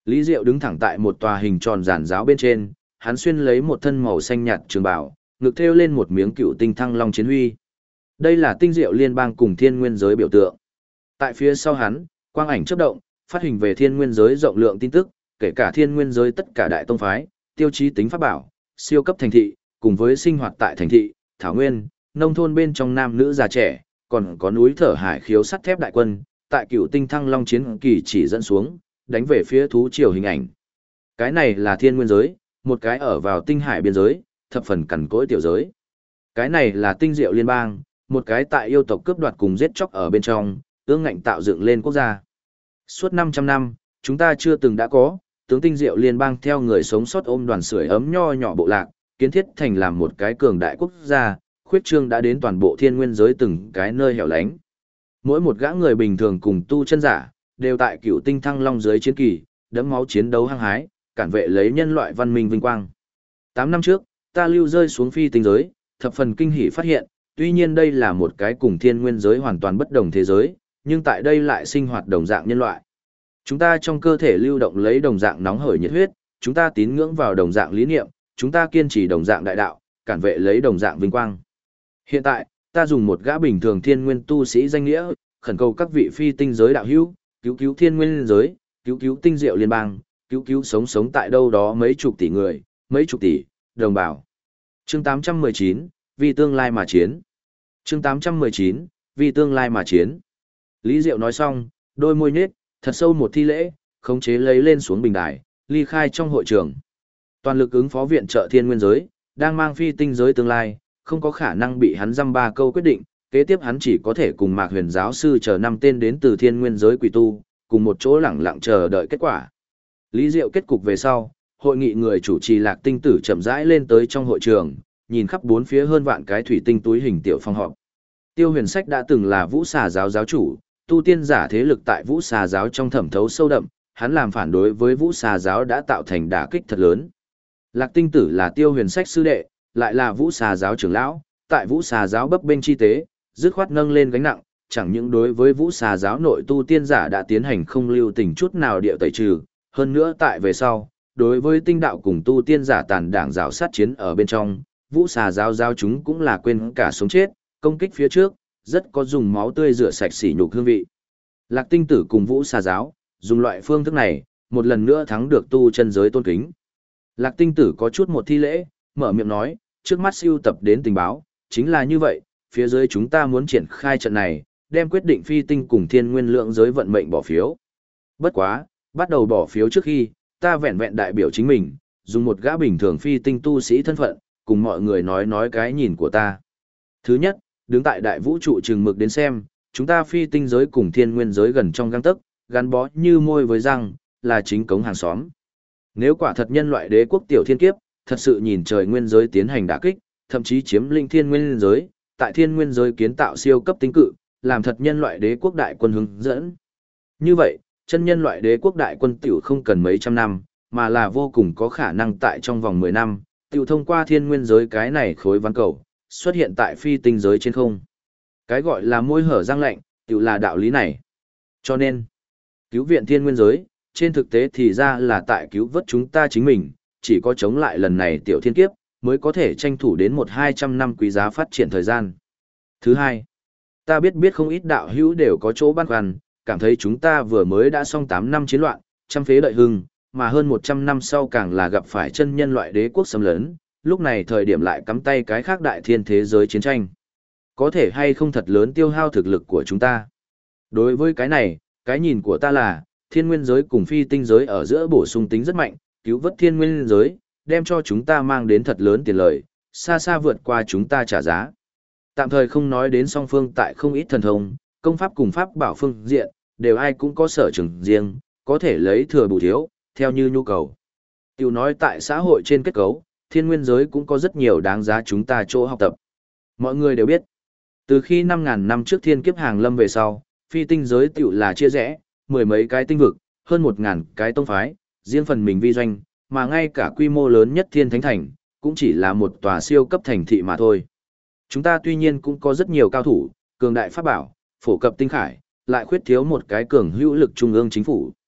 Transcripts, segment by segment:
Lý Diệu đứng thẳng tại một tòa hình tròn giản giáo bên trên, hắn xuyên lấy một thân màu xanh nhạt trường bào, ngực thêu lên một miếng cựu tinh thăng long chiến huy. Đây là tinh diệu liên bang cùng thiên nguyên giới biểu tượng. Tại phía sau hắn, quang ảnh chớp động, phát hình về thiên nguyên giới rộng lượng tin tức, kể cả thiên nguyên giới tất cả đại tông phái, tiêu chí tính pháp bảo, siêu cấp thành thị, cùng với sinh hoạt tại thành thị, thảo nguyên, nông thôn bên trong nam nữ già trẻ, còn có núi thở hải khiếu sắt thép đại quân, tại cựu tinh thăng long chiến kỳ chỉ dẫn xuống, đánh về phía thú triều hình ảnh. Cái này là thiên nguyên giới, một cái ở vào tinh hải biên giới, thập phần cằn cỗi tiểu giới. Cái này là tinh diệu liên bang, một cái tại yêu tộc cướp đoạt cùng giết chóc ở bên trong, ương ngạnh tạo dựng lên quốc gia. Suốt 500 năm, chúng ta chưa từng đã có, tướng tinh diệu liên bang theo người sống sót ôm đoàn sưởi ấm nho nhỏ bộ lạc, kiến thiết thành làm một cái cường đại quốc gia, khuyết trương đã đến toàn bộ thiên nguyên giới từng cái nơi hẻo lánh. Mỗi một gã người bình thường cùng tu chân giả, đều tại cựu tinh thăng long dưới chiến kỳ, đẫm máu chiến đấu hăng hái, cản vệ lấy nhân loại văn minh vinh quang. 8 năm trước, ta lưu rơi xuống phi tinh giới, thập phần kinh hỉ phát hiện, tuy nhiên đây là một cái cùng thiên nguyên giới hoàn toàn bất đồng thế giới, nhưng tại đây lại sinh hoạt đồng dạng nhân loại. Chúng ta trong cơ thể lưu động lấy đồng dạng nóng hởi nhiệt huyết, chúng ta tín ngưỡng vào đồng dạng lý niệm, chúng ta kiên trì đồng dạng đại đạo, cản vệ lấy đồng dạng vinh quang. Hiện tại, ta dùng một gã bình thường thiên nguyên tu sĩ danh nghĩa, khẩn cầu các vị phi tinh giới đạo hữu, cứu cứu thiên nguyên giới, cứu cứu tinh diệu liên bang, cứu cứu sống tại đâu đó mấy chục tỷ người, mấy chục tỷ, đồng bào. Chương 819, vì tương lai mà chiến. Chương 819, vì tương lai mà chiến. Lý Diệu nói xong, đôi môi nhếch, thật sâu một thi lễ, khống chế lấy lên xuống bình đài, ly khai trong hội trường. Toàn lực ứng phó viện trợ thiên nguyên giới, đang mang phi tinh giới tương lai, không có khả năng bị hắn dăm ba câu quyết định, kế tiếp hắn chỉ có thể cùng Mạc Huyền giáo sư chờ 5 tên đến từ thiên nguyên giới quỷ tu, cùng một chỗ lẳng lặng chờ đợi kết quả. Lý Diệu kết cục về sau, hội nghị người chủ trì Lạc Tinh Tử chậm rãi lên tới trong hội trường, nhìn khắp bốn phía hơn vạn cái thủy tinh túi hình tiểu phòng họp. Tiêu Huyền Sách đã từng là Vũ Xà giáo giáo chủ, tu tiên giả thế lực tại Vũ Xà giáo trong thẩm thấu sâu đậm, hắn làm phản đối với Vũ Xà giáo đã tạo thành đả kích thật lớn. Lạc Tinh Tử là Tiêu Huyền Sách sư đệ, lại là Vũ Xà giáo trưởng lão, tại Vũ Xà giáo bấp bênh chi tế, dứt khoát nâng lên gánh nặng, chẳng những đối với Vũ Xà giáo nội tu tiên giả đã tiến hành không lưu tình chút nào điệu tẩy trừ, hơn nữa tại về sau, đối với tinh đạo cùng tu tiên giả tàn đảng rào sát chiến ở bên trong, Vũ Xà giáo giáo chúng cũng là quên cả sống chết, công kích phía trước, rất có dùng máu tươi rửa sạch sỉ nhục hương vị. Lạc Tinh Tử cùng Vũ Xà giáo, dùng loại phương thức này, một lần nữa thắng được tu chân giới tôn kính. Lạc Tinh Tử có chút một thi lễ, mở miệng nói, trước mắt siêu tập đến tình báo, chính là như vậy, phía dưới chúng ta muốn triển khai trận này, đem quyết định phi tinh cùng thiên nguyên lượng giới vận mệnh bỏ phiếu. Bất quá, bắt đầu bỏ phiếu trước khi, ta vẹn vẹn đại biểu chính mình, dùng một gã bình thường phi tinh tu sĩ thân phận, cùng mọi người nói cái nhìn của ta. Thứ nhất, đứng tại đại vũ trụ chừng mực đến xem, chúng ta phi tinh giới cùng thiên nguyên giới gần trong gang tấc, gắn bó như môi với răng, là chính cống hàng xóm. Nếu quả thật nhân loại đế quốc tiểu thiên kiếp, thật sự nhìn trời nguyên giới tiến hành đả kích, thậm chí chiếm lĩnh thiên nguyên giới, tại thiên nguyên giới kiến tạo siêu cấp tinh cự, làm thật nhân loại đế quốc đại quân hướng dẫn. Như vậy, chân nhân loại đế quốc đại quân tiểu không cần mấy trăm năm, mà là vô cùng có khả năng tại trong vòng 10 năm, tiểu thông qua thiên nguyên giới cái này khối ván cầu, xuất hiện tại phi tinh giới trên không. Cái gọi là môi hở răng lạnh, tiểu là đạo lý này. Cho nên, cứu viện thiên nguyên giới, trên thực tế thì ra là tại cứu vớt chúng ta chính mình, chỉ có chống lại lần này tiểu thiên kiếp, mới có thể tranh thủ đến 1-200 năm quý giá phát triển thời gian. Thứ hai, ta biết không ít đạo hữu đều có chỗ băn khoăn, cảm thấy chúng ta vừa mới đã xong 8 năm chiến loạn, trăm phế đợi hưng, mà hơn 100 năm sau càng là gặp phải chân nhân loại đế quốc xâm lấn, lúc này thời điểm lại cắm tay cái khác đại thiên thế giới chiến tranh. Có thể hay không thật lớn tiêu hao thực lực của chúng ta. Đối với cái này, cái nhìn của ta là, thiên nguyên giới cùng phi tinh giới ở giữa bổ sung tính rất mạnh, cứu vớt thiên nguyên giới, đem cho chúng ta mang đến thật lớn tiền lợi, xa xa vượt qua chúng ta trả giá. Tạm thời không nói đến song phương tại không ít thần thông, công pháp cùng pháp bảo phương diện, đều ai cũng có sở trường riêng, có thể lấy thừa bù thiếu, theo như nhu cầu. Tiểu nói tại xã hội trên kết cấu, thiên nguyên giới cũng có rất nhiều đáng giá chúng ta chỗ học tập. Mọi người đều biết, từ khi 5.000 năm trước thiên kiếp hàng lâm về sau, phi tinh giới tiểu là chia rẽ, mười mấy cái tinh vực, hơn 1.000 cái tông phái, riêng phần mình vi doanh, mà ngay cả quy mô lớn nhất thiên thánh thành, cũng chỉ là một tòa siêu cấp thành thị mà thôi. Chúng ta tuy nhiên cũng có rất nhiều cao thủ, cường đại pháp bảo, phổ cập tinh khải, lại khuyết thiếu một cái cường hữu lực trung ương chính phủ.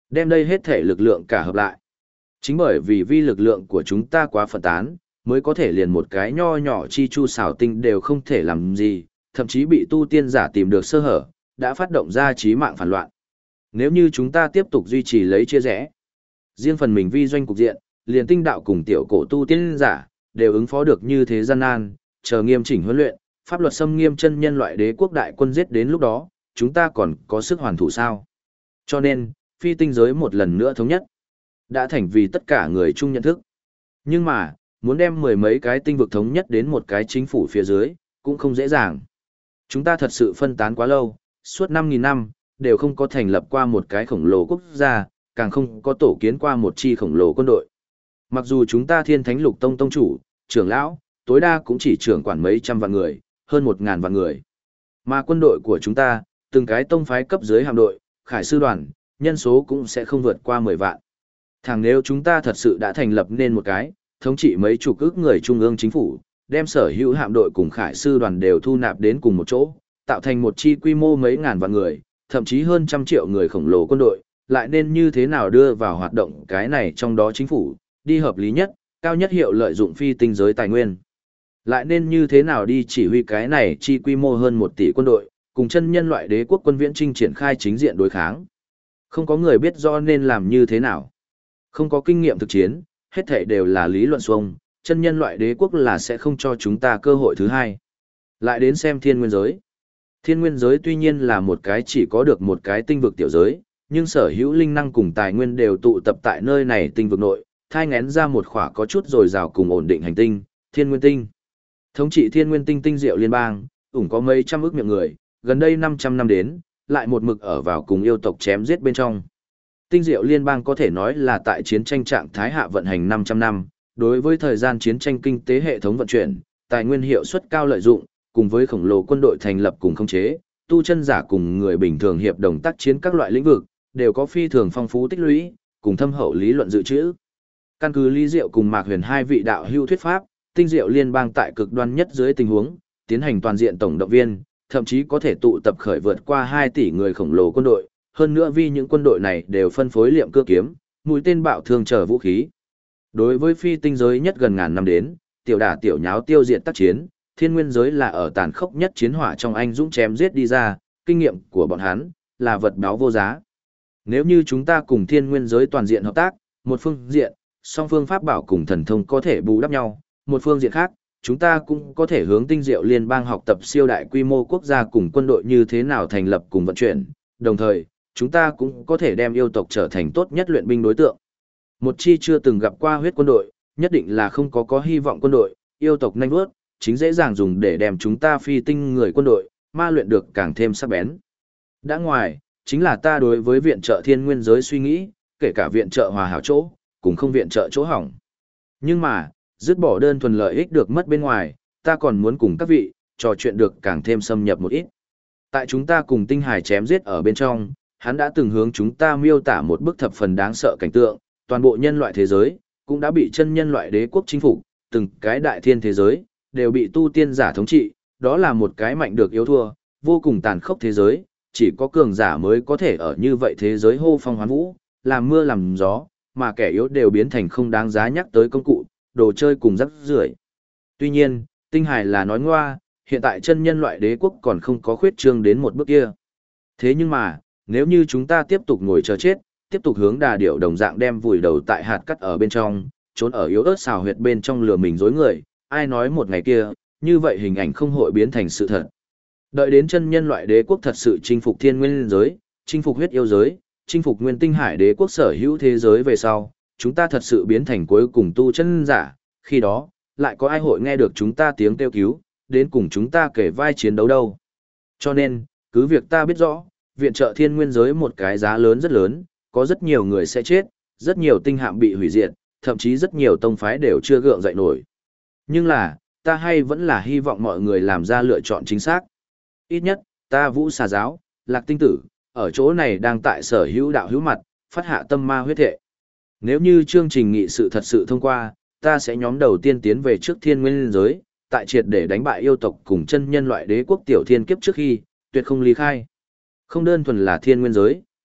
Đem đây hết thể lực lượng cả hợp lại. Chính bởi vì vi lực lượng của chúng ta quá phân tán, mới có thể liền một cái nho nhỏ chi chu xảo tinh đều không thể làm gì, thậm chí bị tu tiên giả tìm được sơ hở, đã phát động ra chí mạng phản loạn. Nếu như chúng ta tiếp tục duy trì lấy chia rẽ, riêng phần mình vi doanh cục diện, liền tinh đạo cùng tiểu cổ tu tiên giả, đều ứng phó được như thế gian nan, chờ nghiêm chỉnh huấn luyện, pháp luật xâm nghiêm chân nhân loại đế quốc đại quân giết đến lúc đó, chúng ta còn có sức hoàn thủ sao? Cho nên, phi tinh giới một lần nữa thống nhất, đã thành vì tất cả người chung nhận thức. Nhưng mà, muốn đem mười mấy cái tinh vực thống nhất đến một cái chính phủ phía dưới, cũng không dễ dàng. Chúng ta thật sự phân tán quá lâu, suốt 5.000 năm, đều không có thành lập qua một cái khổng lồ quốc gia, càng không có tổ kiến qua một chi khổng lồ quân đội. Mặc dù chúng ta Thiên Thánh Lục Tông tông chủ, trưởng lão, tối đa cũng chỉ trưởng quản mấy trăm vạn người, hơn 1.000 vạn người. Mà quân đội của chúng ta, từng cái tông phái cấp dưới hạm đội, khải sư đoàn, nhân số cũng sẽ không vượt qua 10 vạn. Thẳng nếu chúng ta thật sự đã thành lập nên một cái, thống trị mấy chục ức người trung ương chính phủ, đem sở hữu hạm đội cùng khải sư đoàn đều thu nạp đến cùng một chỗ, tạo thành một chi quy mô mấy ngàn vạn người, thậm chí hơn trăm triệu người khổng lồ quân đội, lại nên như thế nào đưa vào hoạt động cái này trong đó chính phủ, đi hợp lý nhất, cao nhất hiệu lợi dụng phi tinh giới tài nguyên. Lại nên như thế nào đi chỉ huy cái này chi quy mô hơn 1 tỷ quân đội, cùng chân nhân loại đế quốc quân viễn trinh triển khai chính diện đối kháng. Không có người biết rõ nên làm như thế nào. Không có kinh nghiệm thực chiến, hết thảy đều là lý luận xuông, chân nhân loại đế quốc là sẽ không cho chúng ta cơ hội thứ hai. Lại đến xem thiên nguyên giới. Thiên nguyên giới tuy nhiên là một cái chỉ có được một cái tinh vực tiểu giới, nhưng sở hữu linh năng cùng tài nguyên đều tụ tập tại nơi này tinh vực nội, thai ngén ra một khỏa có chút dồi dào cùng ổn định hành tinh, thiên nguyên tinh. Thống trị thiên nguyên tinh tinh diệu liên bang, ủng có mấy trăm ức miệng người, gần đây 500 năm đến, lại một mực ở vào cùng yêu tộc chém giết bên trong. Tinh diệu liên bang có thể nói là tại chiến tranh trạng thái hạ vận hành 500 năm, đối với thời gian chiến tranh kinh tế hệ thống vận chuyển, tài nguyên hiệu suất cao lợi dụng, cùng với khổng lồ quân đội thành lập cùng khống chế, tu chân giả cùng người bình thường hiệp đồng tác chiến các loại lĩnh vực, đều có phi thường phong phú tích lũy, cùng thâm hậu lý luận dự trữ. Căn cứ Lý Diệu cùng Mạc Huyền hai vị đạo hữu thuyết pháp, tinh diệu liên bang tại cực đoan nhất dưới tình huống, tiến hành toàn diện tổng động viên, thậm chí có thể tụ tập khởi vượt qua 2 tỷ người khổng lồ quân đội, hơn nữa vì những quân đội này đều phân phối liệm cưa kiếm, mũi tên bạo thương trở vũ khí. Đối với phi tinh giới nhất gần ngàn năm đến, tiểu đả tiểu nháo tiêu diệt tác chiến, thiên nguyên giới là ở tàn khốc nhất chiến hỏa trong anh dũng chém giết đi ra, kinh nghiệm của bọn hắn là vật báo vô giá. Nếu như chúng ta cùng thiên nguyên giới toàn diện hợp tác, một phương diện, song phương pháp bảo cùng thần thông có thể bù đắp nhau, một phương diện khác, chúng ta cũng có thể hướng tinh diệu liên bang học tập siêu đại quy mô quốc gia cùng quân đội như thế nào thành lập cùng vận chuyển, đồng thời, chúng ta cũng có thể đem yêu tộc trở thành tốt nhất luyện binh đối tượng. Một chi chưa từng gặp qua huyết quân đội, nhất định là không có hy vọng quân đội, yêu tộc nhanh vớt, chính dễ dàng dùng để đem chúng ta phi tinh người quân đội, ma luyện được càng thêm sắc bén. Đã ngoài, chính là ta đối với viện trợ thiên nguyên giới suy nghĩ, kể cả viện trợ hòa hảo chỗ, cũng không viện trợ chỗ hỏng. Nhưng mà, dứt bỏ đơn thuần lợi ích được mất bên ngoài, ta còn muốn cùng các vị, trò chuyện được càng thêm xâm nhập một ít. Tại chúng ta cùng tinh hải chém giết ở bên trong, hắn đã từng hướng chúng ta miêu tả một bức thập phần đáng sợ cảnh tượng, toàn bộ nhân loại thế giới, cũng đã bị chân nhân loại đế quốc chính phủ, từng cái đại thiên thế giới, đều bị tu tiên giả thống trị, đó là một cái mạnh được yếu thua, vô cùng tàn khốc thế giới, chỉ có cường giả mới có thể ở như vậy thế giới hô phong hoán vũ, làm mưa làm gió, mà kẻ yếu đều biến thành không đáng giá nhắc tới công cụ, đồ chơi cùng rắc rưởi. Tuy nhiên, tinh hải là nói ngoa, hiện tại chân nhân loại đế quốc còn không có khuyết trương đến một bước kia. Thế nhưng mà, nếu như chúng ta tiếp tục ngồi chờ chết, tiếp tục hướng đà điểu đồng dạng đem vùi đầu tại hạt cắt ở bên trong, trốn ở yếu ớt xào huyệt bên trong lừa mình dối người, ai nói một ngày kia, như vậy hình ảnh không hội biến thành sự thật. Đợi đến chân nhân loại đế quốc thật sự chinh phục thiên nguyên giới, chinh phục huyết yêu giới, chinh phục nguyên tinh hải đế quốc sở hữu thế giới về sau, chúng ta thật sự biến thành cuối cùng tu chân giả, khi đó, lại có ai hội nghe được chúng ta tiếng kêu cứu, đến cùng chúng ta kể vai chiến đấu đâu. Cho nên, cứ việc ta biết rõ, viện trợ thiên nguyên giới một cái giá lớn rất lớn, có rất nhiều người sẽ chết, rất nhiều tinh hạm bị hủy diệt, thậm chí rất nhiều tông phái đều chưa gượng dậy nổi. Nhưng là, ta hay vẫn là hy vọng mọi người làm ra lựa chọn chính xác. Ít nhất, ta Vũ Xà Giáo, Lạc Tinh Tử, ở chỗ này đang tại sở hữu đạo hữu mặt, phát hạ tâm ma huyết thệ. Nếu như chương trình nghị sự thật sự thông qua, ta sẽ nhóm đầu tiên tiến về trước thiên nguyên giới, tại triệt để đánh bại yêu tộc cùng chân nhân loại đế quốc tiểu thiên kiếp trước khi, tuyệt không ly khai. Không đơn thuần là thiên nguyên giới,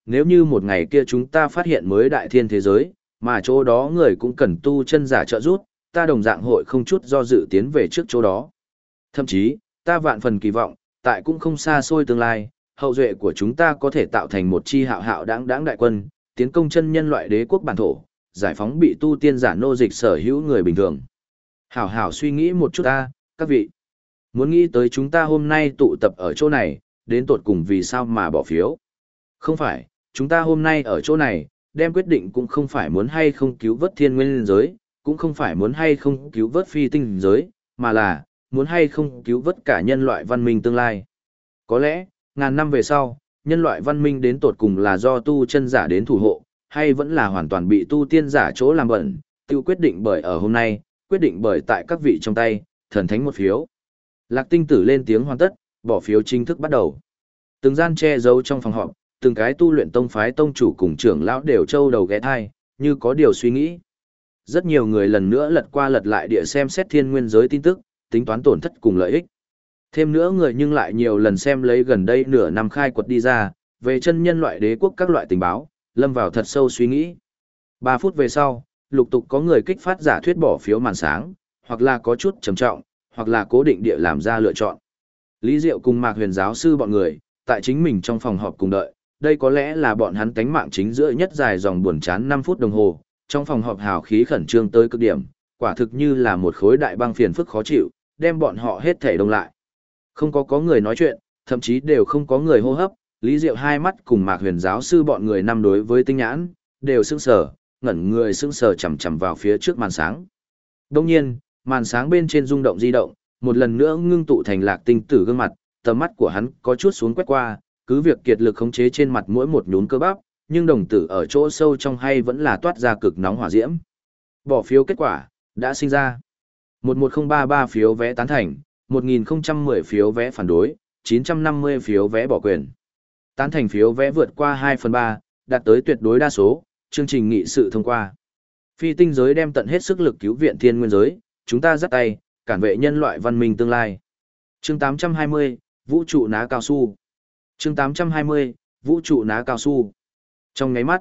nếu như một ngày kia chúng ta phát hiện mới đại thiên thế giới, mà chỗ đó người cũng cần tu chân giả trợ giúp, ta đồng dạng hội không chút do dự tiến về trước chỗ đó. Thậm chí, ta vạn phần kỳ vọng, tại cũng không xa xôi tương lai, hậu duệ của chúng ta có thể tạo thành một chi hạo hạo đáng đáng đại quân, tiến công chân nhân loại đế quốc bản thổ, giải phóng bị tu tiên giả nô dịch sở hữu người bình thường. Hảo hảo suy nghĩ một chút ta, các vị. Muốn nghĩ tới chúng ta hôm nay tụ tập ở chỗ này, đến tột cùng vì sao mà bỏ phiếu. Không phải, chúng ta hôm nay ở chỗ này, đem quyết định cũng không phải muốn hay không cứu vớt thiên nguyên giới, cũng không phải muốn hay không cứu vớt phi tinh giới, mà là muốn hay không cứu vớt cả nhân loại văn minh tương lai. Có lẽ, ngàn năm về sau, nhân loại văn minh đến tột cùng là do tu chân giả đến thủ hộ, hay vẫn là hoàn toàn bị tu tiên giả chỗ làm bẩn, tiêu quyết định bởi ở hôm nay, quyết định bởi tại các vị trong tay, thần thánh một phiếu. Lạc Tinh Tử lên tiếng hoàn tất, bỏ phiếu chính thức bắt đầu. Từng gian che giấu trong phòng họp, từng cái tu luyện tông phái tông chủ cùng trưởng lão đều trâu đầu ghé thai, như có điều suy nghĩ. Rất nhiều người lần nữa lật qua lật lại địa xem xét thiên nguyên giới tin tức, tính toán tổn thất cùng lợi ích. Thêm nữa người nhưng lại nhiều lần xem lấy gần đây nửa năm khai quật đi ra, về chân nhân loại đế quốc các loại tình báo, lâm vào thật sâu suy nghĩ. 3 phút về sau, lục tục có người kích phát giả thuyết bỏ phiếu màn sáng, hoặc là có chút trầm trọng, hoặc là cố định địa làm ra lựa chọn. Lý Diệu cùng Mạc Huyền giáo sư bọn người, tại chính mình trong phòng họp cùng đợi, đây có lẽ là bọn hắn tánh mạng chính giữa nhất dài dòng buồn chán 5 phút đồng hồ, trong phòng họp hào khí khẩn trương tới cực điểm, quả thực như là một khối đại băng phiền phức khó chịu, đem bọn họ hết thể đông lại. Không có người nói chuyện, thậm chí đều không có người hô hấp, Lý Diệu hai mắt cùng Mạc Huyền giáo sư bọn người năm đối với tinh nhãn, đều sững sờ, ngẩn người sững sờ chằm chằm vào phía trước màn sáng. Đương nhiên, màn sáng bên trên rung động di động, một lần nữa ngưng tụ thành Lạc Tinh Tử gương mặt, tầm mắt của hắn có chút xuống quét qua, cứ việc kiệt lực khống chế trên mặt mỗi một nhún cơ bắp, nhưng đồng tử ở chỗ sâu trong hay vẫn là toát ra cực nóng hỏa diễm. Bỏ phiếu kết quả đã sinh ra. 11033 phiếu vé tán thành, 1010 phiếu vé phản đối, 950 phiếu vé bỏ quyền. Tán thành phiếu vé vượt qua 2/3, đạt tới tuyệt đối đa số, chương trình nghị sự thông qua. Phi tinh giới đem tận hết sức lực cứu viện thiên nguyên giới, chúng ta dắt tay, cản vệ nhân loại văn minh tương lai. Chương 820, vũ trụ ná cao su. Chương 820, vũ trụ ná cao su. Trong ngáy mắt,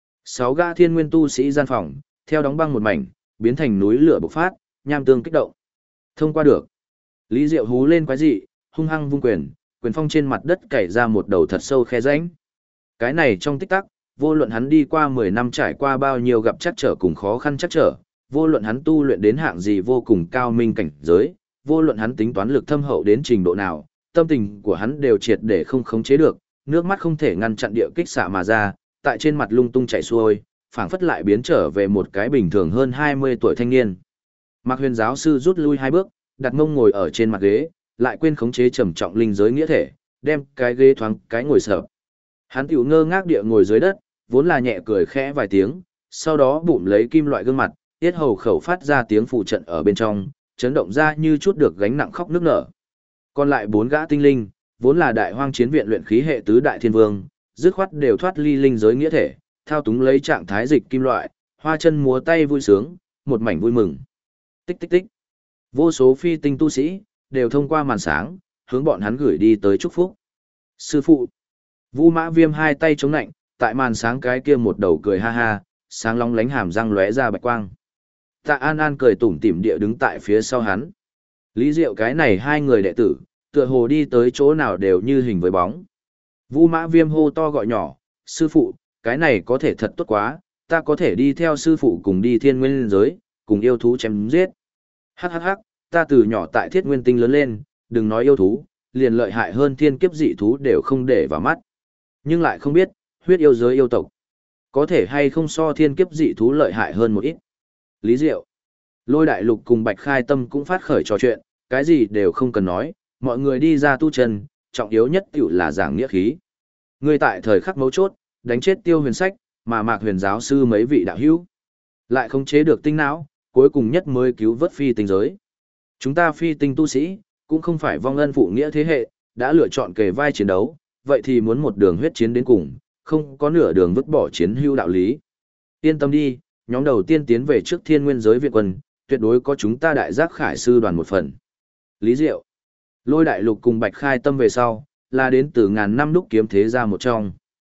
6 gã thiên nguyên tu sĩ gian phòng, theo đóng băng một mảnh, biến thành núi lửa bộc phát, nham tương kích động. Thông qua được. Lý Diệu hú lên quái dị, hung hăng vung quyền, quyền phong trên mặt đất cày ra một đầu thật sâu khe rãnh. Cái này trong tích tắc, vô luận hắn đi qua 10 năm trải qua bao nhiêu gặp trắc trở cùng khó khăn trắc trở, vô luận hắn tu luyện đến hạng gì vô cùng cao minh cảnh giới, vô luận hắn tính toán lực thâm hậu đến trình độ nào, tâm tình của hắn đều triệt để không khống chế được, nước mắt không thể ngăn chặn địa kích xạ mà ra, tại trên mặt lung tung chảy xuôi, phảng phất lại biến trở về một cái bình thường hơn 20 tuổi thanh niên. Mạc Huyền giáo sư rút lui 2 bước, đặt mông ngồi ở trên mặt ghế, lại quên khống chế trầm trọng linh giới nghĩa thể, đem cái ghế thoáng cái ngồi sập. Hắn tiểu ngơ ngác địa ngồi dưới đất, vốn là nhẹ cười khẽ vài tiếng, sau đó bụm lấy kim loại gương mặt, tiết hầu khẩu phát ra tiếng phụ trận ở bên trong, chấn động ra như chút được gánh nặng khóc nức nở. Còn lại 4 gã tinh linh, vốn là đại hoang chiến viện luyện khí hệ tứ đại thiên vương, dứt khoát đều thoát ly linh giới nghĩa thể, thao túng lấy trạng thái dịch kim loại, hoa chân múa tay vui sướng, một mảnh vui mừng. Tích tích tích. Vô số phi tinh tu sĩ đều thông qua màn sáng, hướng bọn hắn gửi đi tới chúc phúc. Sư phụ. Vũ Mã Viêm hai tay chống nạnh, tại màn sáng cái kia một đầu cười ha ha, sáng long lánh hàm răng lóe ra bạch quang. Tạ An An cười tủm tỉm địa đứng tại phía sau hắn. Lý Diệu cái này hai người đệ tử, tựa hồ đi tới chỗ nào đều như hình với bóng. Vũ Mã Viêm hô to gọi nhỏ, sư phụ, cái này có thể thật tốt quá, ta có thể đi theo sư phụ cùng đi thiên nguyên giới, cùng yêu thú chém giết. Hắc hắc hắc, ta từ nhỏ tại thiết nguyên tinh lớn lên, đừng nói yêu thú, liền lợi hại hơn thiên kiếp dị thú đều không để vào mắt. Nhưng lại không biết, huyết yêu giới yêu tộc, có thể hay không so thiên kiếp dị thú lợi hại hơn một ít. Lý Diệu, Lôi Đại Lục cùng Bạch Khai Tâm cũng phát khởi trò chuyện, cái gì đều không cần nói, mọi người đi ra tu chân, trọng yếu nhất tiểu là giảng nghĩa khí. Người tại thời khắc mấu chốt, đánh chết Tiêu Huyền Sách, mà Mạc Huyền giáo sư mấy vị đạo hữu, lại không chế được tinh não, cuối cùng nhất mới cứu vớt phi tinh giới. Chúng ta phi tinh tu sĩ, cũng không phải vong ân phụ nghĩa thế hệ, đã lựa chọn kề vai chiến đấu, vậy thì muốn một đường huyết chiến đến cùng, không có nửa đường vứt bỏ chiến hữu đạo lý. Yên tâm đi, nhóm đầu tiên tiến về trước thiên nguyên giới viện quân, tuyệt đối có chúng ta đại giác khải sư đoàn một phần. Lý Diệu, Lôi Đại Lục cùng Bạch Khai Tâm về sau, là đến từ ngàn năm đúc kiếm thế gia một trong.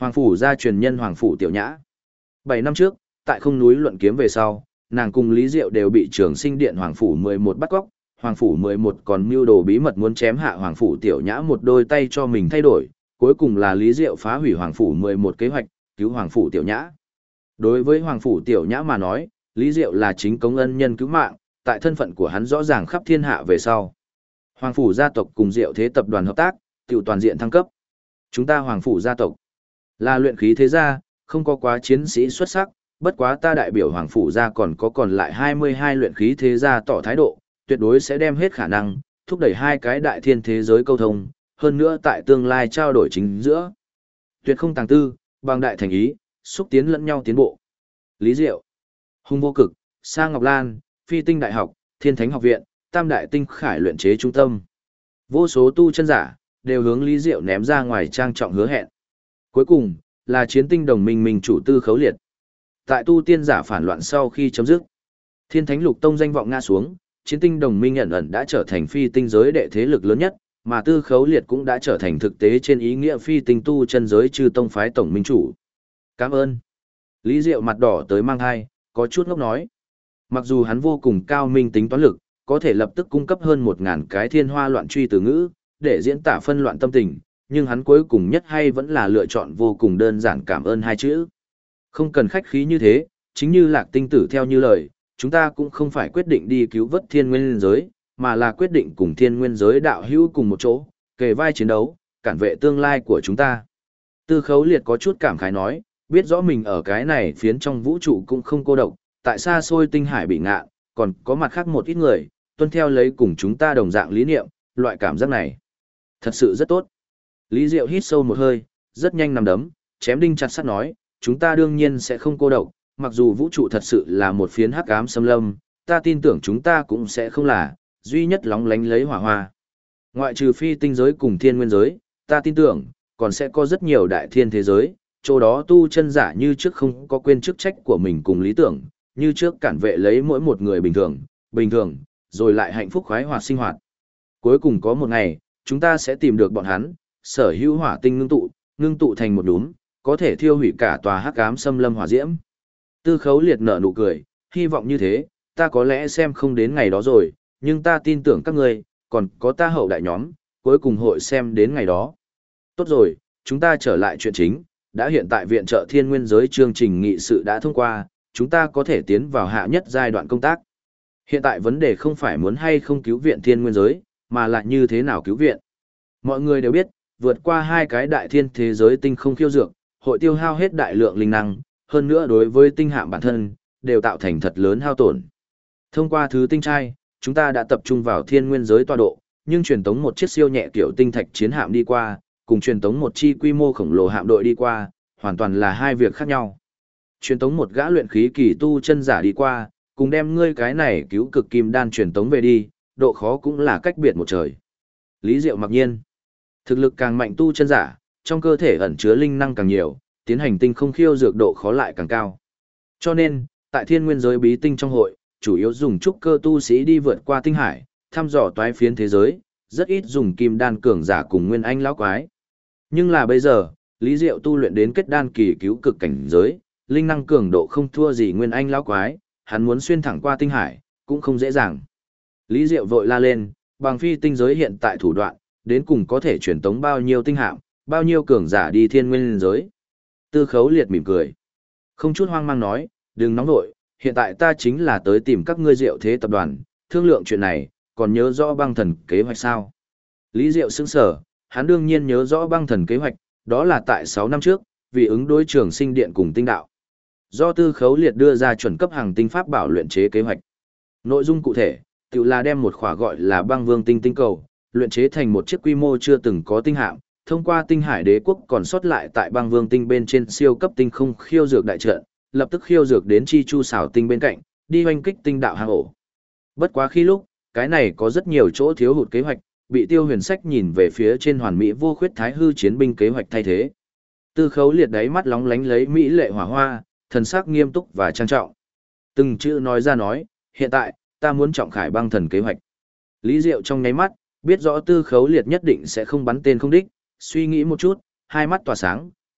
Hoàng phủ gia truyền nhân Hoàng phủ Tiểu Nhã. 7 năm trước, tại không núi luận kiếm về sau, nàng cùng Lý Diệu đều bị Trường Sinh Điện Hoàng phủ 11 bắt cóc, Hoàng phủ 11 còn mưu đồ bí mật muốn chém hạ Hoàng phủ Tiểu Nhã một đôi tay cho mình thay đổi, cuối cùng là Lý Diệu phá hủy Hoàng phủ 11 kế hoạch, cứu Hoàng phủ Tiểu Nhã. Đối với Hoàng phủ Tiểu Nhã mà nói, Lý Diệu là chính công ân nhân cứu mạng, tại thân phận của hắn rõ ràng khắp thiên hạ về sau. Hoàng phủ gia tộc cùng Diệu Thế tập đoàn hợp tác, tiểu toàn diện thăng cấp. Chúng ta Hoàng phủ gia tộc là luyện khí thế gia, không có quá chiến sĩ xuất sắc, bất quá ta đại biểu Hoàng phủ gia còn lại 22 luyện khí thế gia tỏ thái độ, tuyệt đối sẽ đem hết khả năng, thúc đẩy hai cái đại thiên thế giới câu thông, hơn nữa tại tương lai trao đổi chính giữa. Tuyệt không tàng tư, bằng đại thành ý, xúc tiến lẫn nhau tiến bộ. Lý Diệu, Hung Vô Cực, Sa Ngọc Lan, Phi Tinh Đại học, Thiên Thánh học viện, Tam Đại Tinh Khải luyện chế trung tâm. Vô số tu chân giả đều hướng Lý Diệu ném ra ngoài trang trọng hứa hẹn. Cuối cùng là Chiến Tinh đồng minh mình chủ Tư Khấu Liệt. Tại tu tiên giả phản loạn sau khi chấm dứt, Thiên Thánh Lục Tông danh vọng ngã xuống, Chiến Tinh đồng minh ẩn ẩn đã trở thành phi tinh giới đệ thế lực lớn nhất, mà Tư Khấu Liệt cũng đã trở thành thực tế trên ý nghĩa phi tinh tu chân giới chư tông phái tổng minh chủ. Cảm ơn. Lý Diệu mặt đỏ tới mang hai, có chút ngốc nói. Mặc dù hắn vô cùng cao minh tính toán lực, có thể lập tức cung cấp hơn 1000 cái thiên hoa loạn truy từ ngữ, để diễn tả phân loạn tâm tình, nhưng hắn cuối cùng nhất hay vẫn là lựa chọn vô cùng đơn giản cảm ơn hai chữ. Không cần khách khí như thế, chính như Lạc Tinh Tử theo như lời, chúng ta cũng không phải quyết định đi cứu vớt thiên nguyên giới, mà là quyết định cùng thiên nguyên giới đạo hữu cùng một chỗ, kề vai chiến đấu, cản vệ tương lai của chúng ta. Tư Khấu Liệt có chút cảm khái nói, biết rõ mình ở cái này phiến trong vũ trụ cũng không cô độc, tại xa xôi tinh hải bị ngạ, còn có mặt khác một ít người, tuân theo lấy cùng chúng ta đồng dạng lý niệm, loại cảm giác này. Thật sự rất tốt. Lý Diệu hít sâu một hơi, rất nhanh nằm đấm, chém đinh chặt sắt nói, chúng ta đương nhiên sẽ không cô độc, mặc dù vũ trụ thật sự là một phiến hắc ám xâm lâm, ta tin tưởng chúng ta cũng sẽ không là duy nhất lóng lánh lấy hỏa hoa. Ngoại trừ phi tinh giới cùng thiên nguyên giới, ta tin tưởng còn sẽ có rất nhiều đại thiên thế giới, chỗ đó tu chân giả như trước không có quên chức trách của mình cùng lý tưởng, như trước cản vệ lấy mỗi một người bình thường, rồi lại hạnh phúc khoái hoạt sinh hoạt. Cuối cùng có một ngày, chúng ta sẽ tìm được bọn hắn, sở hữu hỏa tinh ngưng tụ thành một đốm, có thể thiêu hủy cả tòa hắc ám xâm lâm hỏa diễm. Tư Khấu Liệt nở nụ cười, hy vọng như thế, ta có lẽ xem không đến ngày đó rồi, nhưng ta tin tưởng các ngươi, còn có ta hậu đại nhóm, cuối cùng hội xem đến ngày đó. Tốt rồi, chúng ta trở lại chuyện chính, đã hiện tại viện trợ thiên nguyên giới chương trình nghị sự đã thông qua, chúng ta có thể tiến vào hạ nhất giai đoạn công tác. Hiện tại vấn đề không phải muốn hay không cứu viện thiên nguyên giới, mà là như thế nào cứu viện. Mọi người đều biết, vượt qua hai cái đại thiên thế giới tinh không khiêu dược, hội tiêu hao hết đại lượng linh năng, hơn nữa đối với tinh hạm bản thân, đều tạo thành thật lớn hao tổn. Thông qua thứ tinh trai, chúng ta đã tập trung vào thiên nguyên giới tọa độ, nhưng truyền tống một chiếc siêu nhẹ kiểu tinh thạch chiến hạm đi qua, cùng truyền tống một chi quy mô khổng lồ hạm đội đi qua, hoàn toàn là hai việc khác nhau. Truyền tống một gã luyện khí kỳ tu chân giả đi qua, cùng đem ngươi cái này cứu cực kim đan truyền tống về đi, độ khó cũng là cách biệt một trời. Lý Diệu mặc nhiên, thực lực càng mạnh tu chân giả, trong cơ thể ẩn chứa linh năng càng nhiều, tiến hành tinh không khiêu dược độ khó lại càng cao. Cho nên, tại thiên nguyên giới bí tinh trong hội, chủ yếu dùng trúc cơ tu sĩ đi vượt qua tinh hải, thăm dò toái phiến thế giới, rất ít dùng kim đan cường giả cùng nguyên anh lão quái. Nhưng là bây giờ, Lý Diệu tu luyện đến kết đan kỳ cứu cực cảnh giới, linh năng cường độ không thua gì nguyên anh lão quái, hắn muốn xuyên thẳng qua tinh hải, cũng không dễ dàng. Lý Diệu vội la lên, bằng phi tinh giới hiện tại thủ đoạn, đến cùng có thể truyền tống bao nhiêu tinh hạm, bao nhiêu cường giả đi thiên nguyên giới. Tư Khấu Liệt mỉm cười, không chút hoang mang nói, đừng nóng vội, hiện tại ta chính là tới tìm các ngươi Diệu Thế tập đoàn, thương lượng chuyện này, còn nhớ rõ băng thần kế hoạch sao? Lý Diệu sững sờ, hắn đương nhiên nhớ rõ băng thần kế hoạch, đó là tại 6 năm trước, vì ứng đối Trường Sinh Điện cùng tinh đạo. Do Tư Khấu Liệt đưa ra chuẩn cấp hàng tinh pháp bảo luyện chế kế hoạch. Nội dung cụ thể, tự là đem một khỏa gọi là băng vương tinh tinh cầu, luyện chế thành một chiếc quy mô chưa từng có tinh hạm, thông qua tinh hải đế quốc còn sót lại tại băng vương tinh bên trên siêu cấp tinh không khiêu dược đại trận, lập tức khiêu dược đến chi chu xảo tinh bên cạnh, đi hoanh kích tinh đạo hang ổ. Bất quá khi lúc, cái này có rất nhiều chỗ thiếu hụt kế hoạch, bị Tiêu Huyền Sách nhìn về phía trên hoàn mỹ vô khuyết thái hư chiến binh kế hoạch thay thế. Tư Khấu Liệt đáy mắt lóng lánh lấy mỹ lệ hỏa hoa, thần sắc nghiêm túc và trang trọng. Từng chữ nói ra nói, hiện tại, ta muốn trọng khải băng thần kế hoạch. Lý Diệu trong nháy mắt, biết rõ Tư Khấu Liệt nhất định sẽ không bắn tên không đích, suy nghĩ một chút, hai mắt tỏa sáng,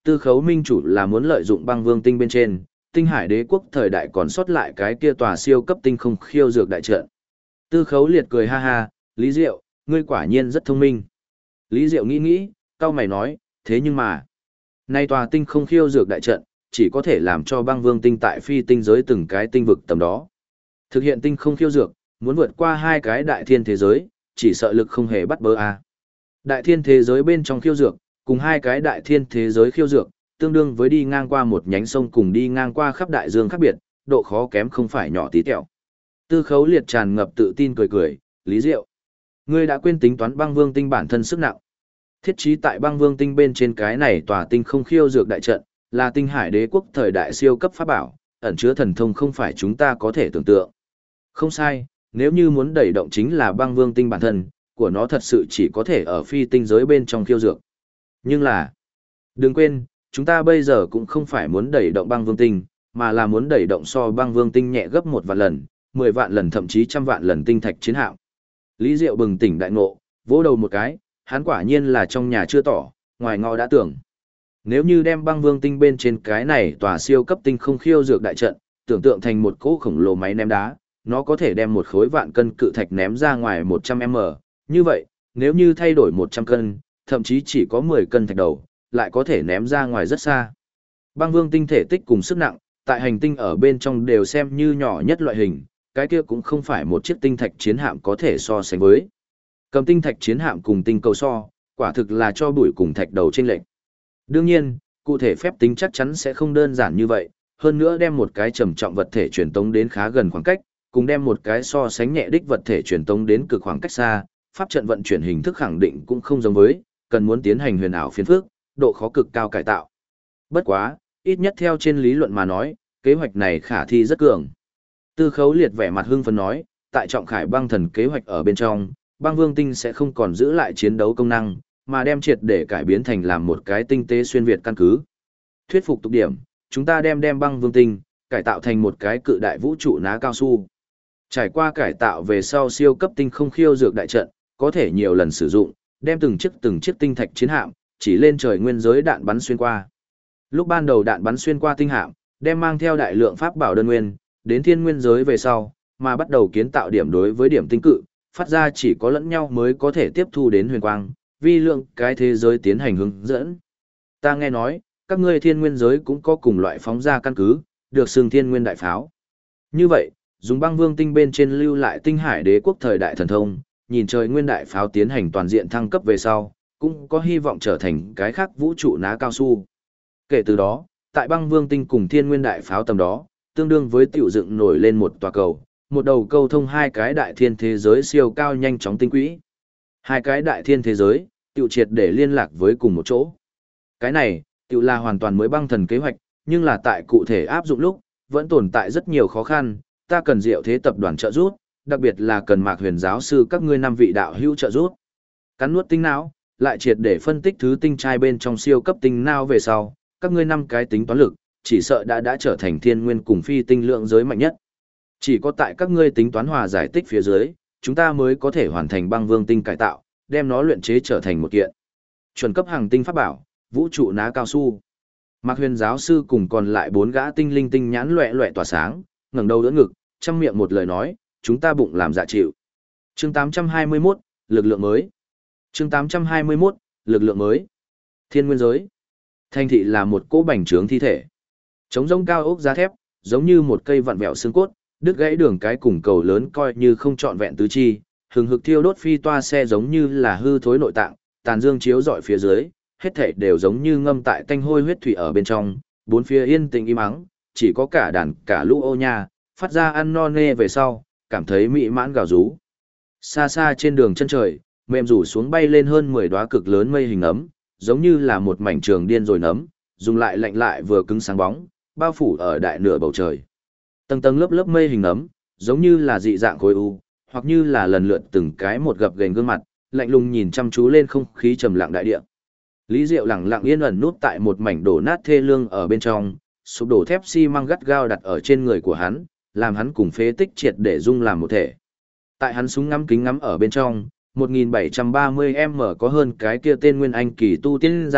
Tư khấu minh chủ là muốn lợi dụng băng vương tinh bên trên, tinh hải đế quốc thời đại còn sót lại cái kia tòa siêu cấp tinh không khiêu dược đại trận. Tư khấu liệt cười ha ha, Lý Diệu, ngươi quả nhiên rất thông minh. Lý Diệu nghĩ nghĩ, cau mày nói, thế nhưng mà, nay tòa tinh không khiêu dược đại trận, chỉ có thể làm cho băng vương tinh tại phi tinh giới từng cái tinh vực tầm đó. Thực hiện tinh không khiêu dược, muốn vượt qua hai cái đại thiên thế giới, chỉ sợ lực không hề bắt bớ a. Đại thiên thế giới bên trong khiêu dược, cùng hai cái đại thiên thế giới khiêu dược, tương đương với đi ngang qua một nhánh sông cùng đi ngang qua khắp đại dương khác biệt, độ khó kém không phải nhỏ tí tẹo. Tư khấu liệt tràn ngập tự tin cười cười, Lý Diệu. Ngươi đã quên tính toán băng vương tinh bản thân sức nặng. Thiết trí tại băng vương tinh bên trên cái này tòa tinh không khiêu dược đại trận, là tinh hải đế quốc thời đại siêu cấp pháp bảo, ẩn chứa thần thông không phải chúng ta có thể tưởng tượng. Không sai, nếu như muốn đẩy động chính là băng vương tinh bản thân, của nó thật sự chỉ có thể ở phi tinh giới bên trong khiêu dược. Nhưng là, đừng quên, chúng ta bây giờ cũng không phải muốn đẩy động băng vương tinh, mà là muốn đẩy động so băng vương tinh nhẹ gấp 1 vạn lần, 10 vạn lần thậm chí 100 vạn lần tinh thạch chiến hạm. Lý Diệu bừng tỉnh đại ngộ, vỗ đầu một cái, hắn quả nhiên là trong nhà chưa tỏ, ngoài ngõ đã tưởng. Nếu như đem băng vương tinh bên trên cái này tòa siêu cấp tinh không khiêu dược đại trận, tưởng tượng thành một cỗ khổng lồ máy ném đá, nó có thể đem một khối vạn cân cự thạch ném ra ngoài 100m. Như vậy, nếu như thay đổi 100 cân, thậm chí chỉ có 10 cân thạch đầu, lại có thể ném ra ngoài rất xa. Băng vương tinh thể tích cùng sức nặng, tại hành tinh ở bên trong đều xem như nhỏ nhất loại hình, cái kia cũng không phải một chiếc tinh thạch chiến hạm có thể so sánh với. Cầm tinh thạch chiến hạm cùng tinh cầu so, quả thực là cho bụi cùng thạch đầu chênh lệch. Đương nhiên, cụ thể phép tính chắc chắn sẽ không đơn giản như vậy, hơn nữa đem một cái trầm trọng vật thể truyền tống đến khá gần khoảng cách, cùng đem một cái so sánh nhẹ đích vật thể truyền tống đến cực khoảng cách xa, pháp trận vận chuyển hình thức khẳng định cũng không giống với, cần muốn tiến hành huyền ảo phiến phức, độ khó cực cao cải tạo. Bất quá, ít nhất theo trên lý luận mà nói, kế hoạch này khả thi rất cường. Tư khấu liệt vẻ mặt hưng phấn nói, tại trọng khải băng thần kế hoạch ở bên trong, băng vương tinh sẽ không còn giữ lại chiến đấu công năng, mà đem triệt để cải biến thành làm một cái tinh tế xuyên việt căn cứ. Thuyết phục tục điểm, chúng ta đem băng vương tinh, cải tạo thành một cái cự đại vũ trụ ná cao su. Trải qua cải tạo về sau siêu cấp tinh không khiêu dược đại trận, có thể nhiều lần sử dụng, đem từng chiếc tinh thạch chiến hạm, chỉ lên trời nguyên giới đạn bắn xuyên qua. Lúc ban đầu đạn bắn xuyên qua tinh hạm, đem mang theo đại lượng pháp bảo đơn nguyên, đến thiên nguyên giới về sau, mà bắt đầu kiến tạo điểm đối với điểm tinh cự, phát ra chỉ có lẫn nhau mới có thể tiếp thu đến huyền quang, vi lượng cái thế giới tiến hành hướng dẫn. Ta nghe nói, các ngươi thiên nguyên giới cũng có cùng loại phóng ra căn cứ, được xưng thiên nguyên đại pháo. Như vậy, dùng băng vương tinh bên trên lưu lại tinh hải đế quốc thời đại thần thông, nhìn trời nguyên đại pháo tiến hành toàn diện thăng cấp về sau, cũng có hy vọng trở thành cái khác vũ trụ ná cao su. Kể từ đó, tại băng vương tinh cùng thiên nguyên đại pháo tầm đó, tương đương với tiểu dựng nổi lên một tòa cầu, một đầu câu thông hai cái đại thiên thế giới siêu cao nhanh chóng tinh quỹ. Hai cái đại thiên thế giới, tiểu triệt để liên lạc với cùng một chỗ. Cái này, tiểu là hoàn toàn mới băng thần kế hoạch, nhưng là tại cụ thể áp dụng lúc, vẫn tồn tại rất nhiều khó khăn, ta cần Diệu Thế tập đoàn trợ giúp, đặc biệt là cần Mạc Huyền giáo sư các ngươi 5 vị đạo hữu trợ giúp. Cắn nuốt tinh não, lại triệt để phân tích thứ tinh trai bên trong siêu cấp tinh não về sau, các ngươi 5 cái tính toán lực, chỉ sợ đã trở thành thiên nguyên cùng phi tinh lượng giới mạnh nhất. Chỉ có tại các ngươi tính toán hòa giải tích phía dưới, chúng ta mới có thể hoàn thành băng vương tinh cải tạo, đem nó luyện chế trở thành một kiện chuẩn cấp hàng tinh pháp bảo, vũ trụ ná cao su. Mạc Huyền giáo sư cùng còn lại 4 gã tinh linh tinh nhãn loẹt loẹt tỏa sáng, ngẩng đầu đỡ ngực, trăm miệng một lời nói, chúng ta bụng làm dạ chịu. Chương 821, lực lượng mới. Chương 821, lực lượng mới. Thiên nguyên giới. Thành thị là một cỗ bành trướng thi thể. Trống rỗng cao ốc giá thép, giống như một cây vặn vẹo xương cốt, đứt gãy đường cái cùng cầu lớn coi như không trọn vẹn tứ chi, hừng hực thiêu đốt phi toa xe giống như là hư thối nội tạng, tàn dương chiếu rọi phía dưới, hết thảy đều giống như ngâm tại tanh hôi huyết thủy ở bên trong, bốn phía yên tĩnh im ắng, chỉ có cả đàn cả lũ ô nha, phát ra ăn no nê về sau, cảm thấy mỹ mãn gào rú. Xa xa trên đường chân trời, mềm rủ xuống bay lên hơn 10 đóa cực lớn mây hình nấm, giống như là một mảnh trường điên rồi nấm, dùng lại lạnh lại vừa cứng sáng bóng, bao phủ ở đại nửa bầu trời. Tầng tầng lớp lớp mây hình nấm, giống như là dị dạng khối u, hoặc như là lần lượt từng cái một gập ghềnh gương mặt, lạnh lùng nhìn chăm chú lên không khí trầm lặng đại địa. Lý Diệu lặng lặng yên ẩn nút tại một mảnh đổ nát thê lương ở bên trong, sụp đổ thép xi măng gắt gao đặt ở trên người của hắn, làm hắn cùng phế tích triệt để dung làm một thể. Tại hắn súng ngắm kính ngắm ở bên trong, 1730m có hơn cái kia tên Nguyên Anh kỳ tu tiên giả,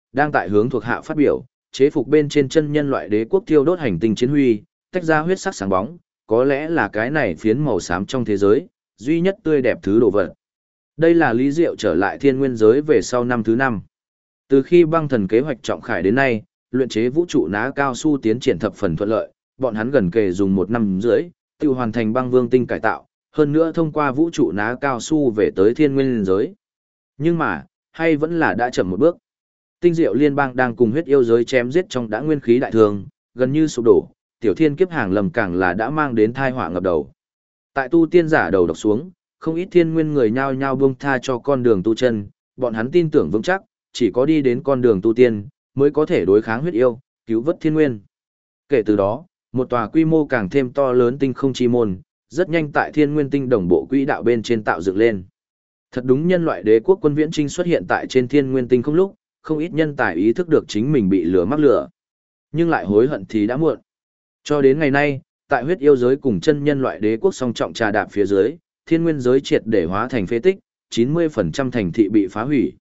đang tại hướng thuộc hạ phát biểu, chế phục bên trên chân nhân loại đế quốc thiêu đốt hành tinh chiến huy, tách ra huyết sắc sáng bóng, có lẽ là cái này phiến màu xám trong thế giới, duy nhất tươi đẹp thứ đồ vật. Đây là Lý Diệu trở lại thiên nguyên giới về sau năm thứ 5. Từ khi băng thần kế hoạch trọng khải đến nay, luyện chế vũ trụ ná cao su tiến triển thập phần thuận lợi, bọn hắn gần kề dùng 1 năm rưỡi, tự hoàn thành băng vương tinh cải tạo, hơn nữa thông qua vũ trụ ná cao su về tới thiên nguyên giới. Nhưng mà, hay vẫn là đã chậm một bước. Tinh Diệu Liên bang đang cùng huyết yêu giới chém giết trong đã nguyên khí đại thường, gần như sụp đổ, tiểu thiên kiếp hàng lầm càng là đã mang đến tai họa ngập đầu. Tại tu tiên giả đầu độc xuống, không ít thiên nguyên người nhao nhao buông tha cho con đường tu chân, bọn hắn tin tưởng vững chắc, chỉ có đi đến con đường tu tiên, mới có thể đối kháng huyết yêu, cứu vớt thiên nguyên. Kể từ đó, một tòa quy mô càng thêm to lớn tinh không chi môn, rất nhanh tại thiên nguyên tinh đồng bộ quỹ đạo bên trên tạo dựng lên. Thật đúng nhân loại đế quốc quân viễn trinh xuất hiện tại trên thiên nguyên tinh không lúc, không ít nhân tài ý thức được chính mình bị lửa mắc lửa. Nhưng lại hối hận thì đã muộn. Cho đến ngày nay, tại huyết yêu giới cùng chân nhân loại đế quốc song trọng trà đạp phía dưới, thiên nguyên giới triệt để hóa thành phế tích, 90% thành thị bị phá hủy.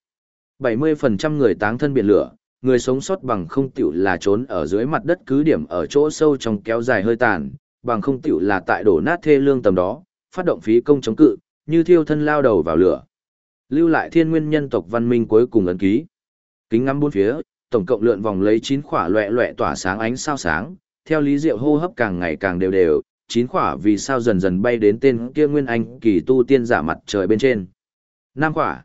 70% người táng thân biển lửa, người sống sót bằng không tiểu là trốn ở dưới mặt đất cứ điểm ở chỗ sâu trong kéo dài hơi tàn, bằng không tiểu là tại đổ nát thê lương tầm đó, phát động phí công chống cự, như thiêu thân lao đầu vào lửa. Lưu lại thiên nguyên nhân tộc văn minh cuối cùng ấn ký. Kính ngắm bốn phía, tổng cộng lượn vòng lấy 9 khỏa loẹ loẹ tỏa sáng ánh sao sáng, theo Lý Diệu hô hấp càng ngày càng đều đều, 9 khỏa vì sao dần dần bay đến tên kia nguyên anh kỳ tu tiên giả mặt trời bên trên. 5 khỏa,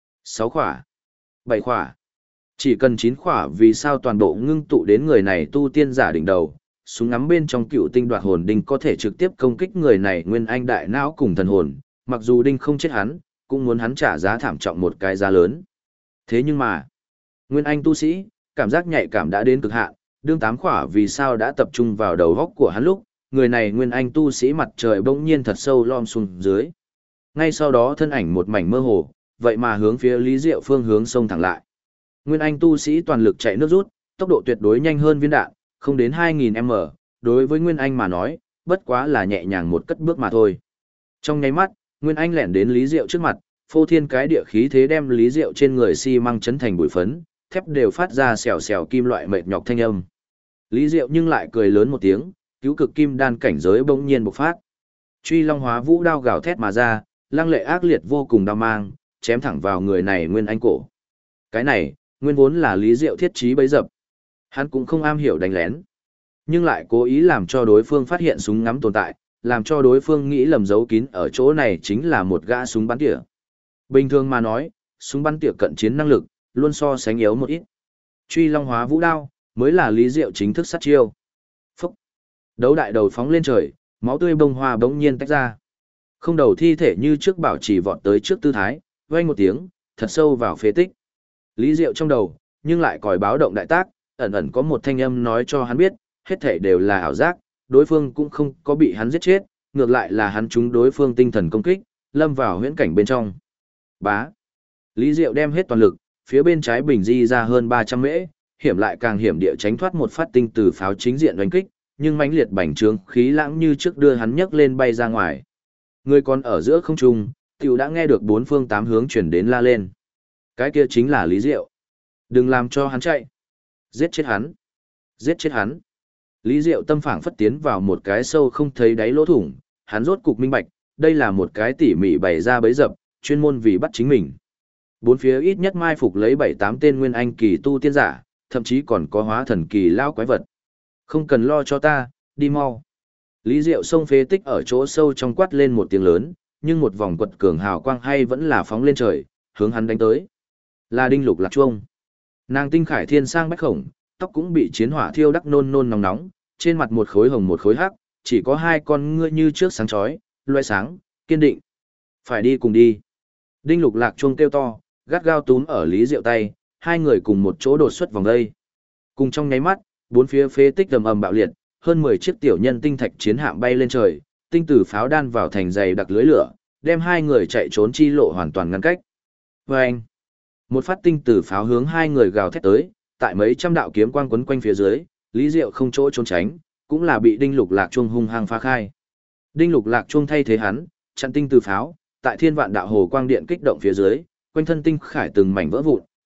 6 khỏa, 7 khỏa. Chỉ cần 9 khỏa vì sao toàn bộ ngưng tụ đến người này tu tiên giả đỉnh đầu, súng ngắm bên trong cựu tinh đoạt hồn đinh có thể trực tiếp công kích người này nguyên anh đại não cùng thần hồn, mặc dù đinh không chết hắn, cũng muốn hắn trả giá thảm trọng một cái giá lớn. Thế nhưng mà, nguyên anh tu sĩ, cảm giác nhạy cảm đã đến cực hạn, đương 8 khỏa vì sao đã tập trung vào đầu góc của hắn lúc, người này nguyên anh tu sĩ mặt trời bỗng nhiên thật sâu lom xuống dưới. Ngay sau đó thân ảnh một mảnh mơ hồ, vậy mà hướng phía Lý Diệu phương hướng sông thẳng lại. Nguyên anh tu sĩ toàn lực chạy nước rút, tốc độ tuyệt đối nhanh hơn viên đạn, không đến 2000m, đối với Nguyên Anh mà nói, bất quá là nhẹ nhàng một cất bước mà thôi. Trong nháy mắt, Nguyên Anh lẻn đến Lý Diệu trước mặt, phô thiên cái địa khí thế đem Lý Diệu trên người xi măng chấn thành bụi phấn, thép đều phát ra xèo xèo kim loại mệt nhọc thanh âm. Lý Diệu nhưng lại cười lớn một tiếng, cứu cực kim đan cảnh giới bỗng nhiên bộc phát. Truy Long Hóa Vũ đao gào thét mà ra, lăng lệ ác liệt vô cùng đao mang, chém thẳng vào người này Nguyên Anh cổ. Cái này, nguyên vốn là Lý Diệu thiết trí bấy dập. Hắn cũng không am hiểu đánh lén, nhưng lại cố ý làm cho đối phương phát hiện súng ngắm tồn tại, làm cho đối phương nghĩ lầm giấu kín ở chỗ này chính là một gã súng bắn tỉa. Bình thường mà nói, súng bắn tỉa cận chiến năng lực, luôn so sánh yếu một ít. Truy Long Hóa Vũ đao, mới là Lý Diệu chính thức sát chiêu. Phúc! Đấu đại đầu phóng lên trời, máu tươi bông hoa bỗng nhiên tách ra. Không đầu thi thể như trước bảo trì vọt tới trước tư thái, vang một tiếng, thật sâu vào phế tích. Lý Diệu trong đầu, nhưng lại còi báo động đại tác, ẩn ẩn có một thanh âm nói cho hắn biết, hết thể đều là ảo giác, đối phương cũng không có bị hắn giết chết, ngược lại là hắn trúng đối phương tinh thần công kích, lâm vào huyễn cảnh bên trong. Bá. Lý Diệu đem hết toàn lực, phía bên trái bình di ra hơn 300 mễ, hiểm lại càng hiểm địa tránh thoát một phát tinh từ pháo chính diện đánh kích, nhưng mãnh liệt bành trướng khí lãng như trước đưa hắn nhấc lên bay ra ngoài. Người còn ở giữa không trung, tiểu đã nghe được bốn phương tám hướng chuyển đến la lên. Cái kia chính là Lý Diệu. Đừng làm cho hắn chạy. Giết chết hắn. Giết chết hắn. Lý Diệu tâm phảng phất tiến vào một cái sâu không thấy đáy lỗ thủng, hắn rốt cục minh bạch, đây là một cái tỉ mỉ bày ra bẫy dập, chuyên môn vì bắt chính mình. Bốn phía ít nhất mai phục lấy 7-8 tên nguyên anh kỳ tu tiên giả, thậm chí còn có hóa thần kỳ lao quái vật. Không cần lo cho ta, đi mau. Lý Diệu xông phế tích ở chỗ sâu trong quát lên một tiếng lớn, nhưng một vòng quật cường hào quang hay vẫn là phóng lên trời, hướng hắn đánh tới. Là Đinh Lục Lạc Chuông. Nàng tinh khải thiên sang bách khổng, tóc cũng bị chiến hỏa thiêu đắc nôn nôn nóng nóng, trên mặt một khối hồng một khối hắc, chỉ có hai con ngươi như trước sáng chói, loe sáng, kiên định. Phải đi cùng đi. Đinh Lục Lạc Chuông kêu to, gắt gao túm ở Lý Diệu tay, hai người cùng một chỗ đột xuất vòng đây. Cùng trong nháy mắt, bốn phía phế tích ầm ầm bạo liệt, hơn 10 chiếc tiểu nhân tinh thạch chiến hạm bay lên trời, tinh tử pháo đan vào thành dày đặc lưới lửa, đem hai người chạy trốn chi lộ hoàn toàn ngăn cách. Vâng! Một phát tinh tử pháo hướng hai người gào thét tới, tại mấy trăm đạo kiếm quang quấn quanh phía dưới, Lý Diệu không chỗ trốn tránh, cũng là bị Đinh Lục Lạc Chuông hung hăng phá khai. Đinh Lục Lạc Chuông thay thế hắn, chặn tinh tử pháo, tại thiên vạn đạo hồ quang điện kích động phía dưới, quanh thân tinh khải từng mảnh vỡ vụn,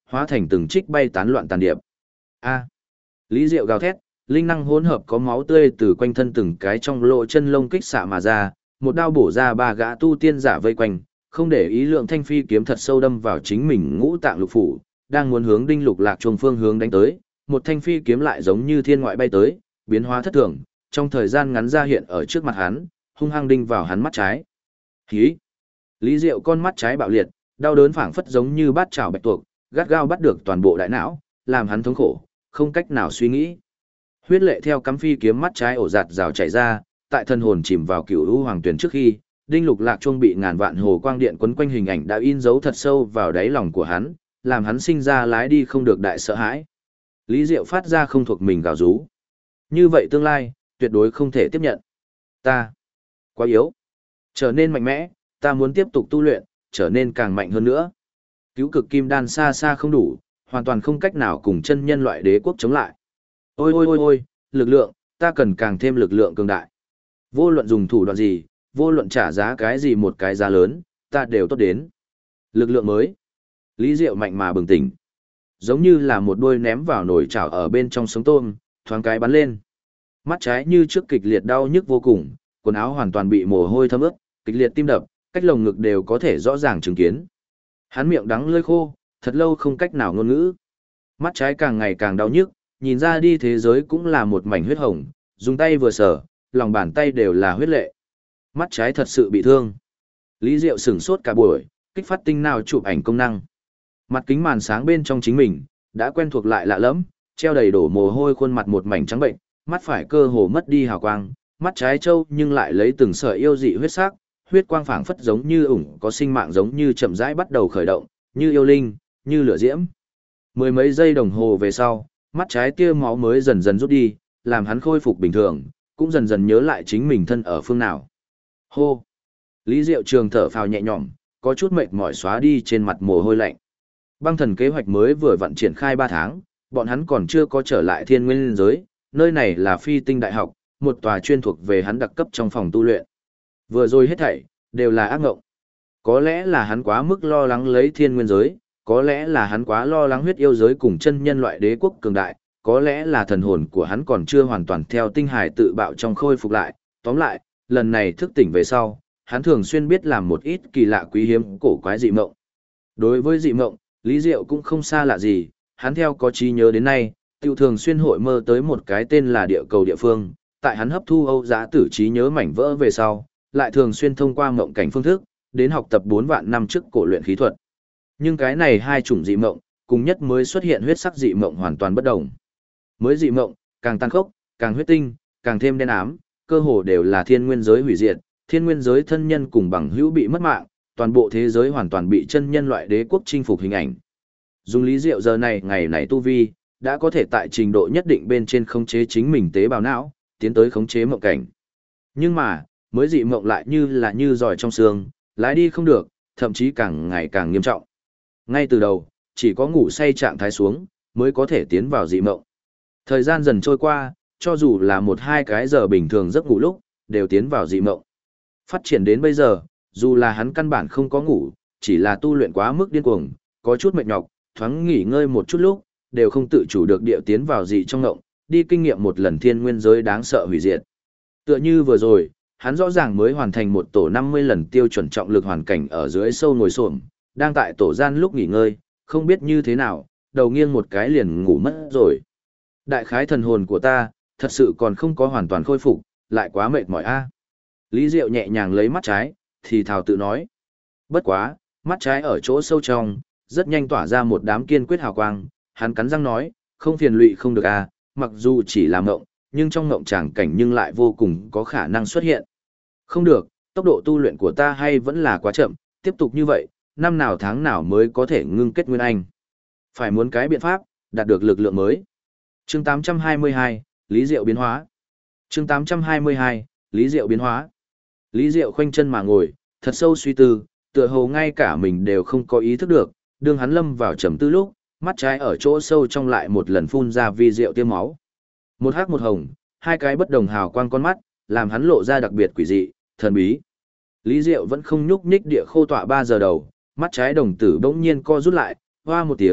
hóa thành từng trích bay tán loạn tàn điệp. A! Lý Diệu gào thét, linh năng hỗn hợp có máu tươi từ quanh thân từng cái trong lỗ chân lông kích xạ mà ra, một đao bổ ra ba gã tu tiên giả vây quanh, không để ý lượng thanh phi kiếm thật sâu đâm vào chính mình ngũ tạng lục phủ, đang muốn hướng Đinh Lục Lạc Trung phương hướng đánh tới, một thanh phi kiếm lại giống như thiên ngoại bay tới, biến hóa thất thường, trong thời gian ngắn ra hiện ở trước mặt hắn, hung hăng đinh vào hắn mắt trái. Hí! Lý Diệu con mắt trái bạo liệt, đau đớn phảng phất giống như bát chảo bạch tuộc, gắt gao bắt được toàn bộ đại não, làm hắn thống khổ, không cách nào suy nghĩ. Huyết lệ theo cắm phi kiếm mắt trái ổ giạt rào chảy ra, tại thân hồn chìm vào cửu u hoàng tuyển trước khi, Đinh Lục Lạc Trung bị ngàn vạn hồ quang điện quấn quanh hình ảnh đã in dấu thật sâu vào đáy lòng của hắn, làm hắn sinh ra lái đi không được đại sợ hãi. Lý Diệu phát ra không thuộc mình gào rú. Như vậy tương lai, tuyệt đối không thể tiếp nhận. Ta, quá yếu. Trở nên mạnh mẽ, ta muốn tiếp tục tu luyện, trở nên càng mạnh hơn nữa. Cứu cực kim đan xa xa không đủ, hoàn toàn không cách nào cùng chân nhân loại đế quốc chống lại. Ôi ôi ôi ôi, lực lượng, ta cần càng thêm lực lượng cường đại. Vô luận dùng thủ đoạn gì, vô luận trả giá cái gì một cái giá lớn, ta đều tốt đến. Lực lượng mới. Lý Diệu mạnh mà bừng tỉnh. Giống như là một đuôi ném vào nồi chảo ở bên trong sống tôm, thoáng cái bắn lên. Mắt trái như trước kịch liệt đau nhức vô cùng, quần áo hoàn toàn bị mồ hôi thấm ướt, kịch liệt tim đập, cách lồng ngực đều có thể rõ ràng chứng kiến. Hắn miệng đắng lưỡi khô, thật lâu không cách nào ngôn ngữ. Mắt trái càng ngày càng đau nhức, nhìn ra đi thế giới cũng là một mảnh huyết hồng, dùng tay vừa sờ, lòng bàn tay đều là huyết lệ. Mắt trái thật sự bị thương. Lý Diệu sửng sốt cả buổi, kích phát tinh nào chụp ảnh công năng. Mặt kính màn sáng bên trong chính mình, đã quen thuộc lại lạ lẫm, treo đầy đổ mồ hôi khuôn mặt một mảnh trắng bệnh, mắt phải cơ hồ mất đi hào quang, mắt trái trâu nhưng lại lấy từng sợi yêu dị huyết sắc, huyết quang phảng phất giống như ủng có sinh mạng giống như chậm rãi bắt đầu khởi động, như yêu linh, như lửa diễm. Mười mấy giây đồng hồ về sau, mắt trái tia máu mới dần dần rút đi, làm hắn khôi phục bình thường, cũng dần dần nhớ lại chính mình thân ở phương nào. Hô! Lý Diệu Trường thở phào nhẹ nhõm, có chút mệt mỏi xóa đi trên mặt mồ hôi lạnh. Băng thần kế hoạch mới vừa vận triển khai 3 tháng, bọn hắn còn chưa có trở lại thiên nguyên giới, nơi này là phi tinh đại học, một tòa chuyên thuộc về hắn đặc cấp trong phòng tu luyện. Vừa rồi hết thảy, đều là ác ngộng. Có lẽ là hắn quá mức lo lắng lấy thiên nguyên giới, có lẽ là hắn quá lo lắng huyết yêu giới cùng chân nhân loại đế quốc cường đại, có lẽ là thần hồn của hắn còn chưa hoàn toàn theo tinh hải tự bạo trong khôi phục lại. Tóm lại, lần này thức tỉnh về sau, hắn thường xuyên biết làm một ít kỳ lạ quý hiếm cổ quái dị mộng. Đối với dị mộng, Lý Diệu cũng không xa lạ gì, hắn theo có trí nhớ đến nay, tiêu thường xuyên hội mơ tới một cái tên là địa cầu địa phương, tại hắn hấp thu Âu Giá Tử trí nhớ mảnh vỡ về sau, lại thường xuyên thông qua mộng cảnh phương thức, đến học tập 4 vạn năm trước cổ luyện khí thuật. Nhưng cái này hai chủng dị mộng, cùng nhất mới xuất hiện huyết sắc dị mộng hoàn toàn bất đồng. Mới dị mộng, càng tàn khốc, càng huyết tinh, càng thêm đen ám, cơ hồ đều là thiên nguyên giới hủy diệt, thiên nguyên giới thân nhân cùng bằng hữu bị mất mạng, toàn bộ thế giới hoàn toàn bị chân nhân loại đế quốc chinh phục hình ảnh. Dùng Lý Diệu giờ này ngày này tu vi, đã có thể tại trình độ nhất định bên trên khống chế chính mình tế bào não, tiến tới khống chế mộng cảnh. Nhưng mà, mới dị mộng lại như giỏi trong xương, lái đi không được, thậm chí càng ngày càng nghiêm trọng. Ngay từ đầu, chỉ có ngủ say trạng thái xuống, mới có thể tiến vào dị mộng. Thời gian dần trôi qua, cho dù là 1-2 cái giờ bình thường giấc ngủ lúc, đều tiến vào dị mộng. Phát triển đến bây giờ, dù là hắn căn bản không có ngủ, chỉ là tu luyện quá mức điên cuồng, có chút mệt nhọc, thoáng nghỉ ngơi một chút lúc, đều không tự chủ được điệu tiến vào dị trong ngộng, đi kinh nghiệm một lần thiên nguyên giới đáng sợ hủy diệt. Tựa như vừa rồi, hắn rõ ràng mới hoàn thành một tổ 50 lần tiêu chuẩn trọng lực hoàn cảnh ở dưới sâu ngồi xổm, đang tại tổ gian lúc nghỉ ngơi, không biết như thế nào, đầu nghiêng một cái liền ngủ mất rồi. Đại khái thần hồn của ta, thật sự còn không có hoàn toàn khôi phục, lại quá mệt mỏi a. Lý Diệu nhẹ nhàng lấy mắt trái, thì thào tự nói. Bất quá, mắt trái ở chỗ sâu trong, rất nhanh tỏa ra một đám kiên quyết hào quang, hắn cắn răng nói, không phiền lụy không được a, mặc dù chỉ là mộng, nhưng trong mộng tràng cảnh nhưng lại vô cùng có khả năng xuất hiện. Không được, tốc độ tu luyện của ta hay vẫn là quá chậm, tiếp tục như vậy, năm nào tháng nào mới có thể ngưng kết nguyên anh. Phải muốn cái biện pháp, đạt được lực lượng mới. Chương 822, Lý Diệu biến hóa. Chương 822, Lý Diệu biến hóa. Lý Diệu khoanh chân mà ngồi, thật sâu suy tư, tựa hồ ngay cả mình đều không có ý thức được, đương hắn lâm vào trầm tư lúc, mắt trái ở chỗ sâu trong lại một lần phun ra vi diệu tiêm máu. Một hắc một hồng, hai cái bất đồng hào quang con mắt, làm hắn lộ ra đặc biệt quỷ dị, thần bí. Lý Diệu vẫn không nhúc nhích địa khô tọa 3 giờ đầu, mắt trái đồng tử bỗng nhiên co rút lại, hoa một tiếng,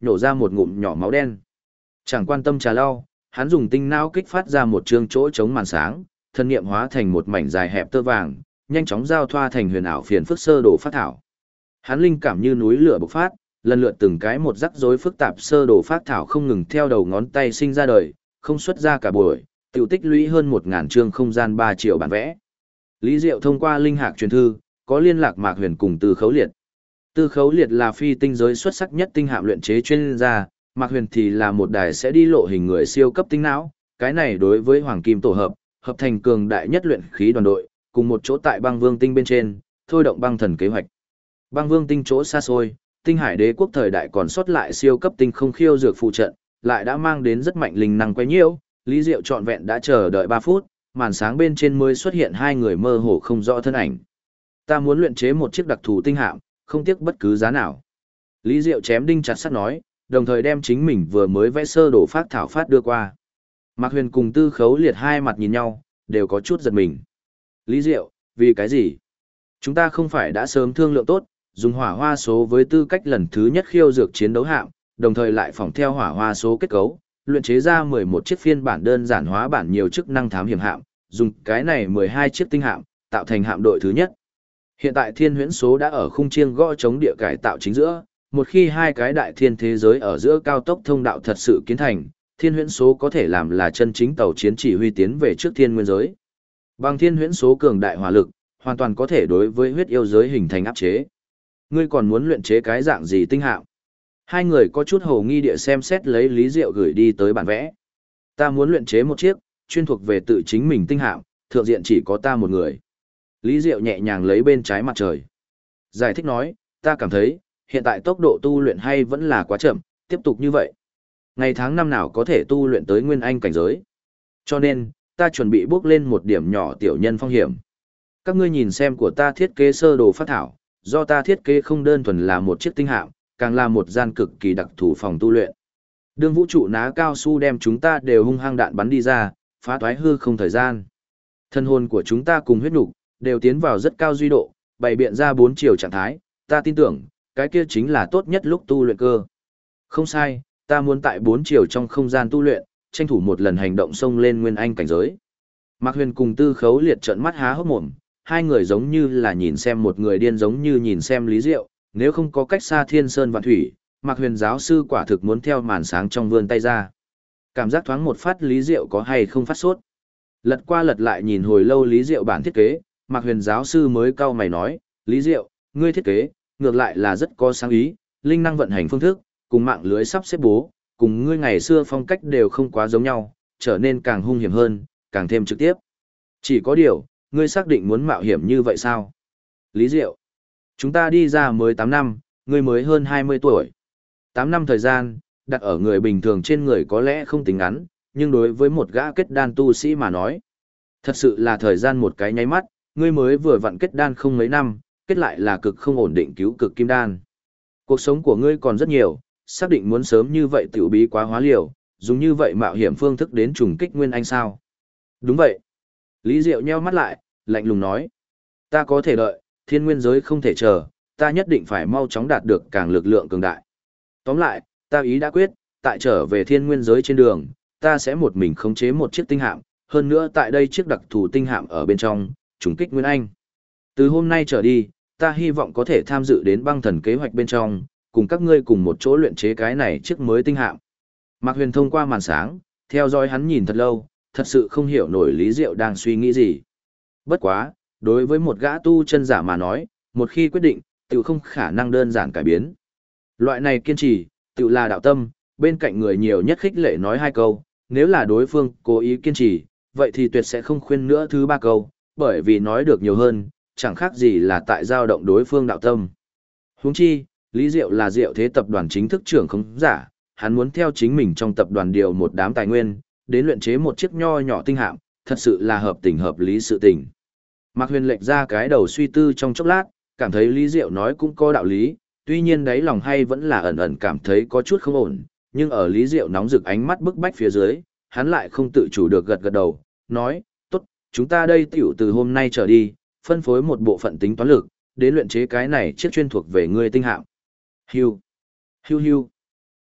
nhổ ra một ngụm nhỏ máu đen. Chẳng quan tâm trà lau, hắn dùng tinh não kích phát ra một chương chỗ chống màn sáng, thân niệm hóa thành một mảnh dài hẹp tơ vàng, nhanh chóng giao thoa thành huyền ảo phiền phức sơ đồ phát thảo. Hắn linh cảm như núi lửa bộc phát, lần lượt từng cái một rắc rối phức tạp sơ đồ phát thảo không ngừng theo đầu ngón tay sinh ra đời, không xuất ra cả buổi, tiểu tích lũy hơn 1000 chương không gian 3 triệu bản vẽ. Lý Diệu thông qua linh hạc truyền thư, có liên lạc Mạc Huyền cùng Tư Khấu Liệt. Tư Khấu Liệt là phi tinh giới xuất sắc nhất tinh hạm luyện chế chuyên gia, Mạc Huyền thì là một đài sẽ đi lộ hình người siêu cấp tinh não, cái này đối với Hoàng Kim tổ hợp, hợp thành cường đại nhất luyện khí đoàn đội, cùng một chỗ tại Băng Vương tinh bên trên, thôi động băng thần kế hoạch. Băng Vương tinh chỗ xa xôi, Tinh Hải Đế quốc thời đại còn sót lại siêu cấp tinh không khiêu dược phụ trận, lại đã mang đến rất mạnh linh năng quấy nhiễu, Lý Diệu trọn vẹn đã chờ đợi 3 phút, màn sáng bên trên mới xuất hiện hai người mơ hồ không rõ thân ảnh. Ta muốn luyện chế một chiếc đặc thù tinh hạm, không tiếc bất cứ giá nào. Lý Diệu chém đinh chặt sắt nói, đồng thời đem chính mình vừa mới vẽ sơ đồ phát thảo phát đưa qua. Mạc Huyền cùng Tư Khấu Liệt hai mặt nhìn nhau, đều có chút giật mình. Lý Diệu, vì cái gì? Chúng ta không phải đã sớm thương lượng tốt, dùng hỏa hoa số với tư cách lần thứ nhất khiêu dược chiến đấu hạm, đồng thời lại phỏng theo hỏa hoa số kết cấu, luyện chế ra 11 chiếc phiên bản đơn giản hóa bản nhiều chức năng thám hiểm hạm, dùng cái này 12 chiếc tinh hạm, tạo thành hạm đội thứ nhất. Hiện tại thiên huyễn số đã ở khung chiêng gõ chống địa cải tạo chính giữa, một khi hai cái đại thiên thế giới ở giữa cao tốc thông đạo thật sự kiến thành, thiên huyễn số có thể làm là chân chính tàu chiến chỉ huy tiến về trước thiên nguyên giới. Bằng thiên huyễn số cường đại hỏa lực, hoàn toàn có thể đối với huyết yêu giới hình thành áp chế. Ngươi còn muốn luyện chế cái dạng gì tinh hạm? Hai người có chút hồ nghi địa xem xét lấy Lý Diệu gửi đi tới bản vẽ. Ta muốn luyện chế một chiếc, chuyên thuộc về tự chính mình tinh hạm, thượng diện chỉ có ta một người. Lý Diệu nhẹ nhàng lấy bên trái mặt trời. Giải thích nói, ta cảm thấy, hiện tại tốc độ tu luyện hay vẫn là quá chậm, tiếp tục như vậy. Ngày tháng năm nào có thể tu luyện tới nguyên anh cảnh giới. Cho nên, ta chuẩn bị bước lên một điểm nhỏ tiểu nhân phong hiểm. Các ngươi nhìn xem của ta thiết kế sơ đồ phát thảo, do ta thiết kế không đơn thuần là một chiếc tinh hạm, càng là một gian cực kỳ đặc thù phòng tu luyện. Đương vũ trụ ná cao su đem chúng ta đều hung hăng đạn bắn đi ra, phá toái hư không thời gian. Thân hồn của chúng ta cùng huyết nục đều tiến vào rất cao duy độ, bày biện ra 4 chiều trạng thái, ta tin tưởng, cái kia chính là tốt nhất lúc tu luyện cơ. Không sai, ta muốn tại 4 chiều trong không gian tu luyện, tranh thủ một lần hành động xông lên nguyên anh cảnh giới. Mạc Huyền cùng Tư Khấu Liệt trợn mắt há hốc mồm, hai người giống như là nhìn xem một người điên giống như nhìn xem Lý Diệu, nếu không có cách xa thiên sơn vạn thủy, Mạc Huyền giáo sư quả thực muốn theo màn sáng trong vươn tay ra. Cảm giác thoáng một phát Lý Diệu có hay không phát sốt. Lật qua lật lại nhìn hồi lâu Lý Diệu bản thiết kế, Mạc Huyền giáo sư mới cau mày nói, Lý Diệu, ngươi thiết kế, ngược lại là rất có sáng ý, linh năng vận hành phương thức, cùng mạng lưới sắp xếp bố, cùng ngươi ngày xưa phong cách đều không quá giống nhau, trở nên càng hung hiểm hơn, càng thêm trực tiếp. Chỉ có điều, ngươi xác định muốn mạo hiểm như vậy sao? Lý Diệu, chúng ta đi ra mới 8 năm, ngươi mới hơn 20 tuổi. 8 năm thời gian, đặt ở người bình thường trên người có lẽ không tính ngắn, nhưng đối với một gã kết đan tu sĩ mà nói, thật sự là thời gian một cái nháy mắt, ngươi mới vừa vặn kết đan không mấy năm, kết lại là cực không ổn định cứu cực kim đan. Cuộc sống của ngươi còn rất nhiều, xác định muốn sớm như vậy tiểu bí quá hóa liều, dùng như vậy mạo hiểm phương thức đến trùng kích nguyên anh sao? Đúng vậy. Lý Diệu nheo mắt lại, lạnh lùng nói. Ta có thể đợi, thiên nguyên giới không thể chờ, ta nhất định phải mau chóng đạt được càng lực lượng cường đại. Tóm lại, ta ý đã quyết, tại trở về thiên nguyên giới trên đường, ta sẽ một mình khống chế một chiếc tinh hạm, hơn nữa tại đây chiếc đặc thù tinh hạm ở bên trong, trùng kích nguyên anh. Từ hôm nay trở đi, ta hy vọng có thể tham dự đến băng thần kế hoạch bên trong, cùng các ngươi cùng một chỗ luyện chế cái này chiếc mới tinh hạm. Mạc Huyền thông qua màn sáng, theo dõi hắn nhìn thật lâu, thật sự không hiểu nổi Lý Diệu đang suy nghĩ gì. Bất quá, đối với một gã tu chân giả mà nói, một khi quyết định, tự không khả năng đơn giản cải biến. Loại này kiên trì, tự là đạo tâm, bên cạnh người nhiều nhất khích lệ nói 2 câu, nếu là đối phương cố ý kiên trì, vậy thì tuyệt sẽ không khuyên nữa thứ 3 câu, bởi vì nói được nhiều hơn, chẳng khác gì là tại giao động đối phương đạo tâm. Huống chi, Lý Diệu là Diệu Thế tập đoàn chính thức trưởng không giả, hắn muốn theo chính mình trong tập đoàn điều một đám tài nguyên, đến luyện chế một chiếc nho nhỏ tinh hạm, thật sự là hợp tình hợp lý sự tình. Mạc Huyền lệch ra cái đầu suy tư trong chốc lát, cảm thấy Lý Diệu nói cũng có đạo lý, tuy nhiên đáy lòng hay vẫn là ẩn ẩn cảm thấy có chút không ổn, nhưng ở Lý Diệu nóng rực ánh mắt bức bách phía dưới, hắn lại không tự chủ được gật gật đầu, nói, tốt, chúng ta đây tiểu từ hôm nay trở đi, phân phối một bộ phận tính toán lực, đến luyện chế cái này chiếc chuyên thuộc về ngươi tinh hạm. Hưu, hưu hưu.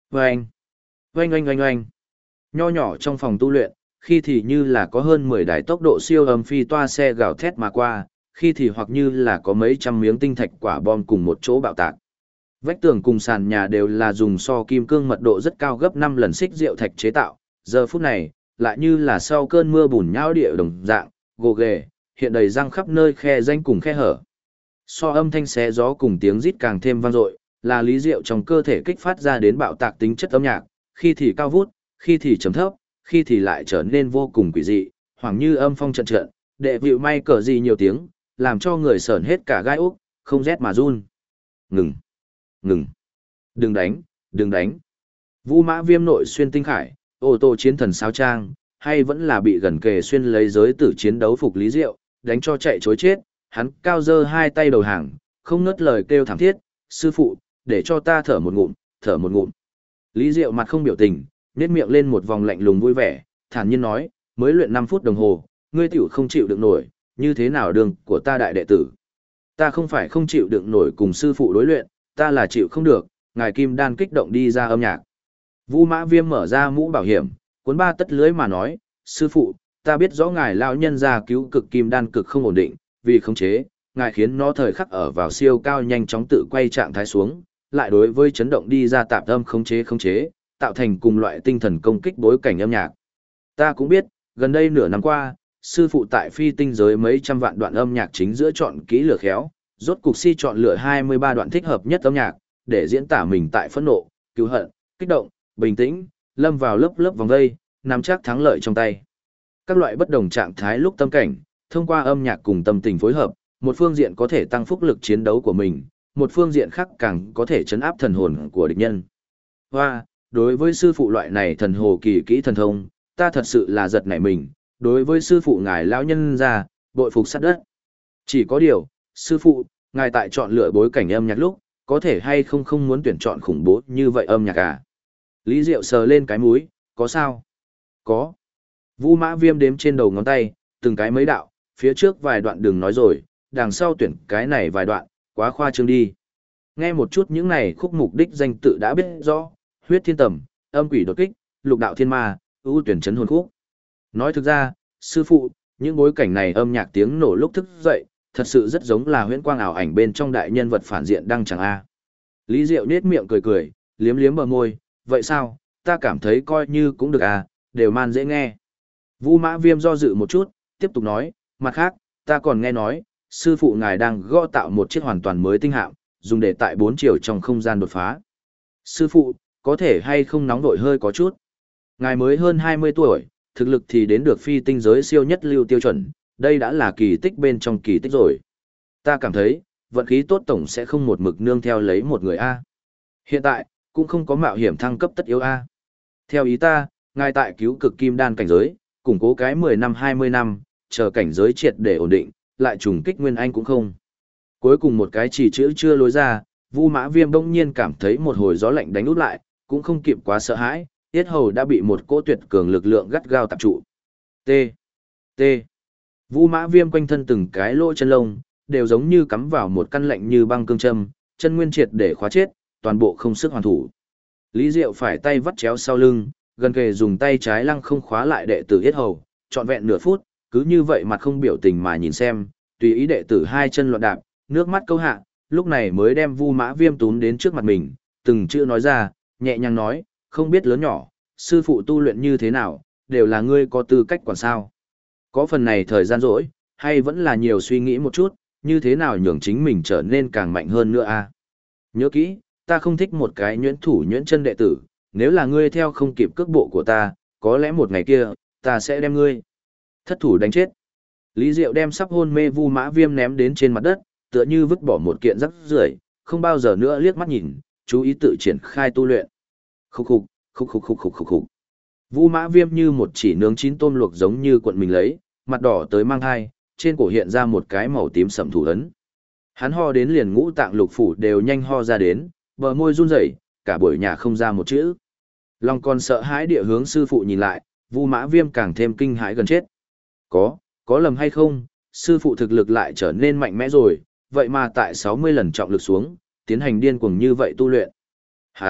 Oanh, oanh oanh oanh oanh. Nho nhỏ trong phòng tu luyện, khi thì như là có hơn 10 đài tốc độ siêu âm phi toa xe gào thét mà qua, khi thì hoặc như là có mấy trăm miếng tinh thạch quả bom cùng một chỗ bạo tạc. Vách tường cùng sàn nhà đều là dùng so kim cương mật độ rất cao gấp 5 lần xích rượu thạch chế tạo, giờ phút này, lại như là sau cơn mưa bùn nhão địa đồng dạng, gồ ghề, hiện đầy răng khắp nơi khe rãnh cùng khe hở. So âm thanh xé gió cùng tiếng rít càng thêm vang dội, là lý diệu trong cơ thể kích phát ra đến bạo tạc tính chất âm nhạc, khi thì cao vút, khi thì trầm thấp, khi thì lại trở nên vô cùng quỷ dị, hoảng như âm phong trận trận, đệ vịu may cờ gì nhiều tiếng, làm cho người sởn hết cả gai ốc, không rét mà run. Ngừng, ngừng, đừng đánh, đừng đánh. Vũ Mã Viêm nội xuyên tinh khải, ô tô chiến thần sao trang, hay vẫn là bị gần kề xuyên lấy giới tử chiến đấu phục lý diệu, đánh cho chạy chối chết, hắn cao dơ hai tay đầu hàng, không ngớt lời kêu thảm thiết, sư phụ, để cho ta thở một ngụm, thở một ngụm. Lý Diệu mặt không biểu tình, nhếch miệng lên một vòng lạnh lùng vui vẻ, thản nhiên nói, mới luyện 5 phút đồng hồ, ngươi tiểu không chịu đựng nổi, như thế nào đường của ta đại đệ tử. Ta không phải không chịu đựng nổi cùng sư phụ đối luyện, ta là chịu không được, ngài kim đan kích động đi ra âm nhạc. Vũ Mã Viêm mở ra mũ bảo hiểm, cuốn ba tất lưới mà nói, sư phụ, ta biết rõ ngài lão nhân gia cứu cực kim đan cực không ổn định, vì khống chế, ngài khiến nó thời khắc ở vào siêu cao nhanh chóng tự quay trạng thái xuống, lại đối với chấn động đi ra tạp âm khống chế, tạo thành cùng loại tinh thần công kích bối cảnh âm nhạc. Ta cũng biết, gần đây nửa năm qua, sư phụ tại phi tinh giới mấy trăm vạn đoạn âm nhạc chính giữa chọn kỹ lửa khéo, rốt cục si chọn lựa 23 đoạn thích hợp nhất âm nhạc, để diễn tả mình tại phẫn nộ, cứu hận, kích động, bình tĩnh, lâm vào lớp vòng vây, nắm chắc thắng lợi trong tay. Các loại bất đồng trạng thái lúc tâm cảnh, thông qua âm nhạc cùng tâm tình phối hợp, một phương diện có thể tăng phúc lực chiến đấu của mình, một phương diện khác càng có thể chấn áp thần hồn của địch nhân. Và, đối với sư phụ loại này thần hồ kỳ kỹ thần thông, ta thật sự là giật nảy mình, đối với sư phụ ngài lão nhân ra, bội phục sát đất. Chỉ có điều, sư phụ, ngài tại chọn lựa bối cảnh âm nhạc lúc, có thể hay không muốn tuyển chọn khủng bố như vậy âm nhạc à? Lý Diệu sờ lên cái mũi, có sao? Có. Vũ Mã Viêm đếm trên đầu ngón tay, từng cái mấy đạo, phía trước vài đoạn đừng nói rồi, đằng sau tuyển cái này vài đoạn, quá khoa trương đi. Nghe một chút những này khúc mục đích danh tự đã biết rõ, huyết thiên tầm, âm quỷ đột kích, lục đạo thiên ma, ưu tuyển chấn hồn khúc. Nói thực ra, sư phụ, những bối cảnh này âm nhạc tiếng nổ lúc thức dậy, thật sự rất giống là huyễn quang ảo ảnh bên trong đại nhân vật phản diện đăng chẳng a. Lý Diệu nết miệng cười, liếm liếm bờ môi, vậy sao, ta cảm thấy coi như cũng được à, đều man dễ nghe. Vũ Mã Viêm do dự một chút, tiếp tục nói, mặt khác, ta còn nghe nói, sư phụ ngài đang gõ tạo một chiếc hoàn toàn mới tinh hạm, dùng để tại 4 chiều trong không gian đột phá. Sư phụ, có thể hay không nóng vội hơi có chút. Ngài mới hơn 20 tuổi, thực lực thì đến được phi tinh giới siêu nhất lưu tiêu chuẩn, đây đã là kỳ tích bên trong kỳ tích rồi. Ta cảm thấy, vận khí tốt tổng sẽ không một mực nương theo lấy một người A. Hiện tại, cũng không có mạo hiểm thăng cấp tất yếu A. Theo ý ta, ngài tại cứu cực kim đan cảnh giới, củng cố cái 10 năm 20 năm, chờ cảnh giới triệt để ổn định, lại trùng kích nguyên anh cũng không. Cuối cùng một cái chỉ chữ chưa lối ra, Vu Mã Viêm bỗng nhiên cảm thấy một hồi gió lạnh đánh út lại, cũng không kịp quá sợ hãi, yết hầu đã bị một cỗ tuyệt cường lực lượng gắt gao tập trụ. T. T. Vu Mã Viêm quanh thân từng cái lỗ chân lông, đều giống như cắm vào một căn lạnh như băng cương châm, chân nguyên triệt để khóa chết, toàn bộ không sức hoàn thủ. Lý Diệu phải tay vắt chéo sau lưng, gần kề dùng tay trái lăng không khóa lại đệ tử yết hầu, trọn vẹn nửa phút, cứ như vậy mặt không biểu tình mà nhìn xem, tùy ý đệ tử hai chân loạn đạp, nước mắt câu hạ, lúc này mới đem Vu Mã Viêm túm đến trước mặt mình, từng chữ nói ra, nhẹ nhàng nói, không biết lớn nhỏ, sư phụ tu luyện như thế nào, đều là ngươi có tư cách quản sao. Có phần này thời gian rỗi, hay vẫn là nhiều suy nghĩ một chút, như thế nào nhường chính mình trở nên càng mạnh hơn nữa a. Nhớ kỹ, ta không thích một cái nhuyễn thủ nhuyễn chân đệ tử, nếu là ngươi theo không kịp cước bộ của ta, có lẽ một ngày kia, ta sẽ đem ngươi thất thủ đánh chết. Lý Diệu đem sắp hôn mê Vu Mã Viêm ném đến trên mặt đất, tựa như vứt bỏ một kiện rác rưởi, không bao giờ nữa liếc mắt nhìn, chú ý tự triển khai tu luyện. Khúc khục, khúc khục khúc khục khúc khục. Vu Mã Viêm như một chỉ nướng chín tôm luộc giống như cuộn mình lấy, mặt đỏ tới mang hai, trên cổ hiện ra một cái màu tím sẫm thủ ấn. Hắn ho đến liền ngũ tạng lục phủ đều nhanh ho ra đến, bờ môi run rẩy, cả buổi nhà không ra một chữ. Lòng còn sợ hãi địa hướng sư phụ nhìn lại, Vu Mã Viêm càng thêm kinh hãi gần chết. Có lầm hay không, sư phụ thực lực lại trở nên mạnh mẽ rồi, vậy mà tại 60 lần trọng lực xuống, tiến hành điên cuồng như vậy tu luyện.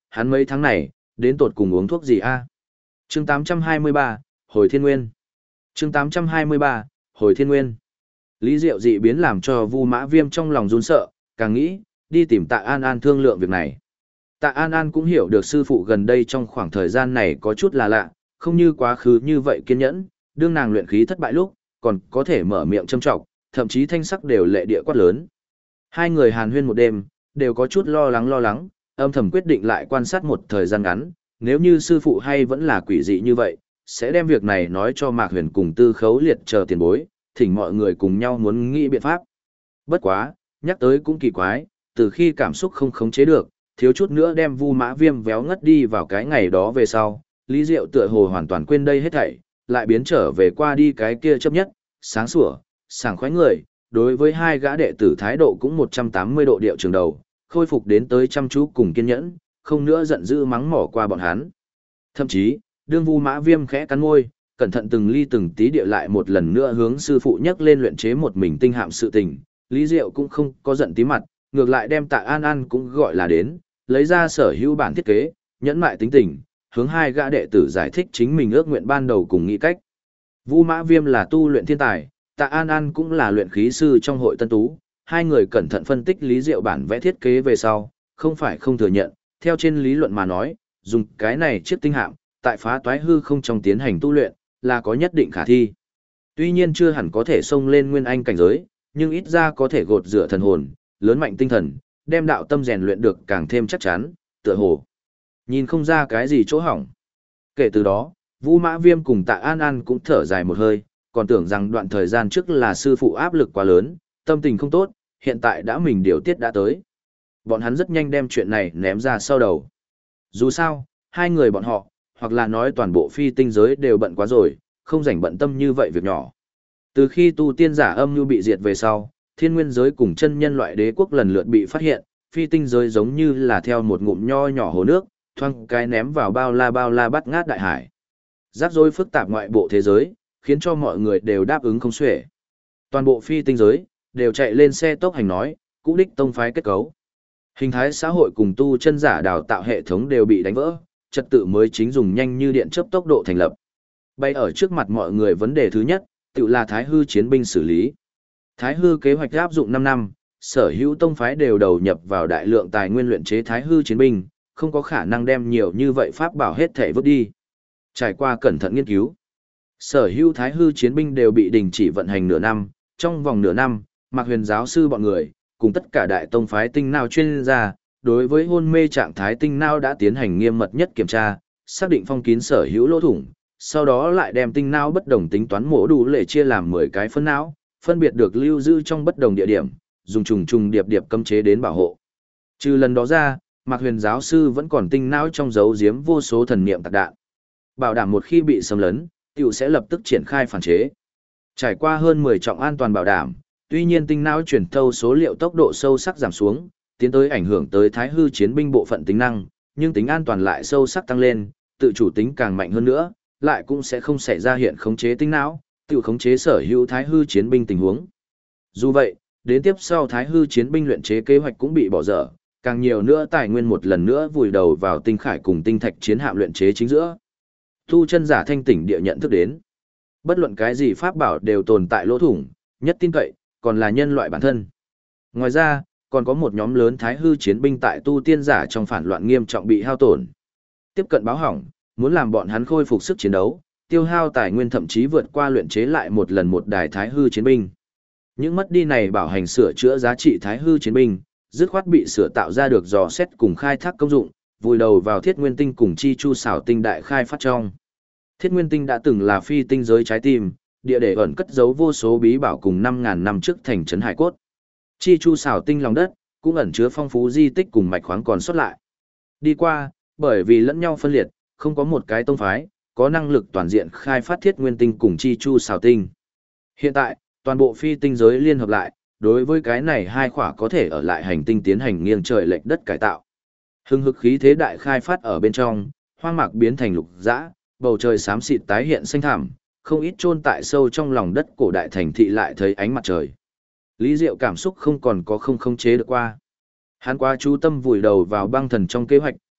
hắn mấy tháng này, đến tột cùng uống thuốc gì a? Chương 823, Hồi Thiên Nguyên. Chương 823, Hồi Thiên Nguyên. Lý Diệu dị biến làm cho Vu Mã Viêm trong lòng run sợ, càng nghĩ, đi tìm Tạ An An thương lượng việc này. Tạ An An cũng hiểu được sư phụ gần đây trong khoảng thời gian này có chút là lạ, không như quá khứ như vậy kiên nhẫn, đương nàng luyện khí thất bại lúc, còn có thể mở miệng châm trọng, thậm chí thanh sắc đều lệ địa quát lớn. Hai người hàn huyên một đêm, đều có chút lo lắng, âm thầm quyết định lại quan sát một thời gian ngắn, nếu như sư phụ hay vẫn là quỷ dị như vậy, sẽ đem việc này nói cho Mạc Huyền cùng Tư Khấu Liệt chờ tiền bối, thỉnh mọi người cùng nhau muốn nghĩ biện pháp. Bất quá, nhắc tới cũng kỳ quái, từ khi cảm xúc không khống chế được, thiếu chút nữa đem Vu Mã Viêm véo ngất đi vào cái ngày đó về sau, Lý Diệu tựa hồ hoàn toàn quên đây hết thảy, lại biến trở về qua đi cái kia chấp nhất, sáng sủa, sảng khoái người, đối với hai gã đệ tử thái độ cũng 180 độ điệu trường đầu, khôi phục đến tới chăm chú cùng kiên nhẫn, không nữa giận dữ mắng mỏ qua bọn hắn. Thậm chí, đương Vu Mã Viêm khẽ cắn môi, cẩn thận từng ly từng tí địa lại một lần nữa hướng sư phụ nhắc lên luyện chế một mình tinh hạm sự tình, Lý Diệu cũng không có giận tí mặt, ngược lại đem Tạ An An cũng gọi là đến, lấy ra sở hữu bản thiết kế, nhẫn mại tính tình, hướng hai gã đệ tử giải thích chính mình ước nguyện ban đầu cùng nghĩ cách. Vu Mã Viêm là tu luyện thiên tài, Tạ An An cũng là luyện khí sư trong hội tân tú, hai người cẩn thận phân tích Lý Diệu bản vẽ thiết kế về sau, không phải không thừa nhận, theo trên lý luận mà nói, dùng cái này chiếc tinh hạm, tại phá toái hư không trong tiến hành tu luyện, là có nhất định khả thi. Tuy nhiên chưa hẳn có thể xông lên nguyên anh cảnh giới, nhưng ít ra có thể gột rửa thần hồn, lớn mạnh tinh thần, đem đạo tâm rèn luyện được càng thêm chắc chắn, tựa hồ nhìn không ra cái gì chỗ hỏng. Kể từ đó, Vu Mã Viêm cùng Tạ An An cũng thở dài một hơi, còn tưởng rằng đoạn thời gian trước là sư phụ áp lực quá lớn, tâm tình không tốt, hiện tại đã mình điều tiết đã tới. Bọn hắn rất nhanh đem chuyện này ném ra sau đầu. Dù sao, hai người bọn họ, hoặc là nói toàn bộ phi tinh giới đều bận quá rồi, không rảnh bận tâm như vậy việc nhỏ. Từ khi tu tiên giả âm nhu bị diệt về sau, thiên nguyên giới cùng chân nhân loại đế quốc lần lượt bị phát hiện, phi tinh giới giống như là theo một ngụm nho nhỏ hồ nước, thoang cái ném vào bao la bắt ngát đại hải. Rắc rối phức tạp ngoại bộ thế giới, khiến cho mọi người đều đáp ứng không xuể. Toàn bộ phi tinh giới, đều chạy lên xe tốc hành nói, cũ đích tông phái kết cấu. Hình thái xã hội cùng tu chân giả đào tạo hệ thống đều bị đánh vỡ, trật tự mới chính dùng nhanh như điện chớp tốc độ thành lập. Bay ở trước mặt mọi người vấn đề thứ nhất, tự là Thái Hư chiến binh xử lý. Thái Hư kế hoạch áp dụng 5 năm, sở hữu tông phái đều đầu nhập vào đại lượng tài nguyên luyện chế Thái Hư chiến binh, không có khả năng đem nhiều như vậy pháp bảo hết thể vứt đi. Trải qua cẩn thận nghiên cứu, sở hữu Thái Hư chiến binh đều bị đình chỉ vận hành nửa năm, trong vòng nửa năm, Mạc Huyền giáo sư bọn người, cùng tất cả đại tông phái tinh nao chuyên gia, đối với hôn mê trạng thái tinh nao đã tiến hành nghiêm mật nhất kiểm tra, xác định phong kín sở hữu lỗ thủng, sau đó lại đem tinh nao bất đồng tính toán mổ đủ lệ chia làm 10 cái phân não, phân biệt được lưu giữ trong bất đồng địa điểm, dùng trùng điệp cấm chế đến bảo hộ. Trừ lần đó ra, Mạc Huyền giáo sư vẫn còn tinh não trong dấu giếm vô số thần niệm tạc đạn. Bảo đảm một khi bị xâm lấn, tiểu sẽ lập tức triển khai phản chế. Trải qua hơn 10 trọng an toàn bảo đảm, tuy nhiên tinh não truyền thâu số liệu tốc độ sâu sắc giảm xuống, tiến tới ảnh hưởng tới Thái Hư chiến binh bộ phận tính năng, nhưng tính an toàn lại sâu sắc tăng lên, tự chủ tính càng mạnh hơn nữa, lại cũng sẽ không xảy ra hiện khống chế tinh não, tự khống chế sở hữu Thái Hư chiến binh tình huống. Dù vậy, đến tiếp sau Thái Hư chiến binh luyện chế kế hoạch cũng bị bỏ dở, càng nhiều nữa tài nguyên một lần nữa vùi đầu vào tinh khải cùng tinh thạch chiến hạm luyện chế chính giữa. Tu chân giả thanh tỉnh địa nhận thức đến, bất luận cái gì pháp bảo đều tồn tại lỗ thủng, nhất tin cậy, còn là nhân loại bản thân. Ngoài ra, còn có một nhóm lớn Thái Hư chiến binh tại tu tiên giả trong phản loạn nghiêm trọng bị hao tổn. Tiếp cận báo hỏng, muốn làm bọn hắn khôi phục sức chiến đấu, tiêu hao tài nguyên thậm chí vượt qua luyện chế lại một lần một đài Thái Hư chiến binh. Những mất đi này bảo hành sửa chữa giá trị Thái Hư chiến binh, dứt khoát bị sửa tạo ra được dò xét cùng khai thác công dụng, vùi đầu vào Thiết Nguyên Tinh cùng Chi Chu xảo tinh đại khai phát trong. Thiết Nguyên Tinh đã từng là phi tinh giới trái tim, địa để ẩn cất giấu vô số bí bảo cùng 5.000 năm trước thành trấn hải cốt. Chi Chu xảo tinh lòng đất cũng ẩn chứa phong phú di tích cùng mạch khoáng còn sót lại. Đi qua, bởi vì lẫn nhau phân liệt, không có một cái tông phái có năng lực toàn diện khai phát Thiết Nguyên Tinh cùng Chi Chu xảo tinh. Hiện tại, toàn bộ phi tinh giới liên hợp lại, đối với cái này hai khỏa có thể ở lại hành tinh tiến hành nghiêng trời lệch đất cải tạo. Hưng hực khí thế đại khai phát ở bên trong, hoang mạc biến thành lục dã, bầu trời xám xịt tái hiện xanh thẳm, không ít chôn tại sâu trong lòng đất cổ đại thành thị lại thấy ánh mặt trời. Lý Diệu cảm xúc không còn có không khống chế được qua. Hắn quá chú tâm vùi đầu vào băng thần trong kế hoạch,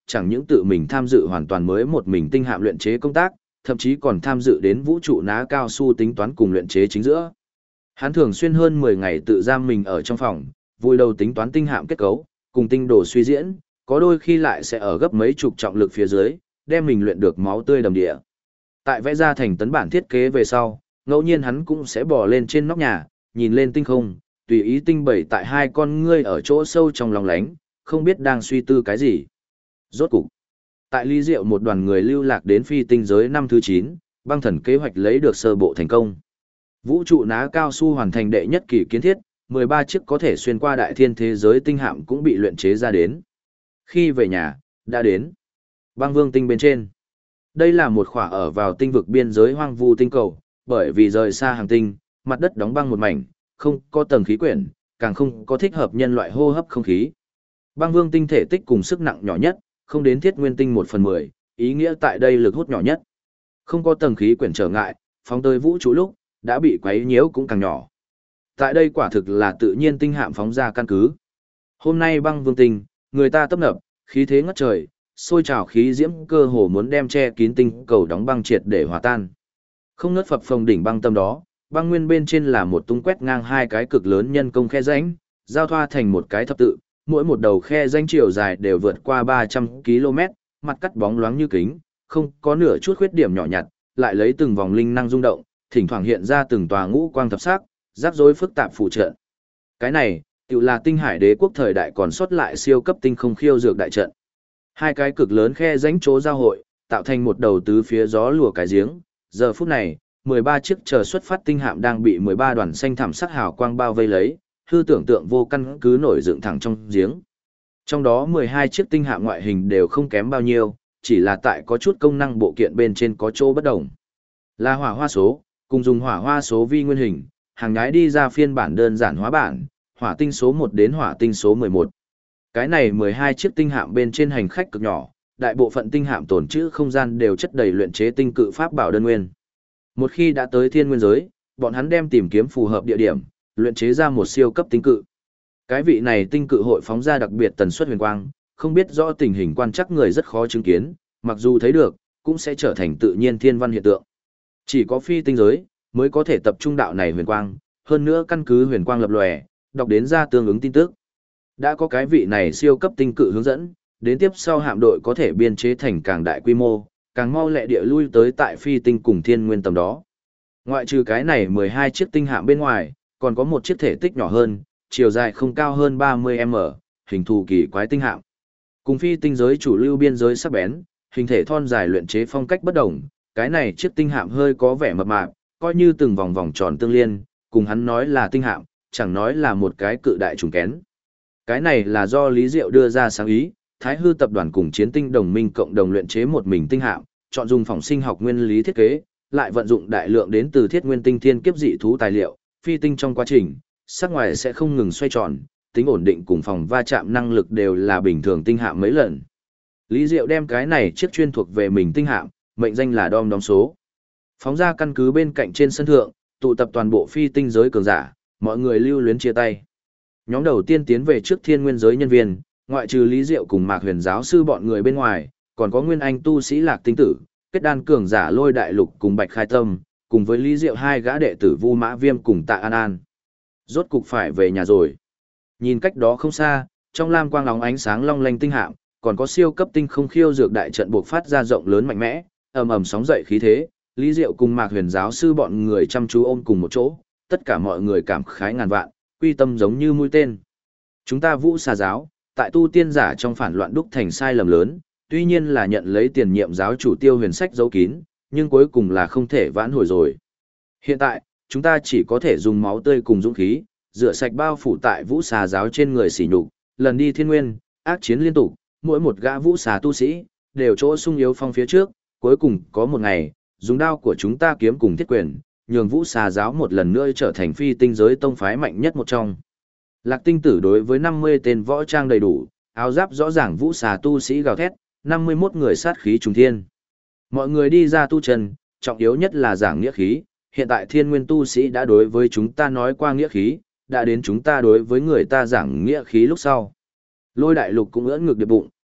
chẳng những tự mình tham dự hoàn toàn mới một mình tinh hạm luyện chế công tác, thậm chí còn tham dự đến vũ trụ ná cao su tính toán cùng luyện chế chính giữa. Hắn thường xuyên hơn 10 ngày tự giam mình ở trong phòng, vui đầu tính toán tinh hạm kết cấu, cùng tinh đồ suy diễn, có đôi khi lại sẽ ở gấp mấy chục trọng lực phía dưới, đem mình luyện được máu tươi đầm địa. Tại vẽ ra thành tấn bản thiết kế về sau, ngẫu nhiên hắn cũng sẽ bò lên trên nóc nhà, nhìn lên tinh không, tùy ý tinh bẩy tại hai con ngươi ở chỗ sâu trong lòng lánh, không biết đang suy tư cái gì. Rốt cục, tại Ly Diệu một đoàn người lưu lạc đến phi tinh giới năm thứ 9, băng thần kế hoạch lấy được sơ bộ thành công. Vũ trụ ná cao su hoàn thành đệ nhất kỳ kiến thiết, 13 chiếc có thể xuyên qua đại thiên thế giới tinh hạm cũng bị luyện chế ra đến. Khi về nhà, đã đến băng vương tinh bên trên. Đây là một khỏa ở vào tinh vực biên giới hoang vu tinh cầu, bởi vì rời xa hành tinh, mặt đất đóng băng một mảnh, không có tầng khí quyển, càng không có thích hợp nhân loại hô hấp không khí. Băng vương tinh thể tích cùng sức nặng nhỏ nhất, không đến thiết nguyên tinh 1/10, ý nghĩa tại đây lực hút nhỏ nhất. Không có tầng khí quyển trở ngại, phóng tới vũ trụ lúc, đã bị quấy nhiễu cũng càng nhỏ. Tại đây quả thực là tự nhiên tinh hạm phóng ra căn cứ. Hôm nay băng vương tinh, người ta tấp nập, khí thế ngất trời, sôi trào khí diễm cơ hồ muốn đem che kín tinh cầu đóng băng triệt để hòa tan. Không ngớt phập phồng đỉnh băng tâm đó, băng nguyên bên trên là một tung quét ngang hai cái cực lớn nhân công khe rãnh, giao thoa thành một cái thập tự, mỗi một đầu khe rãnh chiều dài đều vượt qua 300 km, mặt cắt bóng loáng như kính, không có nửa chút khuyết điểm nhỏ nhặt, lại lấy từng vòng linh năng rung động, thỉnh thoảng hiện ra từng tòa ngũ quang thập sắc, rắc rối phức tạp phụ trợ. Cái này, tự là tinh hải đế quốc thời đại còn sót lại siêu cấp tinh không khiêu dược đại trận. Hai cái cực lớn khe rãnh chỗ giao hội, tạo thành một đầu tứ phía gió lùa cái giếng. Giờ phút này, 13 chiếc chờ xuất phát tinh hạm đang bị 13 đoàn xanh thảm sắc hào quang bao vây lấy, hư tưởng tượng vô căn cứ nổi dựng thẳng trong giếng. Trong đó 12 chiếc tinh hạm ngoại hình đều không kém bao nhiêu, chỉ là tại có chút công năng bộ kiện bên trên có chỗ bất đồng. Là hỏa hoa số, cùng dùng hỏa hoa số vi nguyên hình, hàng nhái đi ra phiên bản đơn giản hóa bản, hỏa tinh số 1 đến hỏa tinh số 11. Cái này 12 chiếc tinh hạm bên trên hành khách cực nhỏ, đại bộ phận tinh hạm tồn trữ không gian đều chất đầy luyện chế tinh cự pháp bảo đơn nguyên. Một khi đã tới thiên nguyên giới, bọn hắn đem tìm kiếm phù hợp địa điểm, luyện chế ra một siêu cấp tinh cự. Cái vị này tinh cự hội phóng ra đặc biệt tần suất huyền quang, không biết rõ tình hình quan trắc người rất khó chứng kiến, mặc dù thấy được, cũng sẽ trở thành tự nhiên thiên văn hiện tượng. Chỉ có phi tinh giới mới có thể tập trung đạo này huyền quang, hơn nữa căn cứ huyền quang lập lòe, đọc đến ra tương ứng tin tức. Đã có cái vị này siêu cấp tinh cự hướng dẫn, đến tiếp sau hạm đội có thể biên chế thành càng đại quy mô, càng mau lẹ địa lui tới tại phi tinh cùng thiên nguyên tầm đó. Ngoại trừ cái này 12 chiếc tinh hạm bên ngoài, còn có một chiếc thể tích nhỏ hơn, chiều dài không cao hơn 30m, hình thù kỳ quái tinh hạm. Cùng phi tinh giới chủ lưu biên giới sắc bén, hình thể thon dài luyện chế phong cách bất đồng, cái này chiếc tinh hạm hơi có vẻ mập mạp, coi như từng vòng vòng tròn tương liên, cùng hắn nói là tinh hạm, chẳng nói là một cái cự đại trùng kén. Cái này là do Lý Diệu đưa ra sáng ý, Thái Hư tập đoàn cùng Chiến Tinh đồng minh cộng đồng luyện chế một mình tinh hạm, chọn dùng phỏng sinh học nguyên lý thiết kế, lại vận dụng đại lượng đến từ thiết nguyên tinh thiên kiếp dị thú tài liệu, phi tinh trong quá trình, sắc ngoài sẽ không ngừng xoay tròn, tính ổn định cùng phòng va chạm năng lực đều là bình thường tinh hạm mấy lần. Lý Diệu đem cái này chiếc chuyên thuộc về mình tinh hạm, mệnh danh là đom đóm số. Phóng ra căn cứ bên cạnh trên sân thượng, tụ tập toàn bộ phi tinh giới cường giả, mọi người lưu luyến chia tay. Nhóm đầu tiên tiến về trước thiên nguyên giới nhân viên, ngoại trừ Lý Diệu cùng Mạc Huyền giáo sư bọn người bên ngoài, còn có nguyên anh tu sĩ Lạc Tinh Tử, kết đan cường giả Lôi Đại Lục cùng Bạch Khai Tâm, cùng với Lý Diệu hai gã đệ tử Vu Mã Viêm cùng Tạ An An. Rốt cục phải về nhà rồi. Nhìn cách đó không xa, trong lam quang óng ánh sáng long lanh tinh hạm, còn có siêu cấp tinh không khiêu dược đại trận buộc phát ra rộng lớn mạnh mẽ, ầm ầm sóng dậy khí thế, Lý Diệu cùng Mạc Huyền giáo sư bọn người chăm chú ôm cùng một chỗ, tất cả mọi người cảm khái ngàn vạn, quy tâm giống như mũi tên. Chúng ta Vũ Xà giáo, tại tu tiên giả trong phản loạn đúc thành sai lầm lớn, tuy nhiên là nhận lấy tiền nhiệm giáo chủ Tiêu Huyền Sách giấu kín, nhưng cuối cùng là không thể vãn hồi rồi. Hiện tại, chúng ta chỉ có thể dùng máu tươi cùng dũng khí, rửa sạch bao phủ tại Vũ Xà giáo trên người sỉ nhục, lần đi thiên nguyên, ác chiến liên tục, mỗi một gã Vũ Xà tu sĩ đều chỗ sung yếu phong phía trước, cuối cùng có một ngày, dùng đao của chúng ta kiếm cùng thiết quyền, nhường Vũ Xà giáo một lần nữa trở thành phi tinh giới tông phái mạnh nhất một trong. Lạc Tinh Tử đối với 50 tên võ trang đầy đủ, áo giáp rõ ràng Vũ Xà tu sĩ gào thét, 51 người sát khí trùng thiên. Mọi người đi ra tu chân, trọng yếu nhất là giảng nghĩa khí, hiện tại thiên nguyên tu sĩ đã đối với chúng ta nói qua nghĩa khí, đã đến chúng ta đối với người ta giảng nghĩa khí lúc sau. Lôi Đại Lục cũng ưỡn ngực điệp bụng,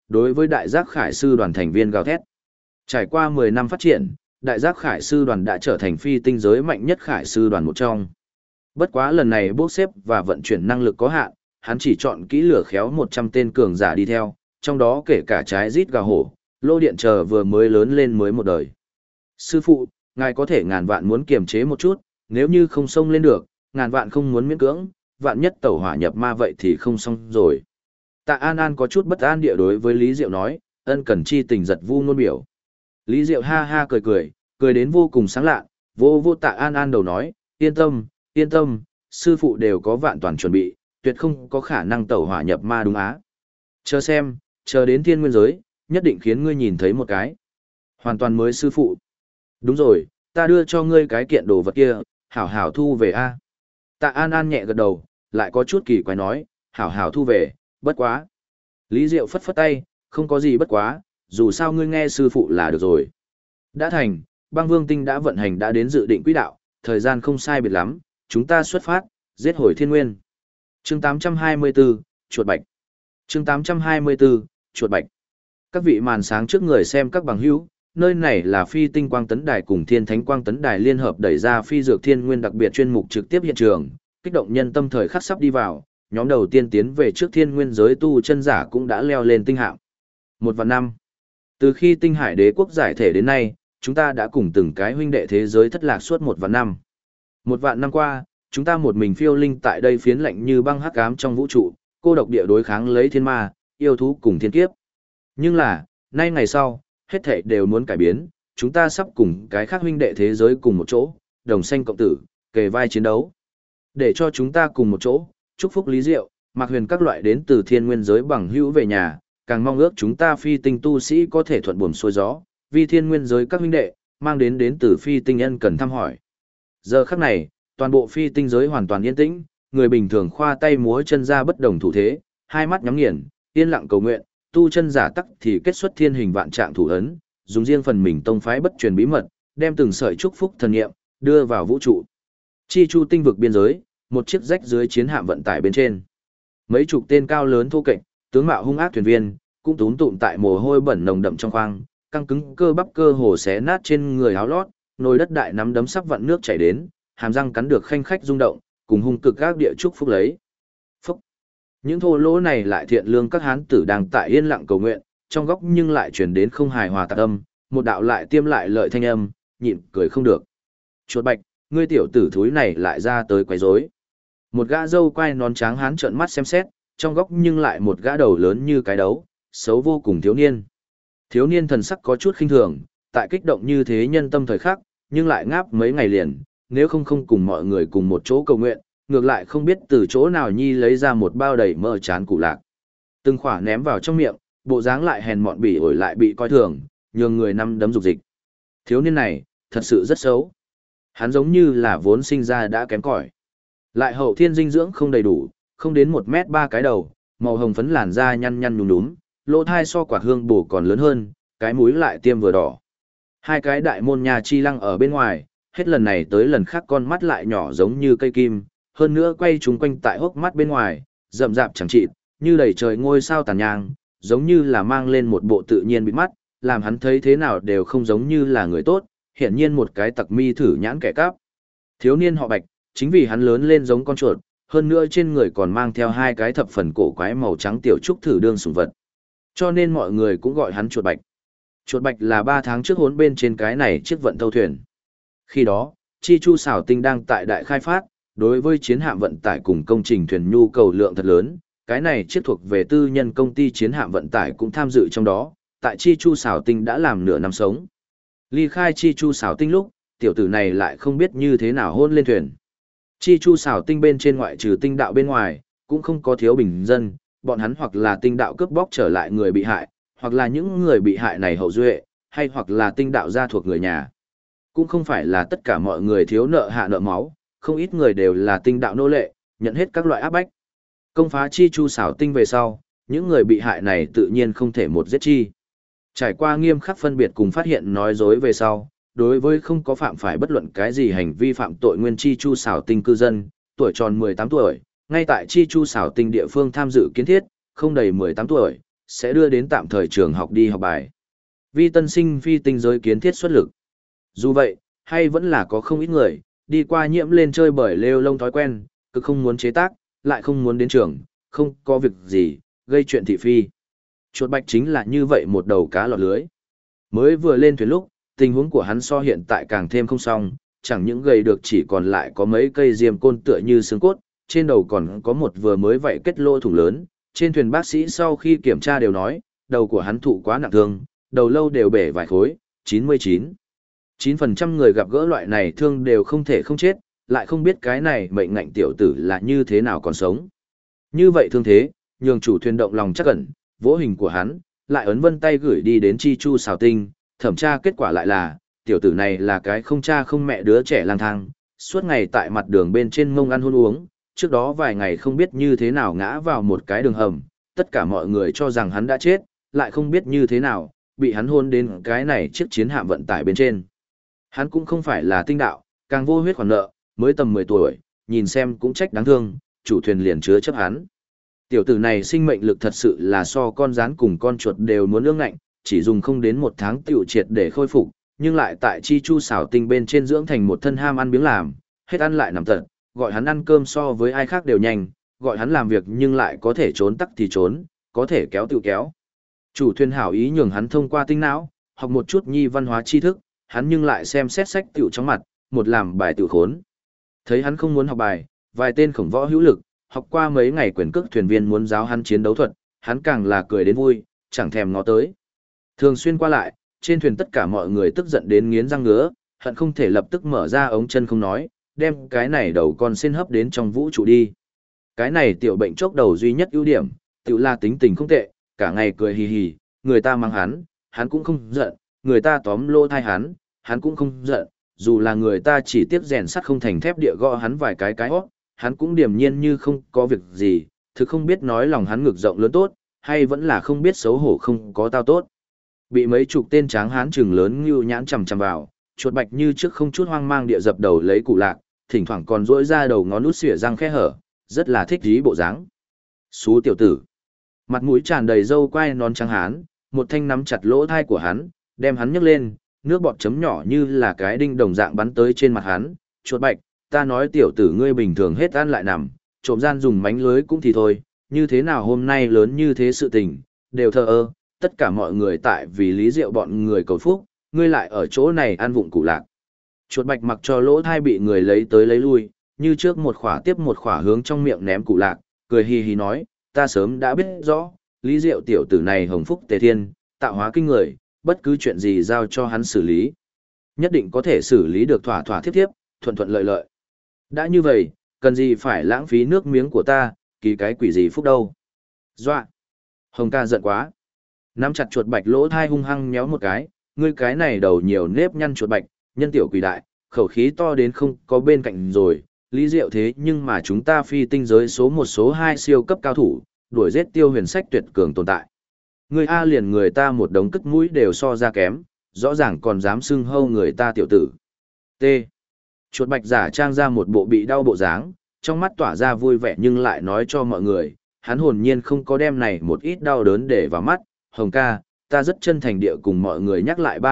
đối với đại giác khải sư đoàn thành viên gào thét. Trải qua 10 năm phát triển, đại giác khải sư đoàn đã trở thành phi tinh giới mạnh nhất khải sư đoàn một trong. Bất quá lần này bốc xếp và vận chuyển năng lực có hạn, hắn chỉ chọn kỹ lửa khéo 100 tên cường giả đi theo, trong đó kể cả trái rít gà hổ, lô điện chờ vừa mới lớn lên mới một đời. Sư phụ, ngài có thể ngàn vạn muốn kiềm chế một chút, nếu như không xông lên được, ngàn vạn không muốn miễn cưỡng, vạn nhất tẩu hỏa nhập ma vậy thì không xong rồi. Tạ An An có chút bất an địa đối với Lý Diệu nói, ân cần chi tình giật vu ngôn biểu. Lý Diệu ha ha cười đến vô cùng sáng lạ, vô Tạ An An đầu nói, yên tâm, sư phụ đều có vạn toàn chuẩn bị, tuyệt không có khả năng tẩu hỏa nhập ma đúng á. Chờ xem, chờ đến thiên nguyên giới, nhất định khiến ngươi nhìn thấy một cái. Hoàn toàn mới sư phụ. Đúng rồi, ta đưa cho ngươi cái kiện đồ vật kia, hảo hảo thu về a. Tạ An An nhẹ gật đầu, lại có chút kỳ quái nói, hảo hảo thu về, bất quá. Lý Diệu phất phất tay, không có gì bất quá, dù sao ngươi nghe sư phụ là được rồi. Đã thành, băng vương tinh đã vận hành đã đến dự định quỹ đạo, thời gian không sai biệt lắm, chúng ta xuất phát, giết hồi thiên nguyên. Chương 824, chuột bạch. Chương 824, chuột bạch. Các vị màn sáng trước người xem các bằng hữu, nơi này là phi tinh quang tấn đài cùng thiên thánh quang tấn đài liên hợp đẩy ra phi dược thiên nguyên đặc biệt chuyên mục trực tiếp hiện trường, kích động nhân tâm thời khắc sắp đi vào, nhóm đầu tiên tiến về trước thiên nguyên giới tu chân giả cũng đã leo lên tinh hạng. 1/5. Từ khi tinh hải đế quốc giải thể đến nay, chúng ta đã cùng từng cái huynh đệ thế giới thất lạc suốt 1/5. 1/5 qua, chúng ta một mình phiêu linh tại đây phiến lạnh như băng hắc ám trong vũ trụ, cô độc địa đối kháng lấy thiên ma, yêu thú cùng thiên kiếp. Nhưng là, nay ngày sau, hết thảy đều muốn cải biến, chúng ta sắp cùng cái khác huynh đệ thế giới cùng một chỗ, đồng sanh cộng tử, kề vai chiến đấu. Để cho chúng ta cùng một chỗ, chúc phúc Lý Diệu, Mạc Huyền các loại đến từ thiên nguyên giới bằng hữu về nhà, càng mong ước chúng ta phi tinh tu sĩ có thể thuận buồm xuôi gió, vì thiên nguyên giới các huynh đệ, mang đến từ phi tinh nhân cần thăm hỏi. Giờ khắc này, toàn bộ phi tinh giới hoàn toàn yên tĩnh, người bình thường khoa tay múa chân ra bất đồng thủ thế, hai mắt nhắm nghiền, yên lặng cầu nguyện, tu chân giả tắc thì kết xuất thiên hình vạn trạng thủ ấn, dùng riêng phần mình tông phái bất truyền bí mật, đem từng sợi chúc phúc thần niệm đưa vào vũ trụ. Chi chu tinh vực biên giới, một chiếc rách dưới chiến hạm vận tải bên trên. Mấy chục tên cao lớn thô kệch, tướng mạo hung ác thuyền viên, cũng túm tụm tại mồ hôi bẩn nồng đậm trong khoang, căng cứng cơ bắp cơ hồ xé nát trên người áo lót, nồi đất đại nắm đấm sắp vặn nước chảy đến, hàm răng cắn được khanh khách rung động, cùng hung cực các địa chúc phúc lấy. Phúc. Những thô lỗ này lại thiện lương các hán tử đang tại yên lặng cầu nguyện, trong góc nhưng lại truyền đến không hài hòa tạc âm, một đạo lại tiêm lại lợi thanh âm, nhịn cười không được. Chuột bạch, ngươi tiểu tử thúi này lại ra tới quấy rối. Một gã râu quai nón tráng hán trợn mắt xem xét, trong góc nhưng lại một gã đầu lớn như cái đấu, xấu vô cùng thiếu niên. Thiếu niên thần sắc có chút khinh thường, tại kích động như thế nhân tâm thời khắc, nhưng lại ngáp mấy ngày liền, nếu không cùng mọi người cùng một chỗ cầu nguyện, ngược lại không biết từ chỗ nào nhi lấy ra một bao đầy mỡ chán củ lạc. Từng khỏa ném vào trong miệng, bộ dáng lại hèn mọn bỉ ổi lại bị coi thường, nhường người năm đấm dục dịch. Thiếu niên này, thật sự rất xấu. Hắn giống như là vốn sinh ra đã kém cỏi. Lại hậu thiên dinh dưỡng không đầy đủ, không đến 1m3 cái đầu, màu hồng phấn làn da nhăn nhăn nhúm nhúm, lỗ thai so quạt hương bổ còn lớn hơn, cái mũi lại tiêm vừa đỏ. Hai cái đại môn nhà chi lăng ở bên ngoài, hết lần này tới lần khác con mắt lại nhỏ giống như cây kim, hơn nữa quay chúng quanh tại hốc mắt bên ngoài, rậm rạp chẳng chịt, như đầy trời ngôi sao tàn nhang, giống như là mang lên một bộ tự nhiên bịt mắt, làm hắn thấy thế nào đều không giống như là người tốt, hiển nhiên một cái tặc mi thử nhãn kẻ cắp. Thiếu niên họ Bạch, chính vì hắn lớn lên giống con chuột, hơn nữa trên người còn mang theo hai cái thập phần cổ quái màu trắng tiểu trúc thử đương sủng vật. Cho nên mọi người cũng gọi hắn chuột Bạch. Chuột Bạch là 3 tháng trước hốn bên trên cái này chiếc vận thâu thuyền. Khi đó, Chi Chu xảo tinh đang tại đại khai phát, đối với chiến hạm vận tải cùng công trình thuyền nhu cầu lượng thật lớn, cái này chiếc thuộc về tư nhân công ty chiến hạm vận tải cũng tham dự trong đó, tại Chi Chu xảo tinh đã làm nửa năm sống. Ly khai Chi Chu xảo tinh lúc, tiểu tử này lại không biết như thế nào hôn lên thuyền. Chi Chu xảo tinh bên trên ngoại trừ tinh đạo bên ngoài, cũng không có thiếu bình dân, bọn hắn hoặc là tinh đạo cướp bóc trở lại người bị hại, hoặc là những người bị hại này hậu duệ, hay hoặc là tinh đạo gia thuộc người nhà. Cũng không phải là tất cả mọi người thiếu nợ hạ nợ máu, không ít người đều là tinh đạo nô lệ, nhận hết các loại áp bách. Công phá Chi Chu xảo tinh về sau, những người bị hại này tự nhiên không thể một giết chi. Trải qua nghiêm khắc phân biệt cùng phát hiện nói dối về sau, đối với không có phạm phải bất luận cái gì hành vi phạm tội nguyên Chi Chu xảo tinh cư dân, tuổi tròn 18 tuổi, ngay tại Chi Chu xảo tinh địa phương tham dự kiến thiết, không đầy 18 tuổi, sẽ đưa đến tạm thời trường học đi học bài. Vi tân sinh phi tinh giới kiến thiết xuất lực. Dù vậy, hay vẫn là có không ít người, đi qua nhiễm lên chơi bời lêu lông thói quen, cực không muốn chế tác, lại không muốn đến trường, không có việc gì, gây chuyện thị phi. Chuột bạch chính là như vậy một đầu cá lọt lưới. Mới vừa lên thuyền lúc, tình huống của hắn so hiện tại càng thêm không xong, chẳng những gầy được chỉ còn lại có mấy cây diêm côn tựa như xương cốt, trên đầu còn có một vừa mới vậy kết lỗ thủng lớn. Trên thuyền bác sĩ sau khi kiểm tra đều nói, đầu của hắn thụ quá nặng thương, đầu lâu đều bể vài khối, 99% người gặp gỡ loại này thương đều không thể không chết, lại không biết cái này mệnh ngạnh tiểu tử là như thế nào còn sống. Như vậy thương thế, nhường chủ thuyền động lòng chắc ẩn, vỗ hình của hắn, lại ấn vân tay gửi đi đến Chi Chu Xào Tinh, thẩm tra kết quả lại là, tiểu tử này là cái không cha không mẹ đứa trẻ lang thang, suốt ngày tại mặt đường bên trên mông ăn hôn uống, trước đó vài ngày không biết như thế nào ngã vào một cái đường hầm, tất cả mọi người cho rằng hắn đã chết, lại không biết như thế nào, bị hắn hôn đến cái này chiếc chiến hạm vận tải bên trên. Hắn cũng không phải là tinh đạo, càng vô huyết khoản nợ, mới tầm 10 tuổi, nhìn xem cũng trách đáng thương, chủ thuyền liền chứa chấp hắn. Tiểu tử này sinh mệnh lực thật sự là so con rắn cùng con chuột đều muốn ương ngạnh, chỉ dùng không đến 1 tháng tiểu triệt để khôi phục, nhưng lại tại Chi Chu Xảo Tinh bên trên dưỡng thành một thân ham ăn biếng làm, hết ăn lại nằm tật, gọi hắn ăn cơm so với ai khác đều nhanh, gọi hắn làm việc nhưng lại có thể trốn tắc thì trốn, có thể kéo tự kéo. Chủ thuyền hảo ý nhường hắn thông qua tinh não, học một chút nhi văn hóa tri thức, hắn nhưng lại xem xét sách tiểu trong mặt, một làm bài tự khốn. Thấy hắn không muốn học bài, vài tên khổng võ hữu lực, học qua mấy ngày quyền cước thuyền viên muốn giáo hắn chiến đấu thuật, hắn càng là cười đến vui, chẳng thèm ngó tới. Thường xuyên qua lại, trên thuyền tất cả mọi người tức giận đến nghiến răng ngứa, hận không thể lập tức mở ra ống chân không nói, đem cái này đầu con xin hấp đến trong vũ trụ đi. Cái này tiểu bệnh chốc đầu duy nhất ưu điểm, tiểu là tính tình không tệ, cả ngày cười hì hì, người ta mang hắn cũng không giận, người ta tóm lô thai hắn cũng không giận, dù là người ta chỉ tiếp rèn sắt không thành thép địa gõ hắn vài cái hót, hắn cũng điềm nhiên như không có việc gì, thực không biết nói lòng hắn ngực rộng lớn tốt, hay vẫn là không biết xấu hổ không có tao tốt. Bị mấy chục tên tráng hán trừng lớn như nhãn chằm chằm vào, chuột bạch như trước không chút hoang mang địa dập đầu lấy cụ lạc, thỉnh thoảng còn rỗi ra đầu ngón út xỉa răng khẽ hở, rất là thích dí bộ dáng. Xú tiểu tử. Mặt mũi tràn đầy râu quai nón trắng hán, một thanh nắm chặt lỗ thai của hắn, đem hắn nhấc lên, nước bọt chấm nhỏ như là cái đinh đồng dạng bắn tới trên mặt hắn. Chuột bạch, ta nói tiểu tử ngươi bình thường hết ăn lại nằm, trộm gian dùng mánh lưới cũng thì thôi, như thế nào hôm nay lớn như thế sự tình, đều thờ ơ, tất cả mọi người tại vì lý rượu bọn người cầu phúc, ngươi lại ở chỗ này ăn vụng củ lạc. Chuột bạch mặc cho lỗ thai bị người lấy tới lấy lui, như trước một khỏa tiếp một khỏa hướng trong miệng ném củ lạc, cười hì hì nói, ta sớm đã biết rõ, lý diệu tiểu tử này hồng phúc tề thiên, tạo hóa kinh người, bất cứ chuyện gì giao cho hắn xử lý. Nhất định có thể xử lý được thỏa thỏa thiếp thiếp, thuận thuận lợi lợi. Đã như vậy, cần gì phải lãng phí nước miếng của ta, kỳ cái quỷ gì phúc đâu. Doạ! Hồng ca giận quá. Nắm chặt chuột bạch lỗ thai hung hăng nhéo một cái, ngươi cái này đầu nhiều nếp nhăn chuột bạch, nhân tiểu quỷ đại, khẩu khí to đến không có bên cạnh rồi, lý diệu thế nhưng mà chúng ta phi tinh giới số 1 số 2 siêu cấp cao thủ, đuổi giết tiêu huyền sách tuyệt cường tồn tại. Người A liền người ta một đống cất mũi đều so ra kém, rõ ràng còn dám xưng hâu người ta tiểu tử. T. Chuột bạch giả trang ra một bộ bị đau bộ dáng, trong mắt tỏa ra vui vẻ nhưng lại nói cho mọi người, hắn hồn nhiên không có đem này một ít đau đớn để vào mắt. Hồng ca, ta rất chân thành địa cùng mọi người nhắc lại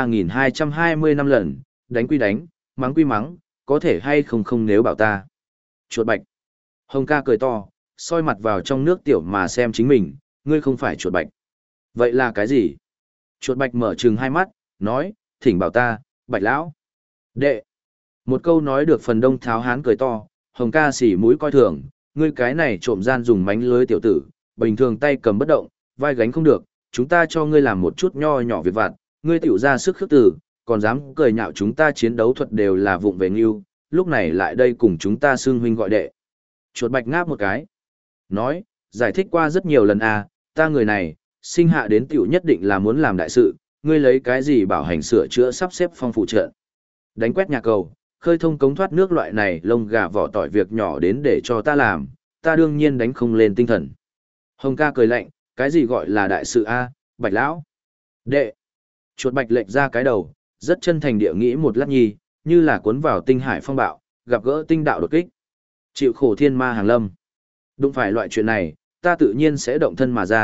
3220 năm lần, đánh quy đánh, mắng quy mắng, có thể hay không không nếu bảo ta. Chuột bạch. Hồng ca cười to, soi mặt vào trong nước tiểu mà xem chính mình, ngươi không phải chuột bạch. Vậy là cái gì? Chuột bạch mở trừng hai mắt, nói, thỉnh bảo ta, bạch lão. Đệ. Một câu nói được phần đông tháo hán cười to, Hồng ca xỉ mũi coi thường, ngươi cái này trộm gian dùng mánh lưới tiểu tử, bình thường tay cầm bất động, vai gánh không được, chúng ta cho ngươi làm một chút nho nhỏ việc vặt, ngươi tiểu ra sức khước từ, còn dám cười nhạo chúng ta chiến đấu thuật đều là vụng về nghiêu, lúc này lại đây cùng chúng ta xưng huynh gọi đệ. Chuột bạch ngáp một cái. Nói, giải thích qua rất nhiều lần à, ta người này, sinh hạ đến tiểu nhất định là muốn làm đại sự, ngươi lấy cái gì bảo hành sửa chữa sắp xếp phong phụ trợ. Đánh quét nhà cầu, khơi thông cống thoát nước loại này lông gà vỏ tỏi việc nhỏ đến để cho ta làm, ta đương nhiên đánh không lên tinh thần. Hồng ca cười lạnh, cái gì gọi là đại sự a, bạch lão? Đệ. Chuột bạch lệch ra cái đầu, rất chân thành địa nghĩ một lát nhi, như là cuốn vào tinh hải phong bạo, gặp gỡ tinh đạo đột kích. Chịu khổ thiên ma hàng lâm. Đụng phải loại chuyện này, ta tự nhiên sẽ động thân mà ra,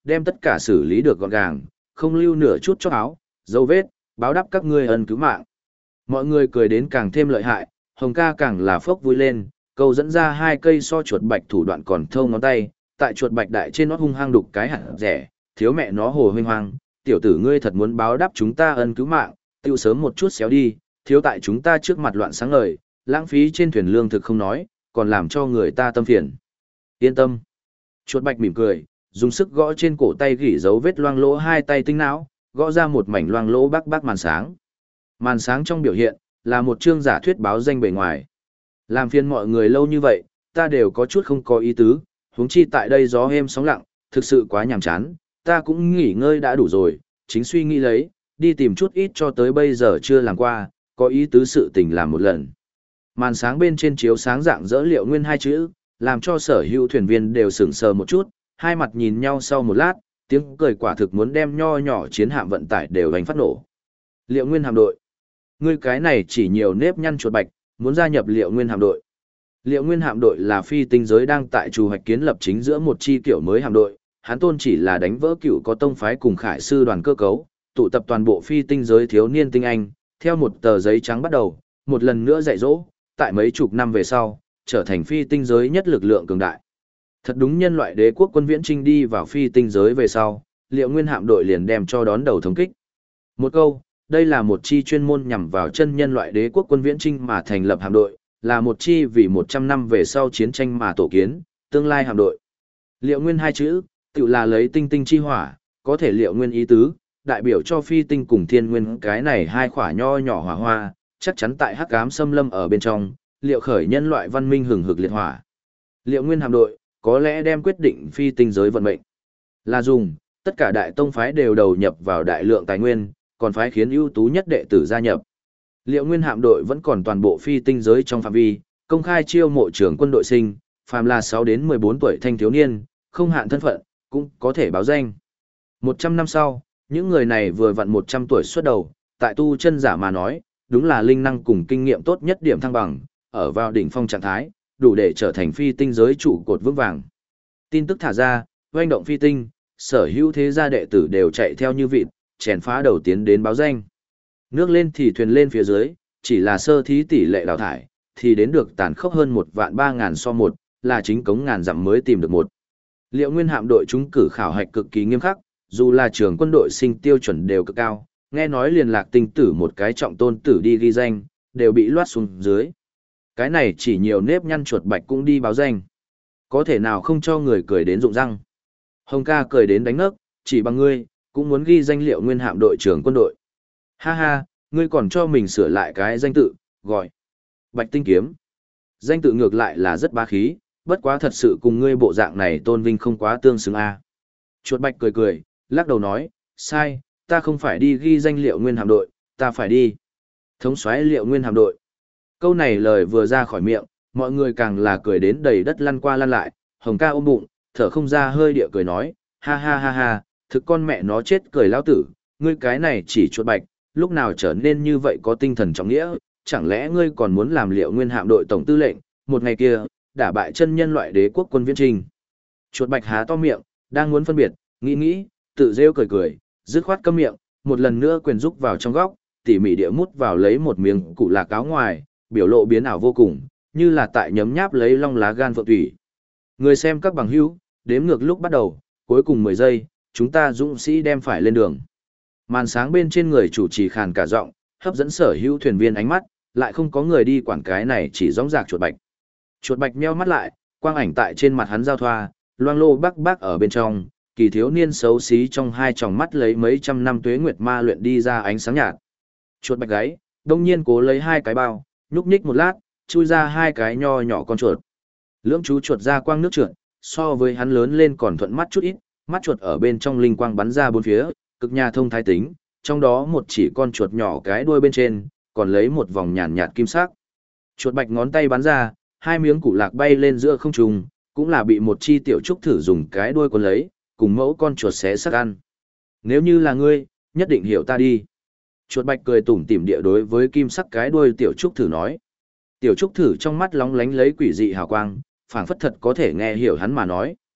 đem tất cả xử lý được gọn gàng, không lưu nửa chút chóc áo, dấu vết, báo đáp các ngươi ân cứu mạng. Mọi người cười đến càng thêm lợi hại, Hồng ca càng là phốc vui lên, câu dẫn ra hai cây so chuột bạch thủ đoạn còn thâu ngón tay, tại chuột bạch đại trên nót hung hăng đục cái hạt rẻ, thiếu mẹ nó hồ huynh hoang, tiểu tử ngươi thật muốn báo đáp chúng ta ân cứu mạng, tiêu sớm một chút xéo đi, thiếu tại chúng ta trước mặt loạn sáng ngời, lãng phí trên thuyền lương thực không nói, còn làm cho người ta tâm phiền. Yên tâm. Chuột bạch mỉm cười, dùng sức gõ trên cổ tay gỉ dấu vết loang lỗ hai tay tinh não, gõ ra một mảnh loang lỗ bác màn sáng. Màn sáng trong biểu hiện, là một chương giả thuyết báo danh bề ngoài. Làm phiền mọi người lâu như vậy, ta đều có chút không có ý tứ, huống chi tại đây gió êm sóng lặng, thực sự quá nhàm chán, ta cũng nghỉ ngơi đã đủ rồi, chính suy nghĩ lấy, đi tìm chút ít cho tới bây giờ chưa làm qua, có ý tứ sự tình làm một lần. Màn sáng bên trên chiếu sáng dạng dỡ Liệu Nguyên hai chữ, làm cho sở hữu thuyền viên đều sững sờ một chút, hai mặt nhìn nhau sau một lát, tiếng cười quả thực muốn đem nho nhỏ chiến hạm vận tải đều đánh phát nổ. Liệu Nguyên hạm đội. Ngươi cái này chỉ nhiều nếp nhăn chuột bạch, muốn gia nhập Liệu Nguyên hạm đội. Liệu Nguyên hạm đội là phi tinh giới đang tại trù hoạch kiến lập chính giữa một chi kiểu mới hạm đội, hắn tôn chỉ là đánh vỡ cựu có tông phái cùng khải sư đoàn cơ cấu, tụ tập toàn bộ phi tinh giới thiếu niên tinh anh, theo một tờ giấy trắng bắt đầu, một lần nữa dạy dỗ, tại mấy chục năm về sau, trở thành phi tinh giới nhất lực lượng cường đại. Thật đúng nhân loại đế quốc quân viễn trinh đi vào phi tinh giới về sau, Liệu Nguyên hạm đội liền đem cho đón đầu thống kích. Một câu, đây là một chi chuyên môn nhằm vào chân nhân loại đế quốc quân viễn trinh mà thành lập hạm đội, là một chi vì 100 năm về sau chiến tranh mà tổ kiến, tương lai hạm đội. Liệu Nguyên hai chữ, tự là lấy tinh tinh chi hỏa, có thể Liệu Nguyên ý tứ, đại biểu cho phi tinh cùng thiên nguyên cái này hai khỏa nho nhỏ hỏa hoa, chắc chắn tại hắc ám xâm lâm ở bên trong, liệu khởi nhân loại văn minh hừng hực liệt hỏa. Liệu Nguyên hạm đội, có lẽ đem quyết định phi tinh giới vận mệnh. Là dùng, tất cả đại tông phái đều đầu nhập vào đại lượng tài nguyên, còn phái khiến ưu tú nhất đệ tử gia nhập. Liệu Nguyên hạm đội vẫn còn toàn bộ phi tinh giới trong phạm vi, công khai chiêu mộ trưởng quân đội sinh, phàm là 6 đến 14 tuổi thanh thiếu niên, không hạn thân phận, cũng có thể báo danh. 100 năm sau, những người này vừa vặn 100 tuổi xuất đầu, tại tu chân giả mà nói, đúng là linh năng cùng kinh nghiệm tốt nhất điểm thăng bằng, ở vào đỉnh phong trạng thái, đủ để trở thành phi tinh giới trụ cột vững vàng. Tin tức thả ra, oanh động phi tinh, sở hữu thế gia đệ tử đều chạy theo như vịt, chèn phá đầu tiến đến báo danh. Nước lên thì thuyền lên phía dưới, chỉ là sơ thí tỷ lệ đào thải, thì đến được tàn khốc hơn 1.300.000 so 1, là chính cống ngàn dặm mới tìm được một. Liệu Nguyên hạm đội trúng cử khảo hạch cực kỳ nghiêm khắc, dù là trường quân đội sinh tiêu chuẩn đều cực cao, nghe nói liền lạc tinh tử một cái trọng tôn tử đi ghi danh, đều bị loát xuống dưới. Cái này chỉ nhiều nếp nhăn chuột bạch cũng đi báo danh. Có thể nào không cho người cười đến rụng răng. Hồng ca cười đến đánh ngất, chỉ bằng ngươi, cũng muốn ghi danh Liệu Nguyên hạm đội trưởng quân đội. Ha ha, ngươi còn cho mình sửa lại cái danh tự, gọi Bạch Tinh Kiếm. Danh tự ngược lại là rất bá khí, bất quá thật sự cùng ngươi bộ dạng này tôn vinh không quá tương xứng a. Chuột bạch cười cười, lắc đầu nói, sai, ta không phải đi ghi danh Liệu Nguyên hạm đội, ta phải đi thống soái Liệu Nguyên hạm đội. Câu này lời vừa ra khỏi miệng, mọi người càng là cười đến đầy đất lăn qua lăn lại, Hồng ca ôm bụng, thở không ra hơi địa cười nói, ha ha ha ha, thực con mẹ nó chết cười lão tử, ngươi cái này chỉ chuột bạch, lúc nào trở nên như vậy có tinh thần trọng nghĩa, chẳng lẽ ngươi còn muốn làm Liệu Nguyên hạm đội tổng tư lệnh, một ngày kia, đả bại chân nhân loại đế quốc quân viễn trinh. Chuột bạch há to miệng, đang muốn phân biệt, nghĩ, tự rêu cười cười, dứt khoát câm miệng, một lần nữa quyền rúc vào trong góc, tỉ mỉ địa mút vào lấy một miếng củ lạc áo ngoài, biểu lộ biến ảo vô cùng, như là tại nhấm nháp lấy long lá gan phượng thủy. Người xem các bằng hữu, đếm ngược lúc bắt đầu, cuối cùng 10 giây, chúng ta dũng sĩ đem phải lên đường. Màn sáng bên trên người chủ trì khàn cả giọng, hấp dẫn sở hữu thuyền viên ánh mắt, lại không có người đi quản cái này chỉ rõng rạc chuột bạch. Chuột bạch meo mắt lại, quang ảnh tại trên mặt hắn giao thoa, loang lô bác ở bên trong, kỳ thiếu niên xấu xí trong hai tròng mắt lấy mấy trăm năm tuế nguyệt ma luyện đi ra ánh sáng nhạt. Chuột bạch gáy, đông nhiên cố lấy hai cái bao, nhúc nhích một lát, chui ra hai cái nho nhỏ con chuột. Lưỡng chú chuột ra quang nước trượt, so với hắn lớn lên còn thuận mắt chút ít, mắt chuột ở bên trong linh quang bắn ra bốn phía, cực nhà thông thái tính, trong đó một chỉ con chuột nhỏ cái đuôi bên trên, còn lấy một vòng nhàn nhạt kim sắc. Chuột bạch ngón tay bắn ra, hai miếng củ lạc bay lên giữa không trung, cũng là bị một chi tiểu trúc thử dùng cái đuôi cuốn lấy, cùng mẫu con chuột xé xác ăn. Nếu như là ngươi, nhất định hiểu ta đi. Chuột bạch cười tủm tỉm địa đối với kim sắc cái đuôi tiểu trúc thử nói. Tiểu trúc thử trong mắt lóng lánh lấy quỷ dị hào quang, phảng phất thật có thể nghe hiểu hắn mà nói.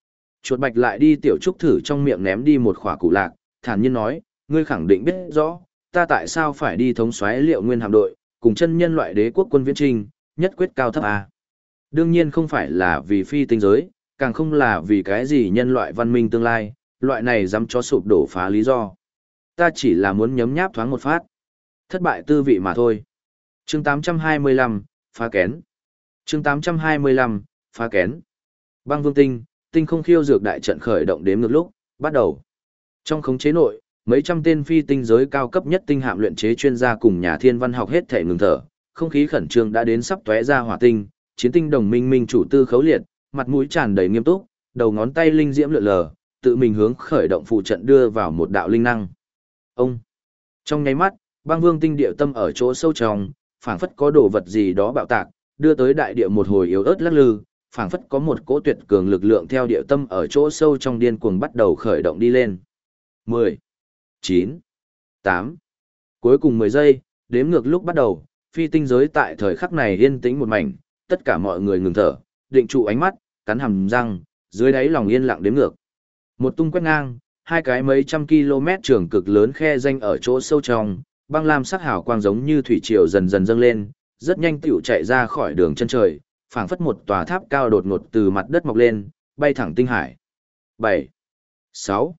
Chuột bạch lại đi tiểu trúc thử trong miệng ném đi một khỏa củ lạc, thản nhiên nói, ngươi khẳng định biết rõ, ta tại sao phải đi thống soái Liệu Nguyên hạm đội, cùng chân nhân loại đế quốc quân viễn trinh, nhất quyết cao thấp à. Đương nhiên không phải là vì phi tinh giới, càng không là vì cái gì nhân loại văn minh tương lai, loại này dám cho sụp đổ phá lý do. Ta chỉ là muốn nhấm nháp thoáng một phát. Thất bại tư vị mà thôi. Chương 825, phá kén. Chương 825, phá kén. Băng Vương Tinh, tinh không khiêu dược đại trận khởi động đếm ngược lúc, bắt đầu. Trong khống chế nội, mấy trăm tên phi tinh giới cao cấp nhất tinh hạm luyện chế chuyên gia cùng nhà thiên văn học hết thể ngừng thở, không khí khẩn trương đã đến sắp tóe ra hỏa tinh, chiến tinh đồng minh minh chủ tư khấu liệt, mặt mũi tràn đầy nghiêm túc, đầu ngón tay linh diễm lượn lờ, tự mình hướng khởi động phụ trận đưa vào một đạo linh năng. Ông. Trong nháy mắt, Băng Vương Tinh địa tâm ở chỗ sâu trong, phảng phất có đồ vật gì đó bạo tạc, đưa tới đại địa một hồi yếu ớt lắc lư, phảng phất có một cỗ tuyệt cường lực lượng theo địa tâm ở chỗ sâu trong điên cuồng bắt đầu khởi động đi lên. 10, 9, 8. Cuối cùng 10 giây, đếm ngược lúc bắt đầu, phi tinh giới tại thời khắc này yên tĩnh một mảnh, tất cả mọi người ngừng thở, định trụ ánh mắt, cắn hàm răng, dưới đáy lòng yên lặng đếm ngược. Một tung quét ngang, hai cái mấy trăm km trường cực lớn khe danh ở chỗ sâu trong, băng lam sắc hào quang giống như thủy triều dần dần dâng lên, rất nhanh tựu chạy ra khỏi đường chân trời, phảng phất một tòa tháp cao đột ngột từ mặt đất mọc lên, bay thẳng tinh hải. 7, 6,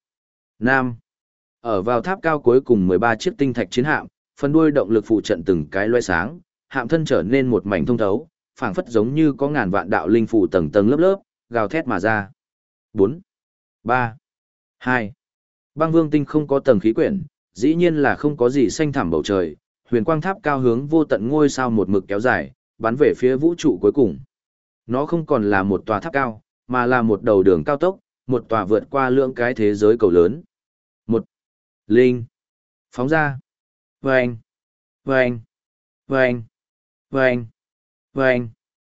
5. Ở vào tháp cao cuối cùng 13 chiếc tinh thạch chiến hạm, phần đuôi động lực phụ trận từng cái loe sáng, hạm thân trở nên một mảnh thông thấu, phảng phất giống như có ngàn vạn đạo linh phù tầng tầng lớp lớp, gào thét mà ra. 4, 3, 2. Băng Vương Tinh không có tầng khí quyển, dĩ nhiên là không có gì xanh thẳm bầu trời, huyền quang tháp cao hướng vô tận ngôi sao một mực kéo dài, bắn về phía vũ trụ cuối cùng. Nó không còn là một tòa tháp cao, mà là một đầu đường cao tốc, một tòa vượt qua lượng cái thế giới cầu lớn. Một linh phóng ra. Vâng, vâng, vâng, vâng, vâng.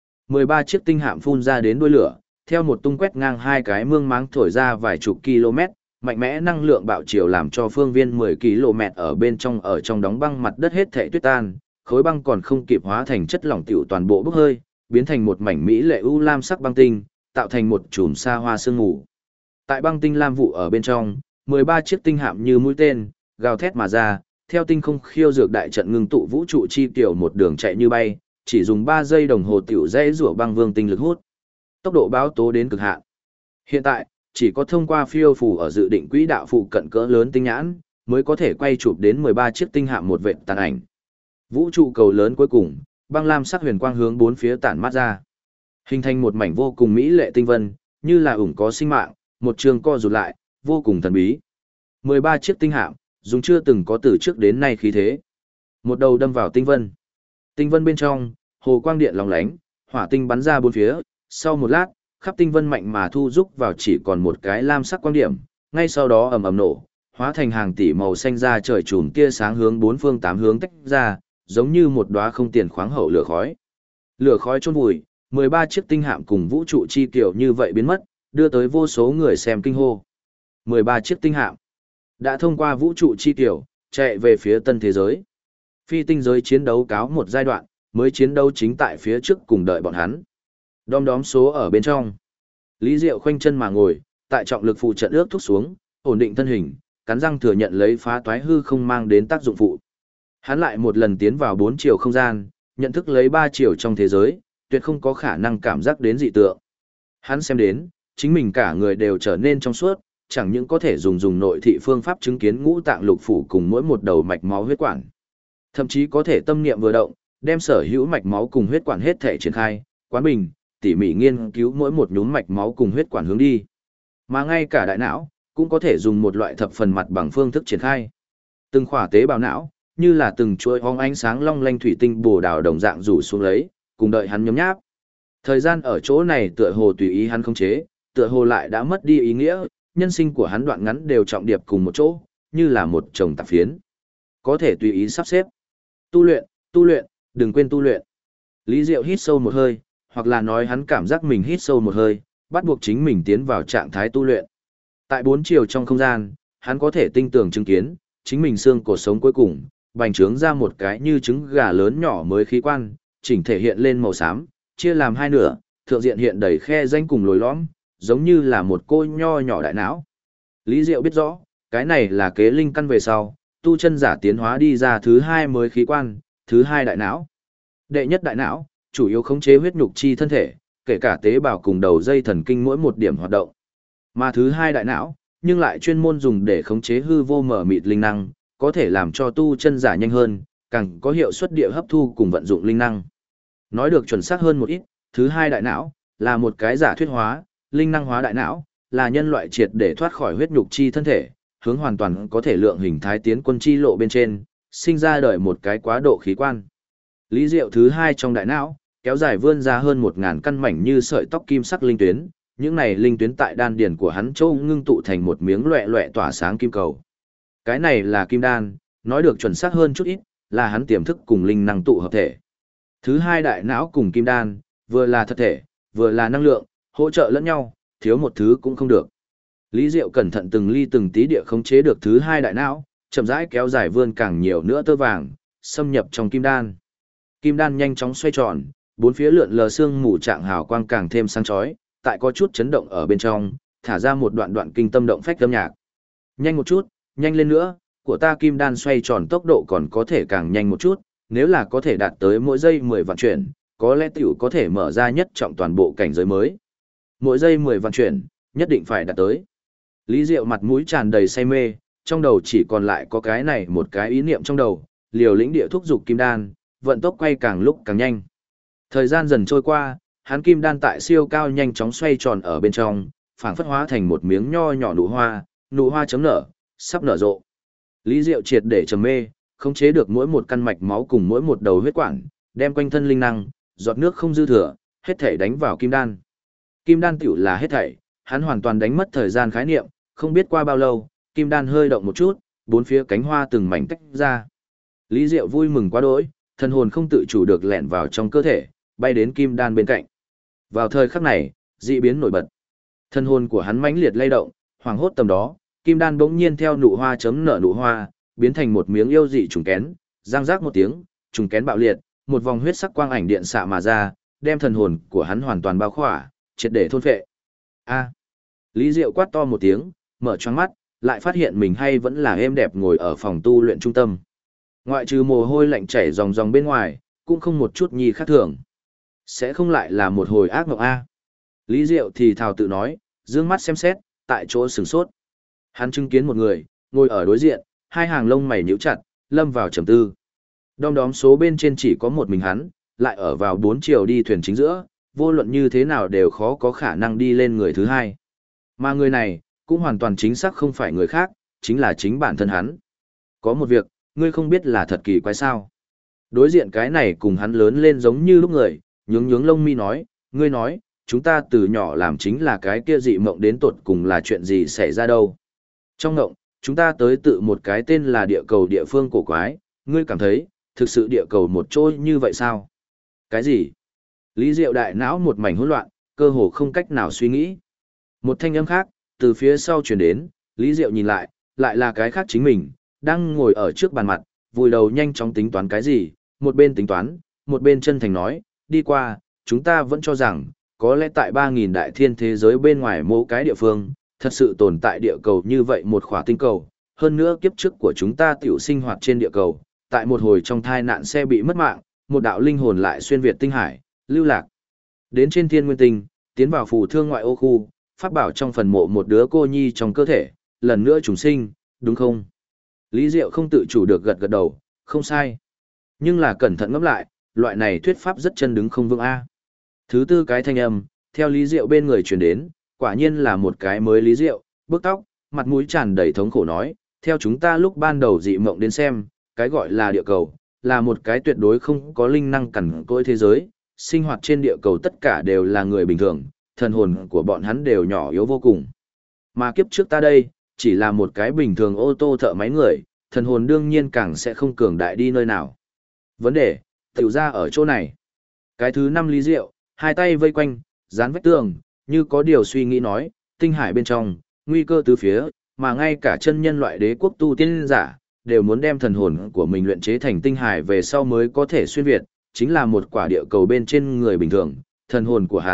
13 chiếc tinh hạm phun ra đến đuôi lửa, theo một tung quét ngang hai cái mương máng thổi ra vài chục km, mạnh mẽ năng lượng bạo chiều làm cho phương viên 10 km ở bên trong đóng băng mặt đất hết thảy tuyết tan, khối băng còn không kịp hóa thành chất lỏng tiểu toàn bộ bốc hơi, biến thành một mảnh mỹ lệ u lam sắc băng tinh, tạo thành một chùm sa hoa sương mù. Tại băng tinh lam vụ ở bên trong, 13 chiếc tinh hạm như mũi tên, gào thét mà ra, theo tinh không khiêu dược đại trận ngưng tụ vũ trụ chi tiểu một đường chạy như bay, chỉ dùng 3 giây đồng hồ tiểu dây rủa băng vương tinh lực hút. Tốc độ báo tố đến cực hạn. Hiện tại, chỉ có thông qua phiêu phù ở dự định quỹ đạo phụ cận cỡ lớn tinh nhãn, mới có thể quay chụp đến 13 chiếc tinh hạm một vệt tàn ảnh. Vũ trụ cầu lớn cuối cùng, băng lam sắc huyền quang hướng bốn phía tản mát ra, hình thành một mảnh vô cùng mỹ lệ tinh vân, như là ủng có sinh mạng, một trường co rụt lại, vô cùng thần bí. 13 chiếc tinh hạm, dùng chưa từng có từ trước đến nay khí thế. Một đầu đâm vào tinh vân. Tinh vân bên trong, hồ quang điện lóng lánh, hỏa tinh bắn ra bốn phía, sau một lát, khắp tinh vân mạnh mà thu rúc vào chỉ còn một cái lam sắc quang điểm, ngay sau đó ầm ầm nổ, hóa thành hàng tỷ màu xanh ra trời chùm tia sáng hướng bốn phương tám hướng tách ra, giống như một đóa không tiền khoáng hậu lửa khói. Lửa khói chôn vùi, 13 chiếc tinh hạm cùng vũ trụ chi kiểu như vậy biến mất, đưa tới vô số người xem kinh hô. 13 chiếc tinh hạm đã thông qua vũ trụ chi kiểu, chạy về phía tân thế giới. Phi tinh giới chiến đấu cáo một giai đoạn, mới chiến đấu chính tại phía trước cùng đợi bọn hắn. Đom đóm số ở bên trong. Lý Diệu khoanh chân mà ngồi, tại trọng lực phụ trận ước thúc xuống, ổn định thân hình, cắn răng thừa nhận lấy phá toái hư không mang đến tác dụng phụ. Hắn lại một lần tiến vào 4 chiều không gian, nhận thức lấy 3 chiều trong thế giới, tuyệt không có khả năng cảm giác đến dị tượng. Hắn xem đến, chính mình cả người đều trở nên trong suốt, chẳng những có thể dùng nội thị phương pháp chứng kiến ngũ tạng lục phủ cùng mỗi một đầu mạch máu huyết quản. Thậm chí có thể tâm niệm vừa động, đem sở hữu mạch máu cùng huyết quản hết thể triển khai, quán bình, tỉ mỉ nghiên cứu mỗi một nhúm mạch máu cùng huyết quản hướng đi. Mà ngay cả đại não, cũng có thể dùng một loại thập phần mặt bằng phương thức triển khai. Từng khỏa tế bào não, như là từng chuỗi hóng ánh sáng long lanh thủy tinh bồ đào đồng dạng rủ xuống lấy, cùng đợi hắn nhấm nháp. Thời gian ở chỗ này tựa hồ tùy ý hắn khống chế, tựa hồ lại đã mất đi ý nghĩa, nhân sinh của hắn đoạn ngắn đều trọng điệp cùng một chỗ, như là một chồng tạp phiến. Có thể tùy ý sắp xếp. Tu luyện, đừng quên tu luyện. Lý Diệu hít sâu một hơi, hoặc là nói hắn cảm giác mình hít sâu một hơi, bắt buộc chính mình tiến vào trạng thái tu luyện. Tại 4 chiều trong không gian, hắn có thể tinh tường chứng kiến, chính mình xương cổ sống cuối cùng, bành trướng ra một cái như trứng gà lớn nhỏ mới khí quan, chỉnh thể hiện lên màu xám, chia làm hai nửa, thượng diện hiện đầy khe danh cùng lồi lõm, giống như là một cô nho nhỏ đại não. Lý Diệu biết rõ, cái này là kế linh căn về sau, tu chân giả tiến hóa đi ra thứ hai mới khí quan, thứ hai đại não. Đệ nhất đại não, chủ yếu khống chế huyết nhục chi thân thể, kể cả tế bào cùng đầu dây thần kinh mỗi một điểm hoạt động. Mà thứ hai đại não, nhưng lại chuyên môn dùng để khống chế hư vô mở mịt linh năng, có thể làm cho tu chân giả nhanh hơn, càng có hiệu suất địa hấp thu cùng vận dụng linh năng. Nói được chuẩn xác hơn một ít, thứ hai đại não là một cái giả thuyết hóa, linh năng hóa đại não, là nhân loại triệt để thoát khỏi huyết nhục chi thân thể, hướng hoàn toàn có thể lượng hình thái tiến quân chi lộ bên trên, sinh ra đời một cái quá độ khí quan. Lý Diệu thứ hai trong đại não, kéo dài vươn ra hơn 1000 căn mảnh như sợi tóc kim sắc linh tuyến, những này linh tuyến tại đan điền của hắn châu ngưng tụ thành một miếng loẹt loẹt tỏa sáng kim cầu. Cái này là kim đan, nói được chuẩn xác hơn chút ít, là hắn tiềm thức cùng linh năng tụ hợp thể. Thứ hai đại não cùng kim đan, vừa là thật thể, vừa là năng lượng, hỗ trợ lẫn nhau, thiếu một thứ cũng không được. Lý Diệu cẩn thận từng ly từng tí địa khống chế được thứ hai đại não, chậm rãi kéo dài vươn càng nhiều nữa tơ vàng, xâm nhập trong kim đan. Kim đan nhanh chóng xoay tròn, bốn phía lượn lờ xương mù trạng hào quang càng thêm sáng chói, tại có chút chấn động ở bên trong, thả ra một đoạn đoạn kinh tâm động phách âm nhạc. Nhanh một chút, nhanh lên nữa, của ta kim đan xoay tròn tốc độ còn có thể càng nhanh một chút, nếu là có thể đạt tới mỗi giây 10 vạn chuyển, có lẽ tiểu có thể mở ra nhất trọng toàn bộ cảnh giới mới. Mỗi giây 10 vạn chuyển, nhất định phải đạt tới. Lý Diệu mặt mũi tràn đầy say mê, trong đầu chỉ còn lại có cái này một cái ý niệm trong đầu, liều lĩnh địa thúc dục kim đan, vận tốc quay càng lúc càng nhanh. Thời gian dần trôi qua, hắn kim đan tại siêu cao nhanh chóng xoay tròn ở bên trong, phảng phất hóa thành một miếng nho nhỏ nụ hoa chấm nở, sắp nở rộ. Lý Diệu triệt để trầm mê, khống chế được mỗi một căn mạch máu cùng mỗi một đầu huyết quản, đem quanh thân linh năng, giọt nước không dư thừa, hết thảy đánh vào kim đan. Kim đan tiểu là hết thảy, hắn hoàn toàn đánh mất thời gian khái niệm, không biết qua bao lâu, kim đan hơi động một chút, bốn phía cánh hoa từng mảnh tách ra. Lý Diệu vui mừng quá đỗi, thần hồn không tự chủ được lẻn vào trong cơ thể, bay đến kim đan bên cạnh. Vào thời khắc này, dị biến nổi bật. Thần hồn của hắn mãnh liệt lay động, hoàng hốt tầm đó, kim đan bỗng nhiên theo nụ hoa chấm nở nụ hoa, biến thành một miếng yêu dị trùng kén, răng rác một tiếng, trùng kén bạo liệt, một vòng huyết sắc quang ảnh điện xạ mà ra, đem thần hồn của hắn hoàn toàn bao khỏa, triệt để thôn phệ. A! Lý Diệu quát to một tiếng, mở choáng mắt, lại phát hiện mình hay vẫn là êm đẹp ngồi ở phòng tu luyện trung tâm. Ngoại trừ mồ hôi lạnh chảy ròng ròng bên ngoài, cũng không một chút nhi khác thường. Sẽ không lại là một hồi ác mộng A. Lý Diệu thì thào tự nói, dương mắt xem xét, tại chỗ sửng sốt. Hắn chứng kiến một người, ngồi ở đối diện, hai hàng lông mày nhíu chặt, lâm vào trầm tư. Đom đóm số bên trên chỉ có một mình hắn, lại ở vào 4 chiều đi thuyền chính giữa, vô luận như thế nào đều khó có khả năng đi lên người thứ hai. Mà người này, cũng hoàn toàn chính xác không phải người khác, chính là chính bản thân hắn. Có một việc, ngươi không biết là thật kỳ quái sao. Đối diện cái này cùng hắn lớn lên giống như lúc người, nhướng lông mi nói, ngươi nói, chúng ta từ nhỏ làm chính là cái kia dị mộng đến tột cùng là chuyện gì xảy ra đâu. Trong mộng, chúng ta tới tự một cái tên là địa cầu địa phương cổ quái, ngươi cảm thấy, thực sự địa cầu một chỗ như vậy sao? Cái gì? Lý Diệu đại não một mảnh hỗn loạn, cơ hồ không cách nào suy nghĩ. Một thanh âm khác, từ phía sau truyền đến, Lý Diệu nhìn lại, lại là cái khác chính mình, đang ngồi ở trước bàn mặt, vùi đầu nhanh chóng tính toán cái gì, một bên tính toán, một bên chân thành nói, đi qua, chúng ta vẫn cho rằng, có lẽ tại 3000 đại thiên thế giới bên ngoài mỗi cái địa phương, thật sự tồn tại địa cầu như vậy một khỏa tinh cầu, hơn nữa kiếp trước của chúng ta tiểu sinh hoạt trên địa cầu, tại một hồi trong thai nạn xe bị mất mạng, một đạo linh hồn lại xuyên việt tinh hải, lưu lạc đến trên thiên nguyên tinh, tiến vào phù thương ngoại ô khu, phát bảo trong phần mộ một đứa cô nhi trong cơ thể, lần nữa trùng sinh, đúng không? Lý Diệu không tự chủ được gật gật đầu, không sai. Nhưng là cẩn thận ngẫm lại, loại này thuyết pháp rất chân đứng không vững A. Thứ tư cái thanh âm, theo Lý Diệu bên người truyền đến, quả nhiên là một cái mới Lý Diệu, bước tóc, mặt mũi tràn đầy thống khổ nói, theo chúng ta lúc ban đầu dị mộng đến xem, cái gọi là địa cầu, là một cái tuyệt đối không có linh năng cằn cỗi thế giới, sinh hoạt trên địa cầu tất cả đều là người bình thường, thần hồn của bọn hắn đều nhỏ yếu vô cùng. Mà kiếp trước ta đây, chỉ là một cái bình thường ô tô thợ máy người, thần hồn đương nhiên càng sẽ không cường đại đi nơi nào. Vấn đề, tiểu ra ở chỗ này. Cái thứ 5 Lý Diệu, hai tay vây quanh, dán vách tường, như có điều suy nghĩ nói, tinh hải bên trong, nguy cơ tứ phía, mà ngay cả chân nhân loại đế quốc tu tiên giả, đều muốn đem thần hồn của mình luyện chế thành tinh hải về sau mới có thể xuyên việt, chính là một quả địa cầu bên trên người bình thường, thần hồn của hắn,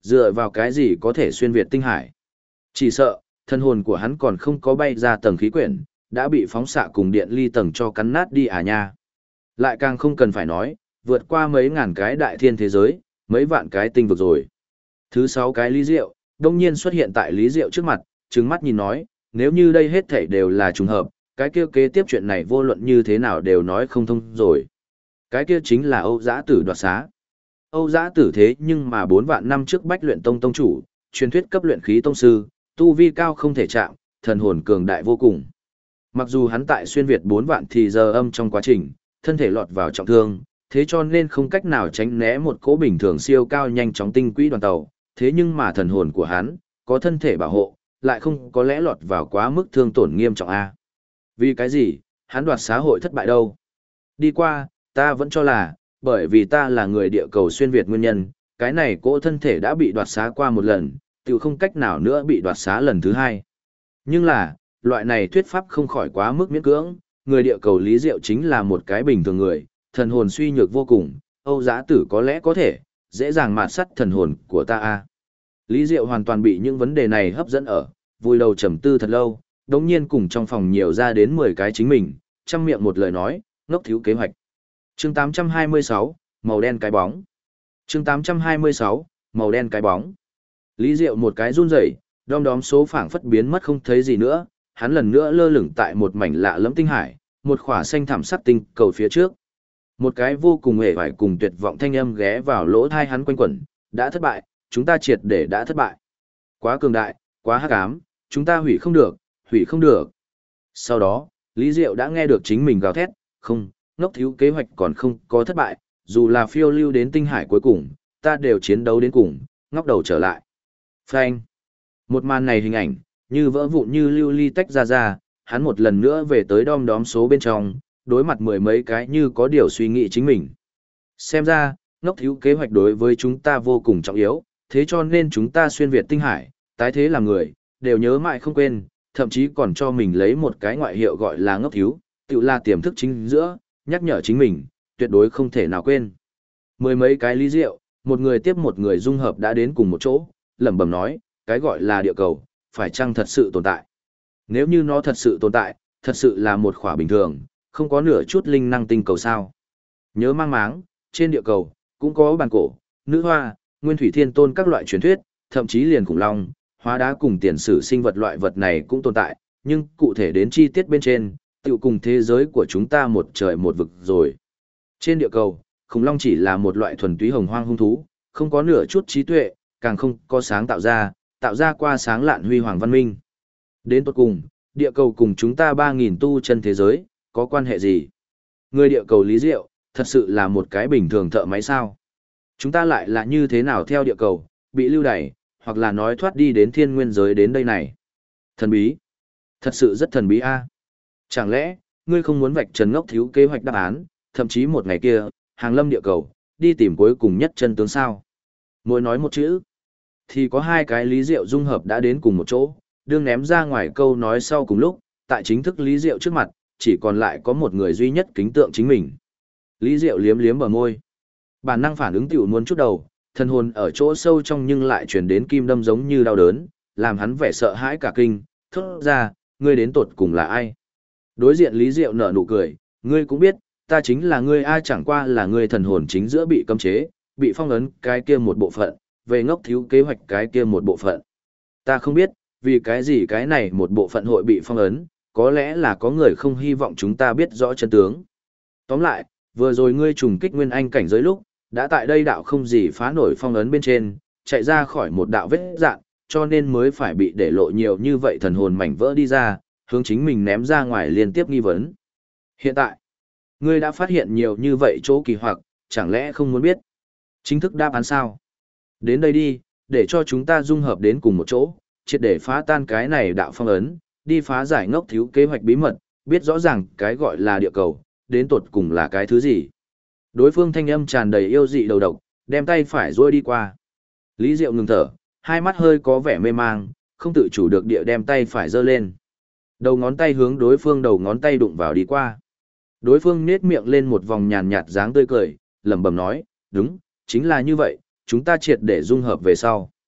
Dựa vào cái gì có thể xuyên việt tinh hải? Chỉ sợ, thân hồn của hắn còn không có bay ra tầng khí quyển, đã bị phóng xạ cùng điện ly tầng cho cắn nát đi à nha. Lại càng không cần phải nói, vượt qua mấy ngàn cái đại thiên thế giới, mấy vạn cái tinh vực rồi. Thứ 6 cái Lý Diệu, đông nhiên xuất hiện tại Lý Diệu trước mặt, trừng mắt nhìn nói, nếu như đây hết thảy đều là trùng hợp, cái kia kế tiếp chuyện này vô luận như thế nào đều nói không thông rồi. Cái kia chính là Âu Giã Tử đoạt xá. Âu Giã Tử thế nhưng mà 4 vạn năm trước Bách Luyện Tông tông chủ, truyền thuyết cấp luyện khí tông sư, tu vi cao không thể chạm, thần hồn cường đại vô cùng. Mặc dù hắn tại xuyên việt 4 vạn thì giờ âm trong quá trình, thân thể lọt vào trọng thương, thế cho nên không cách nào tránh né một cỗ bình thường siêu cao nhanh chóng tinh quỹ đoàn tàu, thế nhưng mà thần hồn của hắn, có thân thể bảo hộ, lại không có lẽ lọt vào quá mức thương tổn nghiêm trọng a. Vì cái gì, hắn đoạt xã hội thất bại đâu? Đi qua, ta vẫn cho là, bởi vì ta là người địa cầu xuyên Việt nguyên nhân, cái này cỗ thân thể đã bị đoạt xá qua một lần, tự không cách nào nữa bị đoạt xá lần thứ hai. Nhưng là, loại này thuyết pháp không khỏi quá mức miễn cưỡng, người địa cầu Lý Diệu chính là một cái bình thường người, thần hồn suy nhược vô cùng, Âu Giã Tử có lẽ có thể, dễ dàng mạt sắt thần hồn của ta a. Lý Diệu hoàn toàn bị những vấn đề này hấp dẫn ở, vùi đầu trầm tư thật lâu, đống nhiên cùng trong phòng nhiều ra đến 10 cái chính mình, trăm miệng một lời nói, ngốc thiếu kế hoạch. Chương 826, màu đen cái bóng. Chương 826, màu đen cái bóng. Lý Diệu một cái run rẩy, đom đóm số phảng phất biến mất không thấy gì nữa, hắn lần nữa lơ lửng tại một mảnh lạ lẫm tinh hải, một khỏa xanh thẳm sắc tinh cầu phía trước. Một cái vô cùng hề vải cùng tuyệt vọng thanh âm ghé vào lỗ tai hắn quanh quẩn, đã thất bại, chúng ta triệt để đã thất bại. Quá cường đại, quá hắc ám, chúng ta hủy không được, hủy không được. Sau đó, Lý Diệu đã nghe được chính mình gào thét, không, ngốc thiếu kế hoạch còn không có thất bại, dù là phiêu lưu đến tinh hải cuối cùng, ta đều chiến đấu đến cùng, ngóc đầu trở lại. Phanh. Một màn này hình ảnh, như vỡ vụn như lưu ly tách ra, hắn một lần nữa về tới đom đóm số bên trong, đối mặt mười mấy cái như có điều suy nghĩ chính mình. Xem ra, ngốc thiếu kế hoạch đối với chúng ta vô cùng trọng yếu, thế cho nên chúng ta xuyên việt tinh hải, tái thế làm người, đều nhớ mãi không quên, thậm chí còn cho mình lấy một cái ngoại hiệu gọi là ngốc thiếu, tự là tiềm thức chính giữa, nhắc nhở chính mình, tuyệt đối không thể nào quên. Mười mấy cái Lý Diệu, một người tiếp một người dung hợp đã đến cùng một chỗ, lẩm bẩm nói, cái gọi là địa cầu, phải chăng thật sự tồn tại? Nếu như nó thật sự tồn tại, thật sự là một khỏa bình thường, không có nửa chút linh năng tinh cầu sao. Nhớ mang máng, trên địa cầu, cũng có bàn cổ, nữ hoa, nguyên thủy thiên tôn các loại truyền thuyết, thậm chí liền khủng long, hóa đá cùng tiền sử sinh vật loại vật này cũng tồn tại, nhưng cụ thể đến chi tiết bên trên, tự cùng thế giới của chúng ta một trời một vực rồi. Trên địa cầu, khủng long chỉ là một loại thuần túy hồng hoang hung thú, không có nửa chút trí tuệ, càng không có sáng tạo ra qua sáng lạn huy hoàng văn minh. Đến tột cùng, địa cầu cùng chúng ta 3.000 tu chân thế giới, có quan hệ gì? Người địa cầu Lý Diệu, thật sự là một cái bình thường thợ máy sao? Chúng ta lại là như thế nào theo địa cầu, bị lưu đày, hoặc là nói thoát đi đến thiên nguyên giới đến đây này? Thần bí. Thật sự rất thần bí a. Chẳng lẽ, ngươi không muốn vạch trần ngốc thiếu kế hoạch đáp án, thậm chí một ngày kia, hàng lâm địa cầu, đi tìm cuối cùng nhất chân tướng sao? Mỗi nói một chữ, thì có hai cái Lý Diệu dung hợp đã đến cùng một chỗ, đương ném ra ngoài câu nói sau cùng lúc, tại chính thức Lý Diệu trước mặt, chỉ còn lại có một người duy nhất kính tượng chính mình. Lý Diệu liếm liếm bờ môi. Bản năng phản ứng tiểu muốn chút đầu, thân hồn ở chỗ sâu trong nhưng lại truyền đến kim đâm giống như đau đớn, làm hắn vẻ sợ hãi cả kinh, thốt ra, ngươi đến tột cùng là ai? Đối diện Lý Diệu nở nụ cười, ngươi cũng biết, ta chính là ngươi ai, chẳng qua là ngươi thần hồn chính giữa bị cấm chế, bị phong ấn cái kia một bộ phận, về ngốc thiếu kế hoạch cái kia một bộ phận. Ta không biết, vì cái gì cái này một bộ phận hội bị phong ấn, có lẽ là có người không hy vọng chúng ta biết rõ chân tướng. Tóm lại, vừa rồi ngươi trùng kích nguyên anh cảnh giới lúc, đã tại đây đạo không gì phá nổi phong ấn bên trên, chạy ra khỏi một đạo vết dạn, cho nên mới phải bị để lộ nhiều như vậy thần hồn mảnh vỡ đi ra, hướng chính mình ném ra ngoài liên tiếp nghi vấn. Hiện tại, ngươi đã phát hiện nhiều như vậy chỗ kỳ hoặc, chẳng lẽ không muốn biết chính thức đáp án sao? Đến đây đi, để cho chúng ta dung hợp đến cùng một chỗ, triệt để phá tan cái này đạo phong ấn, đi phá giải ngốc thiếu kế hoạch bí mật, biết rõ ràng cái gọi là địa cầu, đến tột cùng là cái thứ gì. Đối phương thanh âm tràn đầy yêu dị đầu độc, đem tay phải duỗi đi qua. Lý Diệu ngừng thở, hai mắt hơi có vẻ mê mang, không tự chủ được địa đem tay phải giơ lên. Đầu ngón tay hướng đối phương đầu ngón tay đụng vào đi qua. Đối phương nết miệng lên một vòng nhàn nhạt dáng tươi cười, lẩm bẩm nói, đúng, chính là như vậy, chúng ta triệt để dung hợp về sau.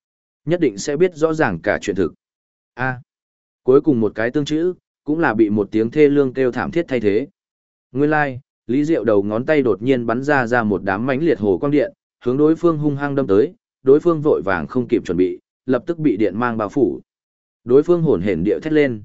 nhất định sẽ biết rõ ràng cả chuyện thực. A. Cuối cùng một cái tương chữ, cũng là bị một tiếng thê lương kêu thảm thiết thay thế. Nguyên lai, like, Lý Diệu đầu ngón tay đột nhiên bắn ra một đám mãnh liệt hồ quang điện, hướng đối phương hung hăng đâm tới, đối phương vội vàng không kịp chuẩn bị, lập tức bị điện mang bao phủ. Đối phương hổn hển điệu thét lên,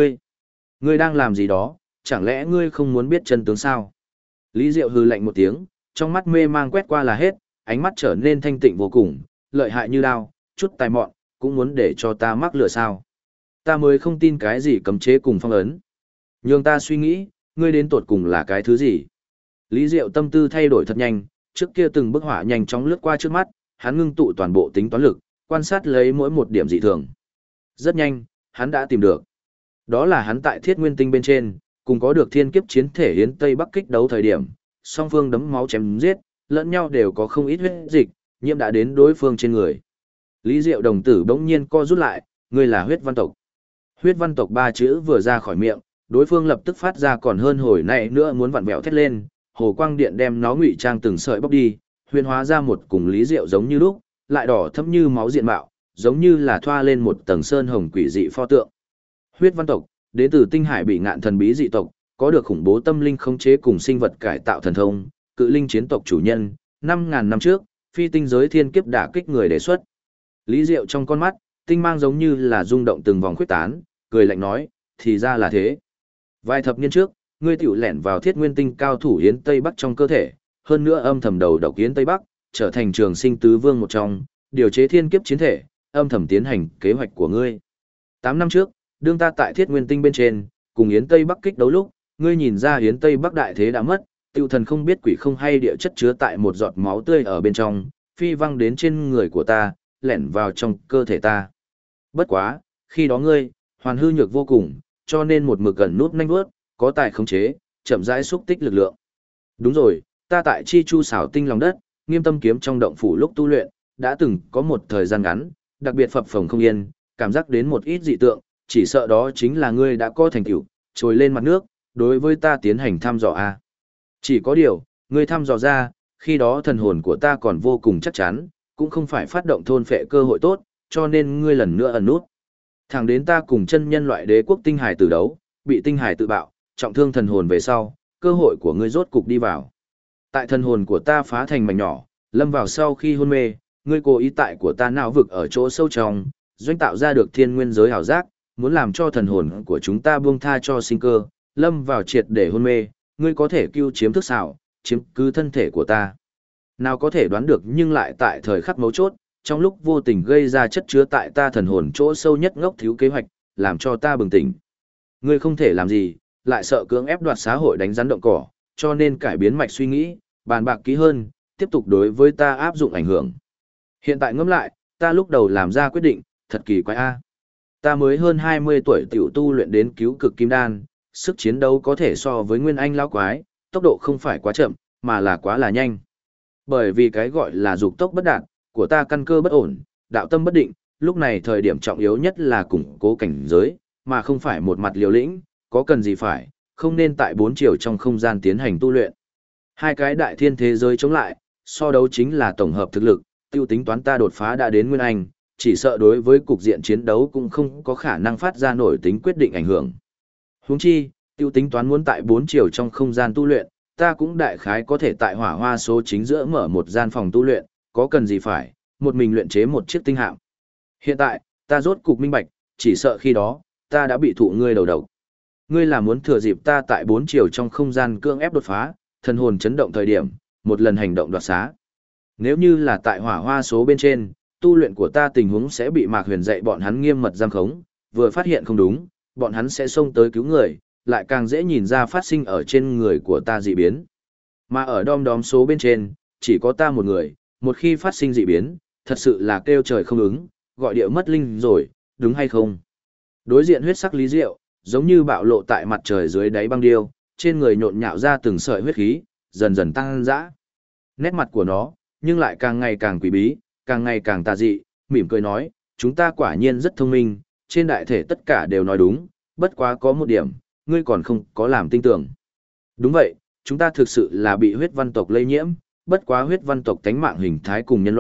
ngươi đang làm gì đó, chẳng lẽ ngươi không muốn biết chân tướng sao? Lý Diệu hừ lạnh một tiếng, trong mắt mê mang quét qua là hết, ánh mắt trở nên thanh tịnh vô cùng, lợi hại như đao, chút tài mọn, cũng muốn để cho ta mắc lửa sao? Ta mới không tin cái gì cấm chế cùng phong ấn. Nhưng ta suy nghĩ, ngươi đến tột cùng là cái thứ gì? Lý Diệu tâm tư thay đổi thật nhanh, trước kia từng bức họa nhanh chóng lướt qua trước mắt, hắn ngưng tụ toàn bộ tính toán lực, quan sát lấy mỗi một điểm dị thường. Rất nhanh, hắn đã tìm được. Đó là hắn tại Thiết Nguyên Tinh bên trên, cùng có được thiên kiếp chiến thể Yến Tây Bắc kích đấu thời điểm, song phương đấm máu chém giết, lẫn nhau đều có không ít huyết dịch, nhiễm đã đến đối phương trên người. Lý Diệu đồng tử bỗng nhiên co rút lại, ngươi là huyết văn tộc. Huyết văn tộc ba chữ vừa ra khỏi miệng, đối phương lập tức phát ra còn hơn hồi nãy nữa muốn vặn vẹo thét lên, hồ quang điện đem nó ngụy trang từng sợi bóc đi, huyền hóa ra một cùng Lý Diệu giống như lúc, lại đỏ thẫm như máu diện mạo, giống như là thoa lên một tầng sơn hồng quỷ dị pho tượng. Huyết văn tộc, đến từ tinh hải bị ngạn thần bí dị tộc, có được khủng bố tâm linh khống chế cùng sinh vật cải tạo thần thông, cự linh chiến tộc chủ nhân, 5.000 năm trước, phi tinh giới thiên kiếp đả kích người đề xuất. Lý Diệu trong con mắt, tinh mang giống như là rung động từng vòng khuyết tán, cười lạnh nói, thì ra là thế. Vài thập niên trước, ngươi tiểu lẻn vào Thiết Nguyên Tinh cao thủ Yến Tây Bắc trong cơ thể, hơn nữa âm thầm đầu độc Yến Tây Bắc, trở thành trường sinh tứ vương một trong, điều chế thiên kiếp chiến thể, âm thầm tiến hành kế hoạch của ngươi. 8 năm trước, đương ta tại Thiết Nguyên Tinh bên trên, cùng Yến Tây Bắc kích đấu lúc, ngươi nhìn ra Yến Tây Bắc đại thế đã mất, tiêu thần không biết quỷ không hay địa chất chứa tại một giọt máu tươi ở bên trong, phi văng đến trên người của ta, lẻn vào trong cơ thể ta. Bất quá, khi đó ngươi, hoàn hư nhược vô cùng, cho nên một mực gần nút nhanh bước, có tài khống chế, chậm rãi xúc tích lực lượng. Đúng rồi, ta tại Chi Chu xảo tinh lòng đất, Nghiêm Tâm kiếm trong động phủ lúc tu luyện, đã từng có một thời gian ngắn, đặc biệt phập phồng không yên, cảm giác đến một ít dị tượng, chỉ sợ đó chính là ngươi đã có thành tựu, trồi lên mặt nước, đối với ta tiến hành thăm dò a. Chỉ có điều, ngươi thăm dò ra, khi đó thần hồn của ta còn vô cùng chắc chắn, cũng không phải phát động thôn phệ cơ hội tốt, cho nên ngươi lần nữa ẩn nút. Thẳng đến ta cùng chân nhân loại đế quốc tinh hải tử đấu, bị tinh hải tự bạo, trọng thương thần hồn về sau, cơ hội của ngươi rốt cục đi vào. Tại thần hồn của ta phá thành mảnh nhỏ, lâm vào sau khi hôn mê, ngươi cố ý tại của ta não vực ở chỗ sâu trong, doanh tạo ra được thiên nguyên giới hảo giác, muốn làm cho thần hồn của chúng ta buông tha cho sinh cơ, lâm vào triệt để hôn mê, ngươi có thể cưu chiếm thức xảo, chiếm cứ thân thể của ta. Nào có thể đoán được nhưng lại tại thời khắc mấu chốt, trong lúc vô tình gây ra chất chứa tại ta thần hồn chỗ sâu nhất ngốc thiếu kế hoạch, làm cho ta bừng tỉnh. Ngươi không thể làm gì, lại sợ cưỡng ép đoạt xã hội đánh rắn động cỏ, cho nên cải biến mạch suy nghĩ, bàn bạc kỹ hơn, tiếp tục đối với ta áp dụng ảnh hưởng. Hiện tại ngẫm lại, ta lúc đầu làm ra quyết định, thật kỳ quái a. Ta mới hơn 20 tuổi tiểu tu luyện đến cứu cực kim đan, sức chiến đấu có thể so với Nguyên Anh lão quái, tốc độ không phải quá chậm, mà là quá là nhanh. Bởi vì cái gọi là dục tốc bất đạt, của ta căn cơ bất ổn, đạo tâm bất định, lúc này thời điểm trọng yếu nhất là củng cố cảnh giới, mà không phải một mặt liều lĩnh, có cần gì phải, không nên tại 4 chiều trong không gian tiến hành tu luyện. Hai cái đại thiên thế giới chống lại, so đấu chính là tổng hợp thực lực, tiêu tính toán ta đột phá đã đến Nguyên Anh, chỉ sợ đối với cục diện chiến đấu cũng không có khả năng phát ra nổi tính quyết định ảnh hưởng. Huống chi, tiêu tính toán muốn tại 4 chiều trong không gian tu luyện, ta cũng đại khái có thể tại hỏa hoa số chính giữa mở một gian phòng tu luyện, có cần gì phải, một mình luyện chế một chiếc tinh hạm. Hiện tại, ta rốt cục minh bạch, chỉ sợ khi đó, ta đã bị thụ ngươi đầu độc. Ngươi là muốn thừa dịp ta tại 4 chiều trong không gian cưỡng ép đột phá, thần hồn chấn động thời điểm, một lần hành động đoạt xá. Nếu như là tại hỏa hoa số bên trên, tu luyện của ta tình huống sẽ bị Mạc Huyền dạy bọn hắn nghiêm mật giam khống, vừa phát hiện không đúng, bọn hắn sẽ xông tới cứu người, lại càng dễ nhìn ra phát sinh ở trên người của ta dị biến. Mà ở đom đóm số bên trên, chỉ có ta một người, một khi phát sinh dị biến, thật sự là kêu trời không ứng, gọi địa mất linh rồi, đúng hay không? Đối diện huyết sắc Lý Diệu, giống như bạo lộ tại mặt trời dưới đáy băng điêu, trên người nhộn nhạo ra từng sợi huyết khí, dần dần tăng dã. Nét mặt của nó, nhưng lại càng ngày càng quỷ bí, càng ngày càng tà dị, mỉm cười nói, chúng ta quả nhiên rất thông minh, trên đại thể tất cả đều nói đúng, bất quá có một điểm, ngươi còn không có làm tin tưởng. Đúng vậy, chúng ta thực sự là bị huyết văn tộc lây nhiễm, bất quá huyết văn tộc tánh mạng hình thái cùng nhân loại,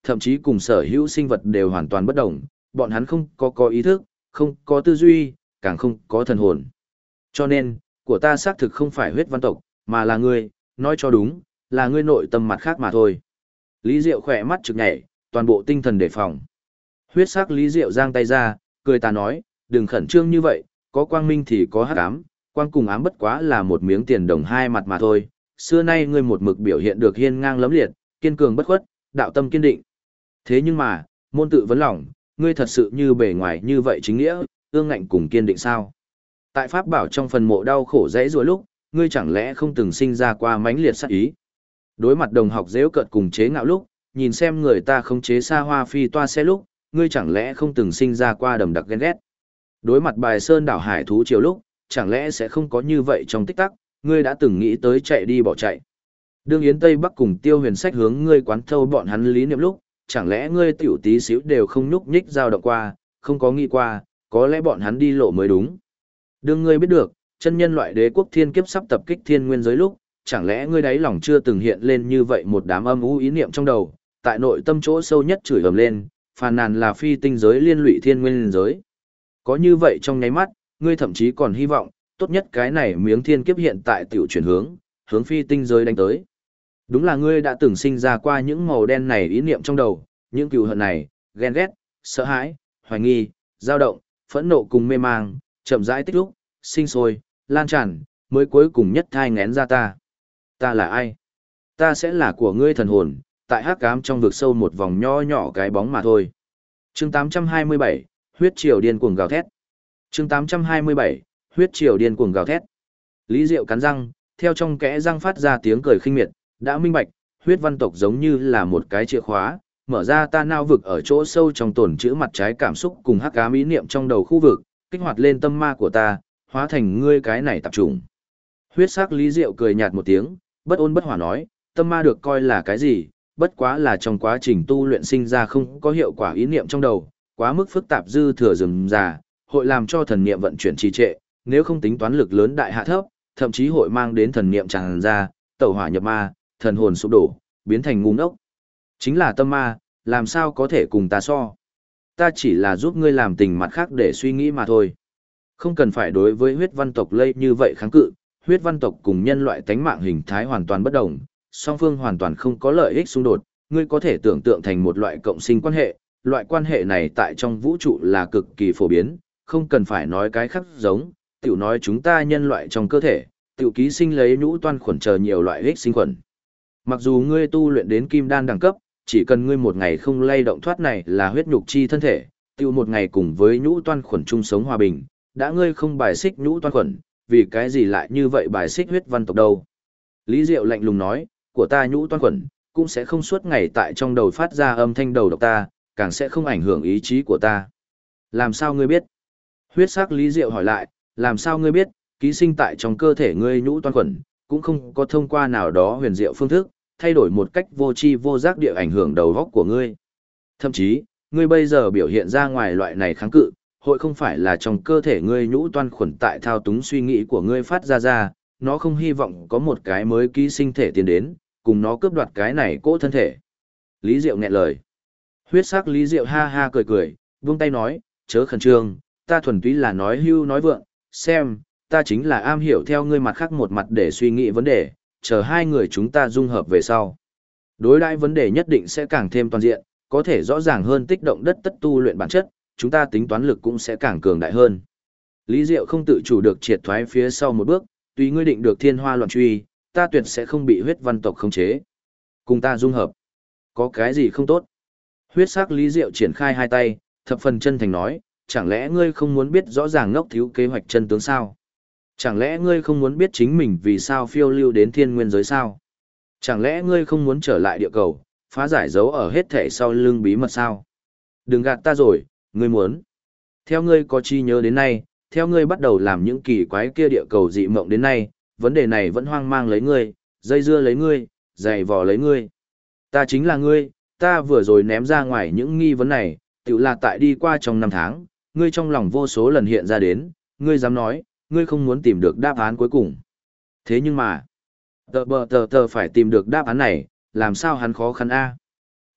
thậm chí cùng sở hữu sinh vật đều hoàn toàn bất đồng, bọn hắn không có ý thức, không có tư duy, càng không có thần hồn. Cho nên, của ta xác thực không phải huyết văn tộc, mà là ngươi, nói cho đúng, là ngươi nội tâm mặt khác mà thôi. Lý Diệu khỏe mắt trực nhảy, toàn bộ tinh thần đề phòng. Huyết sắc Lý Diệu giang tay ra, cười ta nói, đừng khẩn trương như vậy, có quang minh thì có hắc ám, quang cùng ám bất quá là một miếng tiền đồng hai mặt mà thôi. Xưa nay ngươi một mực biểu hiện được hiên ngang lẫm liệt, kiên cường bất khuất, đạo tâm kiên định. Thế nhưng mà, môn tự vấn lòng, ngươi thật sự như bề ngoài như vậy chính nghĩa, ương ngạnh cùng kiên định sao? Tại pháp bảo trong phần mộ đau khổ dãy rủa lúc, ngươi chẳng lẽ không từng sinh ra qua mãnh liệt sát ý? Đối mặt đồng học giễu cợt cùng chế ngạo lúc, nhìn xem người ta không chế xa hoa phi toa xe lúc, ngươi chẳng lẽ không từng sinh ra qua đầm đặc ghen ghét? Đối mặt bài sơn đảo hải thú triều lúc, chẳng lẽ sẽ không có như vậy trong tích tắc, ngươi đã từng nghĩ tới chạy đi bỏ chạy? Đương Yến Tây Bắc cùng Tiêu Huyền Sách hướng ngươi quán thâu bọn hắn lý niệm lúc, chẳng lẽ ngươi tiểu tí xíu đều không nhúc nhích dao động qua, không có nghĩ qua, có lẽ bọn hắn đi lộ mới đúng. Đương ngươi biết được, chân nhân loại đế quốc thiên kiếp sắp tập kích thiên nguyên giới lúc, chẳng lẽ ngươi đáy lòng chưa từng hiện lên như vậy một đám âm u ý niệm trong đầu, tại nội tâm chỗ sâu nhất chửi ầm lên, phàn nàn là phi tinh giới liên lụy thiên nguyên giới. Có như vậy trong nháy mắt, ngươi thậm chí còn hy vọng, tốt nhất cái này miếng thiên kiếp hiện tại tiểu chuyển hướng phi tinh giới đánh tới. Đúng là ngươi đã từng sinh ra qua những màu đen này ý niệm trong đầu, những cừu hận này, ghen ghét, sợ hãi, hoài nghi, dao động, phẫn nộ cùng mê mang, chậm rãi tích lúc, sinh sôi, lan tràn, mới cuối cùng nhất thai ngén ra ta. Ta là ai? Ta sẽ là của ngươi thần hồn, tại hắc ám trong vực sâu một vòng nho nhỏ cái bóng mà thôi. Chương 827, huyết triều điên cuồng gào thét. Chương 827, huyết triều điên cuồng gào thét. Lý Diệu cắn răng, theo trong kẽ răng phát ra tiếng cười khinh miệt, đã minh bạch, huyết văn tộc giống như là một cái chìa khóa, mở ra ta nao vực ở chỗ sâu trong tồn trữ mặt trái cảm xúc cùng hắc ám ý niệm trong đầu khu vực, kích hoạt lên tâm ma của ta, hóa thành ngươi cái này tập trung. Huyết sắc Lý Diệu cười nhạt một tiếng, bất ôn bất hỏa nói, tâm ma được coi là cái gì, bất quá là trong quá trình tu luyện sinh ra không có hiệu quả ý niệm trong đầu, quá mức phức tạp dư thừa rườm rà, hội làm cho thần niệm vận chuyển trì trệ, nếu không tính toán lực lớn đại hạ thấp, thậm chí hội mang đến thần niệm tràn ra, tẩu hỏa nhập ma, thần hồn sụp đổ, biến thành ngu ngốc. Chính là tâm ma, làm sao có thể cùng ta so? Ta chỉ là giúp ngươi làm tình mặt khác để suy nghĩ mà thôi. Không cần phải đối với huyết văn tộc lây như vậy kháng cự, huyết văn tộc cùng nhân loại tánh mạng hình thái hoàn toàn bất đồng, song phương hoàn toàn không có lợi ích xung đột, ngươi có thể tưởng tượng thành một loại cộng sinh quan hệ, loại quan hệ này tại trong vũ trụ là cực kỳ phổ biến, không cần phải nói cái khác giống, tiểu nói chúng ta nhân loại trong cơ thể, tiểu ký sinh lấy nhũ toan khuẩn chờ nhiều loại ích sinh khuẩn. Mặc dù ngươi tu luyện đến kim đan đẳng cấp, chỉ cần ngươi một ngày không lay động thoát này là huyết nhục chi thân thể, tiêu một ngày cùng với nhũ toan khuẩn chung sống hòa bình, đã ngươi không bài xích nhũ toan khuẩn, vì cái gì lại như vậy bài xích huyết văn tộc đâu? Lý Diệu lạnh lùng nói, của ta nhũ toan khuẩn, cũng sẽ không suốt ngày tại trong đầu phát ra âm thanh đầu độc ta, càng sẽ không ảnh hưởng ý chí của ta. Làm sao ngươi biết? Huyết sắc Lý Diệu hỏi lại, làm sao ngươi biết, ký sinh tại trong cơ thể ngươi nhũ toan khuẩn, cũng không có thông qua nào đó huyền diệu phương thức, thay đổi một cách vô tri vô giác địa ảnh hưởng đầu óc của ngươi. Thậm chí, ngươi bây giờ biểu hiện ra ngoài loại này kháng cự, hội không phải là trong cơ thể ngươi nhũ toan khuẩn tại thao túng suy nghĩ của ngươi phát ra, nó không hy vọng có một cái mới ký sinh thể tiến đến, cùng nó cướp đoạt cái này cỗ thân thể. Lý Diệu nghẹn lời. Huyết sắc Lý Diệu ha ha cười cười, vung tay nói, chớ khẩn trương, ta thuần túy là nói hưu nói vượng, xem, ta chính là am hiểu theo ngươi mặt khác một mặt để suy nghĩ vấn đề, chờ hai người chúng ta dung hợp về sau. Đối đãi vấn đề nhất định sẽ càng thêm toàn diện, có thể rõ ràng hơn tích động đất tất tu luyện bản chất, chúng ta tính toán lực cũng sẽ càng cường đại hơn. Lý Diệu không tự chủ được triệt thoái phía sau một bước, tùy ngươi định được thiên hoa loạn truy, ta tuyệt sẽ không bị huyết văn tộc khống chế. Cùng ta dung hợp. Có cái gì không tốt? Huyết sắc Lý Diệu triển khai hai tay, thập phần chân thành nói, chẳng lẽ ngươi không muốn biết rõ ràng ngốc thiếu kế hoạch chân tướng sao? Chẳng lẽ ngươi không muốn biết chính mình vì sao phiêu lưu đến thiên nguyên giới sao? Chẳng lẽ ngươi không muốn trở lại địa cầu, phá giải dấu ở hết thể sau lưng bí mật sao? Đừng gạt ta rồi, ngươi muốn. Theo ngươi có chi nhớ đến nay, theo ngươi bắt đầu làm những kỳ quái kia địa cầu dị mộng đến nay, vấn đề này vẫn hoang mang lấy ngươi, dây dưa lấy ngươi, giày vò lấy ngươi. Ta chính là ngươi, ta vừa rồi ném ra ngoài những nghi vấn này, tự là tại đi qua trong năm tháng, ngươi trong lòng vô số lần hiện ra đến, ngươi dám nói, ngươi không muốn tìm được đáp án cuối cùng. Thế nhưng mà, tờ phải tìm được đáp án này, làm sao hắn khó khăn a?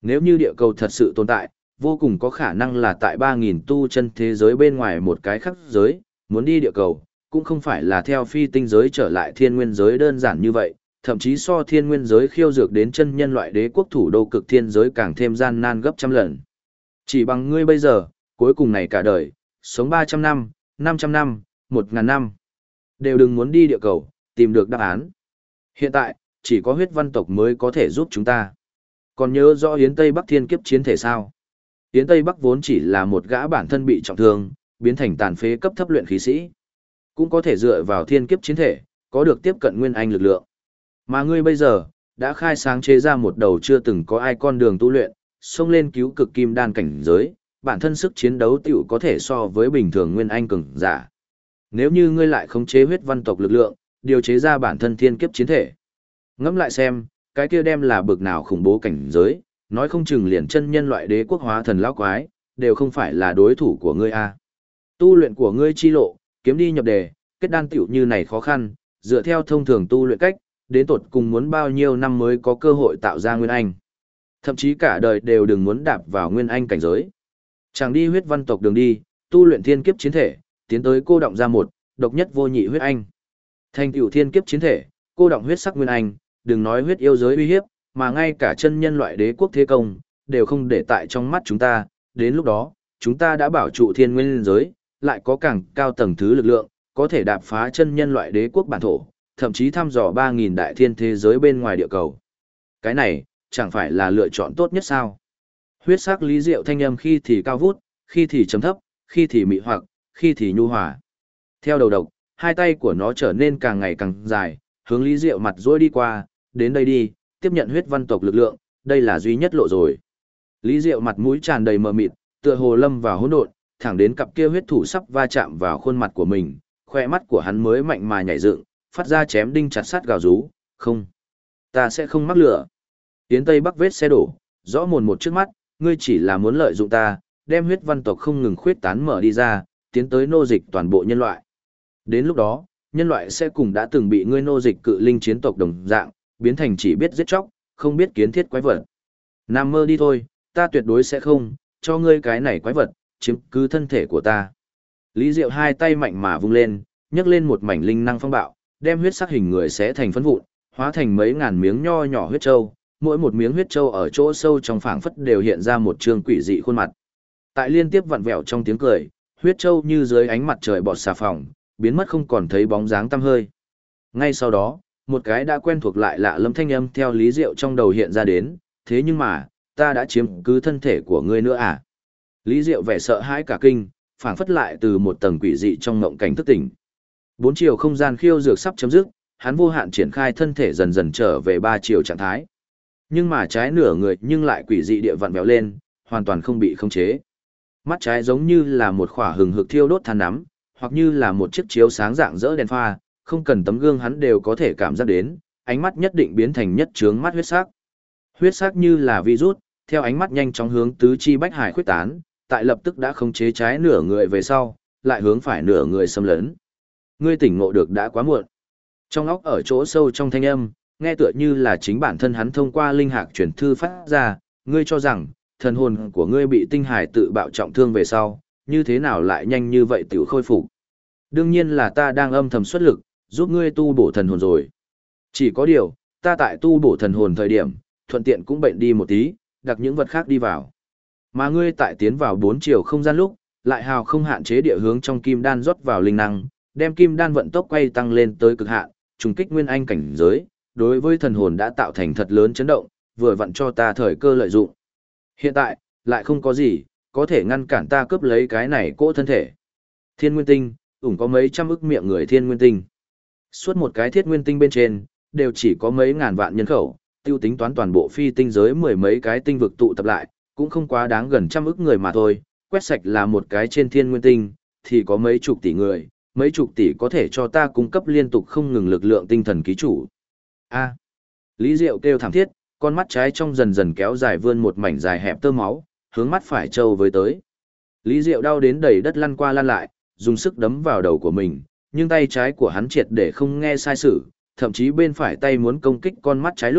Nếu như địa cầu thật sự tồn tại, vô cùng có khả năng là tại 3.000 tu chân thế giới bên ngoài một cái khác giới, muốn đi địa cầu, cũng không phải là theo phi tinh giới trở lại thiên nguyên giới đơn giản như vậy, thậm chí so thiên nguyên giới khiêu dược đến chân nhân loại đế quốc thủ đô cực thiên giới càng thêm gian nan gấp trăm lần. Chỉ bằng ngươi bây giờ, cuối cùng này cả đời, sống 300 năm, 500 năm, 1.000 năm, đều đừng muốn đi địa cầu, tìm được đáp án. Hiện tại, chỉ có huyết văn tộc mới có thể giúp chúng ta. Còn nhớ rõ Yến Tây Bắc thiên kiếp chiến thể sao? Yến Tây Bắc vốn chỉ là một gã bản thân bị trọng thương, biến thành tàn phế cấp thấp luyện khí sĩ. Cũng có thể dựa vào thiên kiếp chiến thể, có được tiếp cận nguyên anh lực lượng. Mà ngươi bây giờ, đã khai sáng chế ra một đầu chưa từng có ai con đường tu luyện, xông lên cứu cực kim đan cảnh giới, bản thân sức chiến đấu tiểu có thể so với bình thường nguyên anh cường giả. Nếu như ngươi lại khống chế huyết văn tộc lực lượng, điều chế ra bản thân thiên kiếp chiến thể. Ngẫm lại xem, cái kia đem là bực nào khủng bố cảnh giới, nói không chừng liền chân nhân loại đế quốc hóa thần lão quái, đều không phải là đối thủ của ngươi a. Tu luyện của ngươi chi lộ, kiếm đi nhập đề, kết đan tiểu như này khó khăn, dựa theo thông thường tu luyện cách, đến tột cùng muốn bao nhiêu năm mới có cơ hội tạo ra nguyên anh. Thậm chí cả đời đều đừng muốn đạp vào nguyên anh cảnh giới. Chẳng đi huyết văn tộc đường đi, tu luyện thiên kiếp chiến thể, tiến tới cô động ra một, độc nhất vô nhị huyết anh. Thành tựu thiên kiếp chiến thể, cô động huyết sắc nguyên anh, đừng nói huyết yêu giới uy hiếp, mà ngay cả chân nhân loại đế quốc thế công, đều không để tại trong mắt chúng ta, đến lúc đó, chúng ta đã bảo trụ thiên nguyên giới, lại có càng cao tầng thứ lực lượng, có thể đạp phá chân nhân loại đế quốc bản thổ, thậm chí thăm dò 3.000 đại thiên thế giới bên ngoài địa cầu. Cái này, chẳng phải là lựa chọn tốt nhất sao? Huyết sắc Lý Diệu thanh âm khi thì cao vút, khi thì trầm thấp, khi thì mị hoặc, khi thì nhu hòa. Theo đầu độc, hai tay của nó trở nên càng ngày càng dài, hướng Lý Diệu mặt rối đi qua, đến đây đi, tiếp nhận huyết văn tộc lực lượng, đây là duy nhất lộ rồi. Lý Diệu mặt mũi tràn đầy mờ mịt, tựa hồ lâm vào hỗn độn, thẳng đến cặp kia huyết thủ sắp va chạm vào khuôn mặt của mình, khoe mắt của hắn mới mạnh mà nhảy dựng, phát ra chém đinh chặt sắt gào rú, không, ta sẽ không mắc lửa. Tiến Tây Bắc vết xe đổ, rõ mồn một trước mắt, ngươi chỉ là muốn lợi dụng ta, đem huyết văn tộc không ngừng khuyết tán mở đi ra, tiến tới nô dịch toàn bộ nhân loại. Đến lúc đó, nhân loại sẽ cùng đã từng bị ngươi nô dịch cự linh chiến tộc đồng dạng, biến thành chỉ biết giết chóc, không biết kiến thiết quái vật. Nằm mơ đi thôi, ta tuyệt đối sẽ không, cho ngươi cái này quái vật, chiếm cứ thân thể của ta. Lý Diệu hai tay mạnh mà vung lên, nhấc lên một mảnh linh năng phong bạo, đem huyết sắc hình người xé thành phấn vụn, hóa thành mấy ngàn miếng nho nhỏ huyết châu, mỗi một miếng huyết châu ở chỗ sâu trong phảng phất đều hiện ra một trương quỷ dị khuôn mặt. Tại liên tiếp vặn vẹo trong tiếng cười, huyết châu như dưới ánh mặt trời bọt xà phòng, biến mất không còn thấy bóng dáng tăm hơi. Ngay sau đó, một cái đã quen thuộc lại lạ lẫm thanh âm theo Lý Diệu trong đầu hiện ra đến, thế nhưng mà, ta đã chiếm cứ thân thể của ngươi nữa à? Lý Diệu vẻ sợ hãi cả kinh, phảng phất lại từ một tầng quỷ dị trong ngộng cảnh thức tỉnh. Bốn chiều không gian khiêu dược sắp chấm dứt, hắn vô hạn triển khai thân thể dần dần trở về ba chiều trạng thái. Nhưng mà trái nửa người nhưng lại quỷ dị địa vặn vẹo lên, hoàn toàn không bị khống chế. Mắt trái giống như là một khỏa hừng hực thiêu đốt than nắm, hoặc như là một chiếc chiếu sáng dạng dỡ đèn pha, không cần tấm gương hắn đều có thể cảm giác đến, ánh mắt nhất định biến thành nhất trướng mắt huyết sắc. Huyết sắc như là virus, theo ánh mắt nhanh chóng hướng tứ chi bách hải khuyết tán, tại lập tức đã khống chế trái nửa người về sau, lại hướng phải nửa người xâm lấn. Ngươi tỉnh ngộ được đã quá muộn. Trong óc ở chỗ sâu trong thanh âm, nghe tựa như là chính bản thân hắn thông qua linh hạc truyền thư phát ra, ngươi cho rằng, thần hồn của ngươi bị tinh hải tự bạo trọng thương về sau, như thế nào lại nhanh như vậy tiểu khôi phục. Đương nhiên là ta đang âm thầm xuất lực, giúp ngươi tu bổ thần hồn rồi. Chỉ có điều, ta tại tu bổ thần hồn thời điểm, thuận tiện cũng bệnh đi một tí, đặt những vật khác đi vào. Mà ngươi tại tiến vào 4 chiều không gian lúc, lại hào không hạn chế địa hướng trong kim đan rót vào linh năng, đem kim đan vận tốc quay tăng lên tới cực hạn, trùng kích nguyên anh cảnh giới, đối với thần hồn đã tạo thành thật lớn chấn động, vừa vặn cho ta thời cơ lợi dụng. Hiện tại, lại không có gì, có thể ngăn cản ta cướp lấy cái này cỗ thân thể. Thiên nguyên tinh, có mấy trăm ức miệng người thiên nguyên tinh. Suốt một cái thiết nguyên tinh bên trên, đều chỉ có mấy ngàn vạn nhân khẩu, tiêu tính toán toàn bộ phi tinh giới mười mấy cái tinh vực tụ tập lại, cũng không quá đáng gần trăm ức người mà thôi, quét sạch là một cái trên thiên nguyên tinh, thì có mấy chục tỷ người, mấy chục tỷ có thể cho ta cung cấp liên tục không ngừng lực lượng tinh thần ký chủ. A. Lý Diệu kêu thảm thiết, con mắt trái trong dần dần kéo dài vươn một mảnh dài hẹp tơ máu, hướng mắt phải trâu với tới. Lý Diệu đau đến đầy đất lăn qua lăn lại, dùng sức đấm vào đầu của mình, nhưng tay trái của hắn triệt để không nghe sai sử, thậm chí bên phải tay muốn công kích con mắt trái lúc,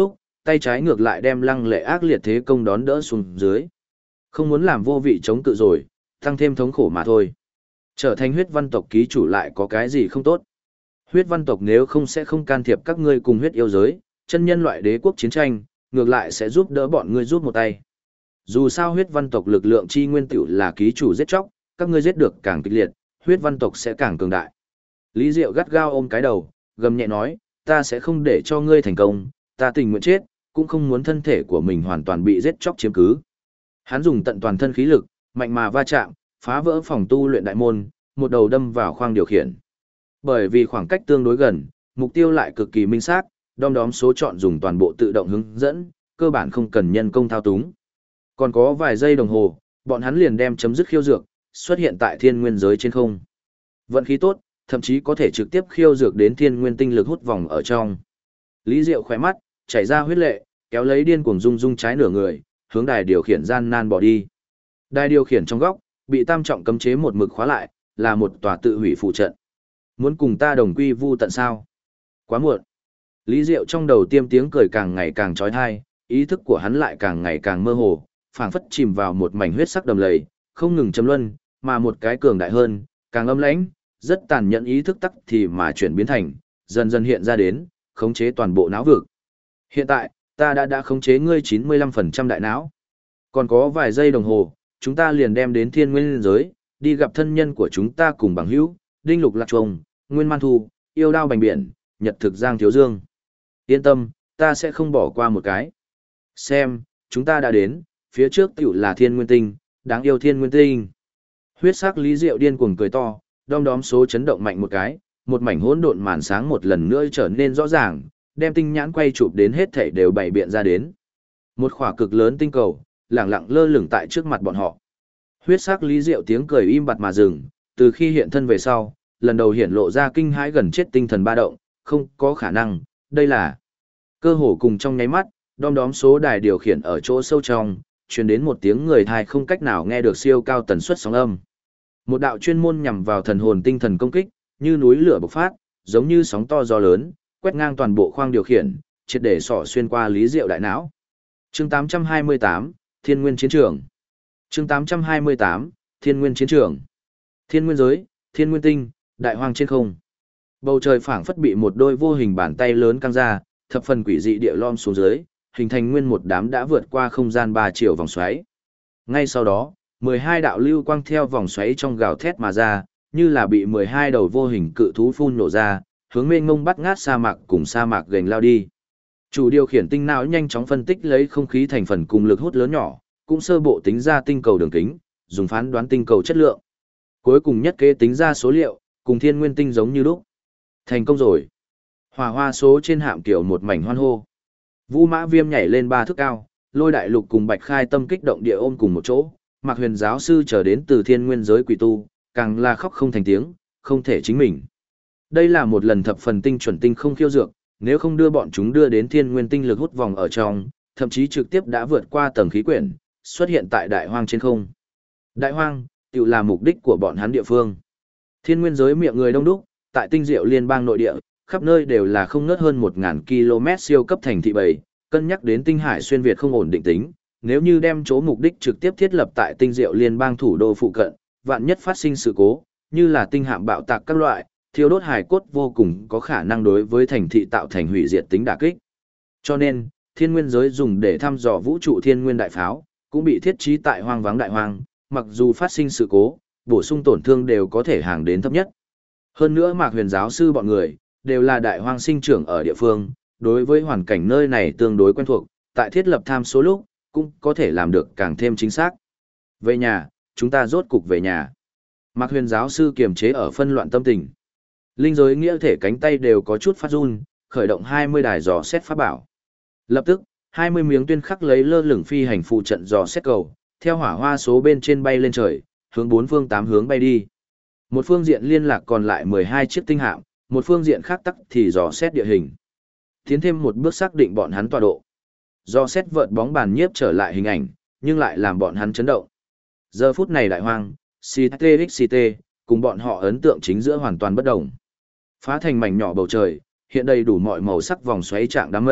tay trái ngược lại đem lăng lệ ác liệt thế công đón đỡ xuống dưới. Không muốn làm vô vị chống cự rồi, tăng thêm thống khổ mà thôi. Trở thành huyết văn tộc ký chủ lại có cái gì không tốt. Huyết văn tộc nếu không sẽ không can thiệp các ngươi cùng huyết yêu giới, chân nhân loại đế quốc chiến tranh, ngược lại sẽ giúp đỡ bọn ngươi giúp một tay. Dù sao huyết văn tộc lực lượng chi nguyên tiểu là ký chủ giết chóc, các ngươi giết được càng kịch liệt, huyết văn tộc sẽ càng cường đại. Lý Diệu gắt gao ôm cái đầu, gầm nhẹ nói, ta sẽ không để cho ngươi thành công, ta tình nguyện chết, cũng không muốn thân thể của mình hoàn toàn bị giết chóc chiếm cứ. Hắn dùng tận toàn thân khí lực, mạnh mà va chạm, phá vỡ phòng tu luyện đại môn, một đầu đâm vào khoang điều khiển. Bởi vì khoảng cách tương đối gần, mục tiêu lại cực kỳ minh xác, đom đóm số chọn dùng toàn bộ tự động hướng dẫn, cơ bản không cần nhân công thao túng. Còn có vài giây đồng hồ, bọn hắn liền đem chấm dứt khiêu dược, xuất hiện tại thiên nguyên giới trên không. Vận khí tốt, thậm chí có thể trực tiếp khiêu dược đến thiên nguyên tinh lực hút vòng ở trong. Lý Diệu khỏe mắt, chảy ra huyết lệ, kéo lấy điên cuồng rung trái nửa người, hướng đài điều khiển gian nan bỏ đi. Đài điều khiển trong góc, bị tam trọng cấm chế một mực khóa lại, là một tòa tự hủy phụ trận. Muốn cùng ta đồng quy vu tận sao? Quá muộn. Lý Diệu trong đầu tiêm tiếng cười càng ngày càng trói thai, ý thức của hắn lại càng ngày càng mơ hồ, phảng phất chìm vào một mảnh huyết sắc đầm lầy, không ngừng châm luân, mà một cái cường đại hơn, càng âm lãnh, rất tàn nhẫn ý thức tắc thì mà chuyển biến thành, dần dần hiện ra đến, khống chế toàn bộ não vực. Hiện tại, ta đã khống chế ngươi 95% đại não. Còn có vài giây đồng hồ, chúng ta liền đem đến thiên nguyên giới, đi gặp thân nhân của chúng ta cùng bằng hữu, Đinh Lục Lạc Trùng, Nguyên Man Thu, Yêu Đao Bành Biển, Nhật Thực Giang Thiếu Dương. Yên tâm, ta sẽ không bỏ qua một cái. Xem, chúng ta đã đến, phía trước tiểu là thiên nguyên tinh, đáng yêu thiên nguyên tinh. Huyết sắc Lý Diệu điên cuồng cười to, đom đóm số chấn động mạnh một cái, một mảnh hỗn độn màn sáng một lần nữa trở nên rõ ràng, đem tinh nhãn quay chụp đến hết thảy đều bày biện ra đến. Một khỏa cực lớn tinh cầu, lẳng lặng lơ lửng tại trước mặt bọn họ. Huyết sắc Lý Diệu tiếng cười im bặt mà dừng, từ khi hiện thân về sau, lần đầu hiện lộ ra kinh hãi gần chết tinh thần ba động, không có khả năng, đây là cơ hồ cùng trong nháy mắt, đom đóm số đài điều khiển ở chỗ sâu trong, truyền đến một tiếng người thai không cách nào nghe được siêu cao tần suất sóng âm. Một đạo chuyên môn nhằm vào thần hồn tinh thần công kích, như núi lửa bộc phát, giống như sóng to gió lớn, quét ngang toàn bộ khoang điều khiển, triệt để xỏ xuyên qua Lý Diệu đại não. Chương 828, Thiên Nguyên Chiến Trường. Chương 828, Thiên Nguyên Chiến Trường. Thiên Nguyên giới, Thiên Nguyên tinh, đại hoang trên không. Bầu trời phảng phất bị một đôi vô hình bàn tay lớn căng ra, thập phần quỷ dị địa lom xuống dưới, hình thành nguyên một đám đã vượt qua không gian 3 triệu vòng xoáy. Ngay sau đó, 12 đạo lưu quang theo vòng xoáy trong gào thét mà ra, như là bị 12 đầu vô hình cự thú phun nổ ra, hướng mênh mông bắt ngát sa mạc cùng sa mạc gành lao đi. Chủ điều khiển tinh não nhanh chóng phân tích lấy không khí thành phần cùng lực hút lớn nhỏ, cũng sơ bộ tính ra tinh cầu đường kính, dùng phán đoán tinh cầu chất lượng. Cuối cùng nhất kế tính ra số liệu, cùng thiên nguyên tinh giống như lúc. Thành công rồi. Hỏa hoa số trên hạm kiểu một mảnh hoan hô. Vũ Mã Viêm nhảy lên 3 thước cao, Lôi Đại Lục cùng Bạch Khai Tâm kích động địa ôm cùng một chỗ, Mạc Huyền giáo sư trở đến từ thiên nguyên giới quỷ tu, càng là khóc không thành tiếng, không thể chính mình. Đây là một lần thập phần tinh chuẩn tinh không khiêu dược, nếu không đưa bọn chúng đưa đến thiên nguyên tinh lực hút vòng ở trong, thậm chí trực tiếp đã vượt qua tầng khí quyển, xuất hiện tại đại hoang trên không. Đại hoang, tự là mục đích của bọn hắn địa phương. Thiên nguyên giới miệng người đông đúc, tại tinh diệu liên bang nội địa, khắp nơi đều là không ngớt hơn 1000 km siêu cấp thành thị bầy, cân nhắc đến tinh hải xuyên việt không ổn định tính, nếu như đem chỗ mục đích trực tiếp thiết lập tại tinh diệu liên bang thủ đô phụ cận, vạn nhất phát sinh sự cố, như là tinh hạm bạo tạc các loại, thiêu đốt hải cốt vô cùng có khả năng đối với thành thị tạo thành hủy diệt tính đả kích. Cho nên, thiên nguyên giới dùng để thăm dò vũ trụ thiên nguyên đại pháo, cũng bị thiết trí tại hoang vắng đại hoang, mặc dù phát sinh sự cố, bổ sung tổn thương đều có thể hàng đến thấp nhất. Hơn nữa Mạc Huyền giáo sư bọn người, đều là đại hoang sinh trưởng ở địa phương, đối với hoàn cảnh nơi này tương đối quen thuộc, tại thiết lập tham số lúc, cũng có thể làm được càng thêm chính xác. Về nhà, chúng ta rốt cục về nhà. Mạc Huyền giáo sư kiềm chế ở phân loạn tâm tình. Linh giới nghĩa thể cánh tay đều có chút phát run, khởi động 20 đài dò xét pháp bảo. Lập tức, 20 miếng tuyên khắc lấy lơ lửng phi hành phụ trận dò xét cầu, theo hỏa hoa số bên trên bay lên trời, hướng 4 phương 8 hướng bay đi. Một phương diện liên lạc còn lại 12 chiếc tinh hạm, một phương diện khác tắc thì dò xét địa hình. Tiến thêm một bước xác định bọn hắn tọa độ. Dò xét vợt bóng bàn nhiếp trở lại hình ảnh, nhưng lại làm bọn hắn chấn động. Giờ phút này đại hoang, CTXCT, cùng bọn họ ấn tượng chính giữa hoàn toàn bất đồng. Phá thành mảnh nhỏ bầu trời, hiện đầy đủ mọi màu sắc vòng xoáy trạng đám mây,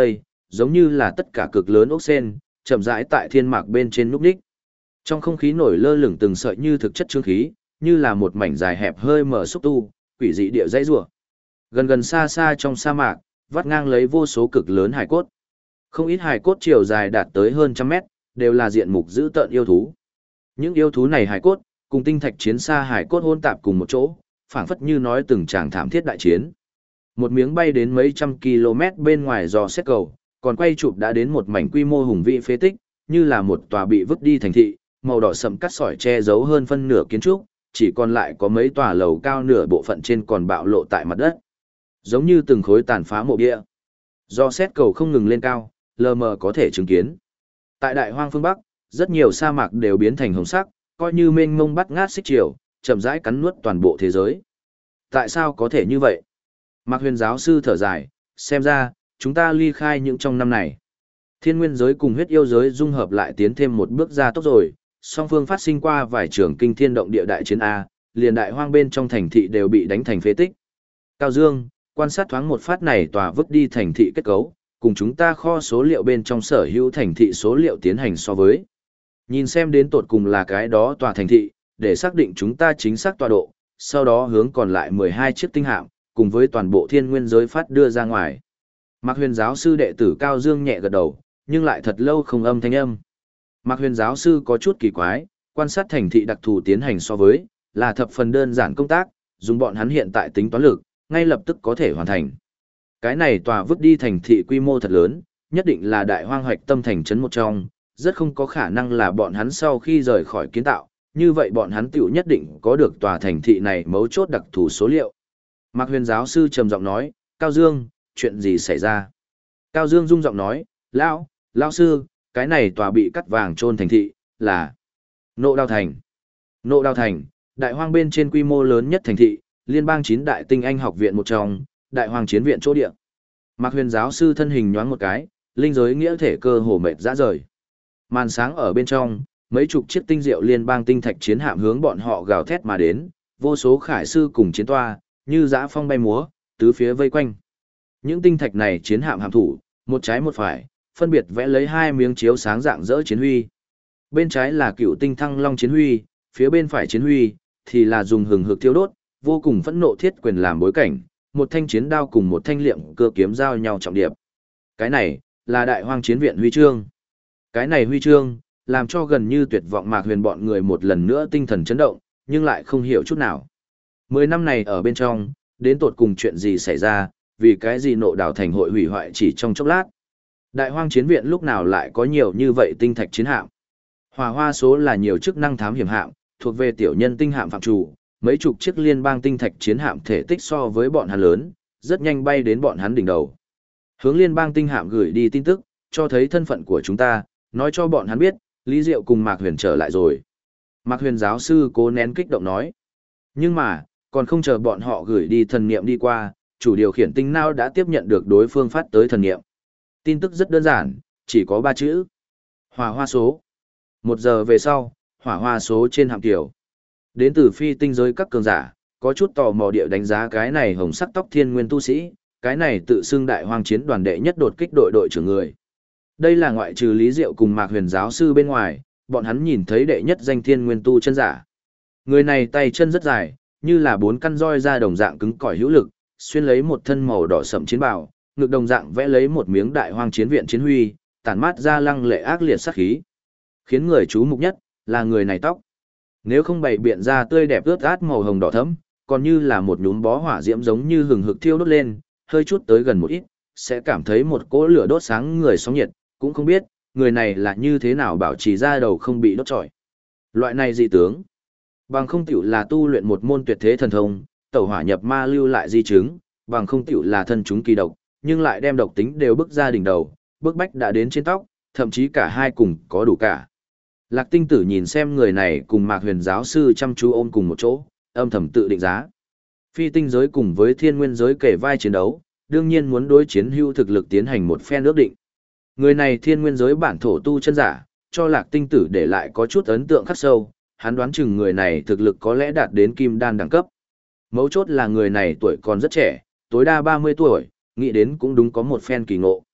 giống như là tất cả cực lớn ốc sen, chậm rãi tại thiên mạc bên trên núp đích. Trong không khí nổi lơ lửng từng sợi như thực chất chương khí, như là một mảnh dài hẹp hơi mở xúc tu, quỷ dị địa dãy rủa. Gần gần xa xa trong sa mạc, vắt ngang lấy vô số cực lớn hải cốt. Không ít hải cốt chiều dài đạt tới hơn trăm mét, đều là diện mục dữ tợn yêu thú. Những yêu thú này hải cốt, cùng tinh thạch chiến xa hải cốt hỗn tạp cùng một chỗ, phảng phất như nói từng tràng thảm thiết đại chiến. Một miếng bay đến mấy trăm km bên ngoài dò xét cầu, còn quay chụp đã đến một mảnh quy mô hùng vĩ phế tích, như là một tòa bị vứt đi thành thị, màu đỏ sẫm cắt sỏi che giấu hơn phân nửa kiến trúc, chỉ còn lại có mấy tòa lầu cao nửa bộ phận trên còn bạo lộ tại mặt đất. Giống như từng khối tàn phá mộ bia. Do xét cầu không ngừng lên cao, lờ mờ có thể chứng kiến. Tại đại hoang phương Bắc, rất nhiều sa mạc đều biến thành hồng sắc, coi như mênh mông bắt ngát xích chiều, chậm rãi cắn nuốt toàn bộ thế giới. Tại sao có thể như vậy? Mạc Huyền giáo sư thở dài, xem ra, chúng ta ly khai những trong năm này. Thiên nguyên giới cùng huyết yêu giới dung hợp lại tiến thêm một bước ra tốc rồi, song phương phát sinh qua vài trường kinh thiên động địa đại chiến A, liền đại hoang bên trong thành thị đều bị đánh thành phế tích. Cao Dương, quan sát thoáng một phát này tòa vứt đi thành thị kết cấu, cùng chúng ta kho số liệu bên trong sở hữu thành thị số liệu tiến hành so với. Nhìn xem đến tột cùng là cái đó tòa thành thị, để xác định chúng ta chính xác tọa độ, sau đó hướng còn lại 12 chiếc tinh hạm, cùng với toàn bộ thiên nguyên giới phát đưa ra ngoài. Mạc Huyền giáo sư đệ tử Cao Dương nhẹ gật đầu, nhưng lại thật lâu không âm thanh âm. Mạc Huyền giáo sư có chút kỳ quái, quan sát thành thị đặc thù tiến hành so với, là thập phần đơn giản công tác, dùng bọn hắn hiện tại tính toán lực, ngay lập tức có thể hoàn thành. Cái này tòa vứt đi thành thị quy mô thật lớn, nhất định là đại hoang hoạch tâm thành trấn một trong, rất không có khả năng là bọn hắn sau khi rời khỏi kiến tạo, như vậy bọn hắn tiểu nhất định có được tòa thành thị này mấu chốt đặc thù số liệu. Mạc Huyền giáo sư trầm giọng nói, Cao Dương, chuyện gì xảy ra? Cao Dương rung giọng nói, Lão sư, cái này tòa bị cắt vàng trôn thành thị, là Nộ Đao Thành. Nộ Đao Thành, đại hoang bên trên quy mô lớn nhất thành thị, liên bang 9 đại tinh anh học viện một trong, đại hoang chiến viện chỗ địa. Mạc Huyền giáo sư thân hình nhoáng một cái, linh giới nghĩa thể cơ hồ mệt rã rời. Màn sáng ở bên trong, mấy chục chiếc tinh diệu liên bang tinh thạch chiến hạm hướng bọn họ gào thét mà đến, vô số khải sư cùng chiến toa, như dã phong bay múa, tứ phía vây quanh. Những tinh thạch này chiến hạm hạm thủ, một trái một phải, phân biệt vẽ lấy hai miếng chiếu sáng dạng dỡ chiến huy. Bên trái là cựu tinh thăng long chiến huy, phía bên phải chiến huy, thì là dùng hừng hực thiêu đốt, vô cùng phẫn nộ thiết quyền làm bối cảnh, một thanh chiến đao cùng một thanh liệm cơ kiếm giao nhau trọng điệp. Cái này, là đại hoang chiến viện huy chương. Cái này huy chương, làm cho gần như tuyệt vọng Mạc Huyền bọn người một lần nữa tinh thần chấn động, nhưng lại không hiểu chút nào. 10 năm này ở bên trong, đến tột cùng chuyện gì xảy ra, vì cái gì Nộ Đảo thành hội hủy hoại chỉ trong chốc lát. Đại hoang chiến viện lúc nào lại có nhiều như vậy tinh thạch chiến hạm. Hỏa hoa số là nhiều chức năng thám hiểm hạm, thuộc về tiểu nhân tinh hạm phạm chủ, mấy chục chiếc liên bang tinh thạch chiến hạm thể tích so với bọn hắn lớn, rất nhanh bay đến bọn hắn đỉnh đầu. Hướng liên bang tinh hạm gửi đi tin tức, cho thấy thân phận của chúng ta, nói cho bọn hắn biết, Lý Diệu cùng Mạc Huyền trở lại rồi. Mạc Huyền giáo sư cố nén kích động nói. Nhưng mà, còn không chờ bọn họ gửi đi thần niệm đi qua, chủ điều khiển tinh não đã tiếp nhận được đối phương phát tới thần niệm. Tin tức rất đơn giản, chỉ có 3 chữ. Hỏa hoa số. 1 giờ về sau, hỏa hoa số trên hạm tiểu. Đến từ phi tinh giới các cường giả, có chút tò mò địa đánh giá cái này hồng sắc tóc thiên nguyên tu sĩ, cái này tự xưng đại hoang chiến đoàn đệ nhất đột kích đội đội trưởng người. Đây là ngoại trừ Lý Diệu cùng Mạc Huyền giáo sư bên ngoài, bọn hắn nhìn thấy đệ nhất danh thiên nguyên tu chân giả. Người này tay chân rất dài, như là 4 căn roi ra đồng dạng cứng cỏi hữu lực, xuyên lấy một thân màu đỏ sẫm chiến bào, ngực đồng dạng vẽ lấy một miếng đại hoang chiến viện chiến huy, tản mát ra lăng lệ ác liệt sát khí. Khiến người chú mục nhất là người này tóc. Nếu không bày biện ra tươi đẹp ướt át màu hồng đỏ thẫm, còn như là một nhúm bó hỏa diễm giống như hừng hực thiêu đốt lên, hơi chút tới gần một ít, sẽ cảm thấy một cỗ lửa đốt sáng người sóng nhiệt, cũng không biết người này là như thế nào bảo trì ra đầu không bị đốt trọi. Loại này dị tướng, bằng không tiểu là tu luyện một môn tuyệt thế thần thông, tẩu hỏa nhập ma lưu lại di chứng, bằng không tiểu là thân chúng kỳ độc, nhưng lại đem độc tính đều bức ra đỉnh đầu, bức bách đã đến trên tóc, thậm chí cả hai cùng có đủ cả. Lạc Tinh Tử nhìn xem người này cùng Mạc Huyền giáo sư chăm chú ôm cùng một chỗ, âm thầm tự định giá. Phi tinh giới cùng với thiên nguyên giới kể vai chiến đấu, đương nhiên muốn đối chiến hữu thực lực tiến hành một phen ước định. Người này thiên nguyên giới bản thổ tu chân giả, cho Lạc Tinh Tử để lại có chút ấn tượng khắc sâu, hắn đoán chừng người này thực lực có lẽ đạt đến kim đan đẳng cấp. Mấu chốt là người này tuổi còn rất trẻ, tối đa 30 tuổi, nghĩ đến cũng đúng có một phen kỳ ngộ.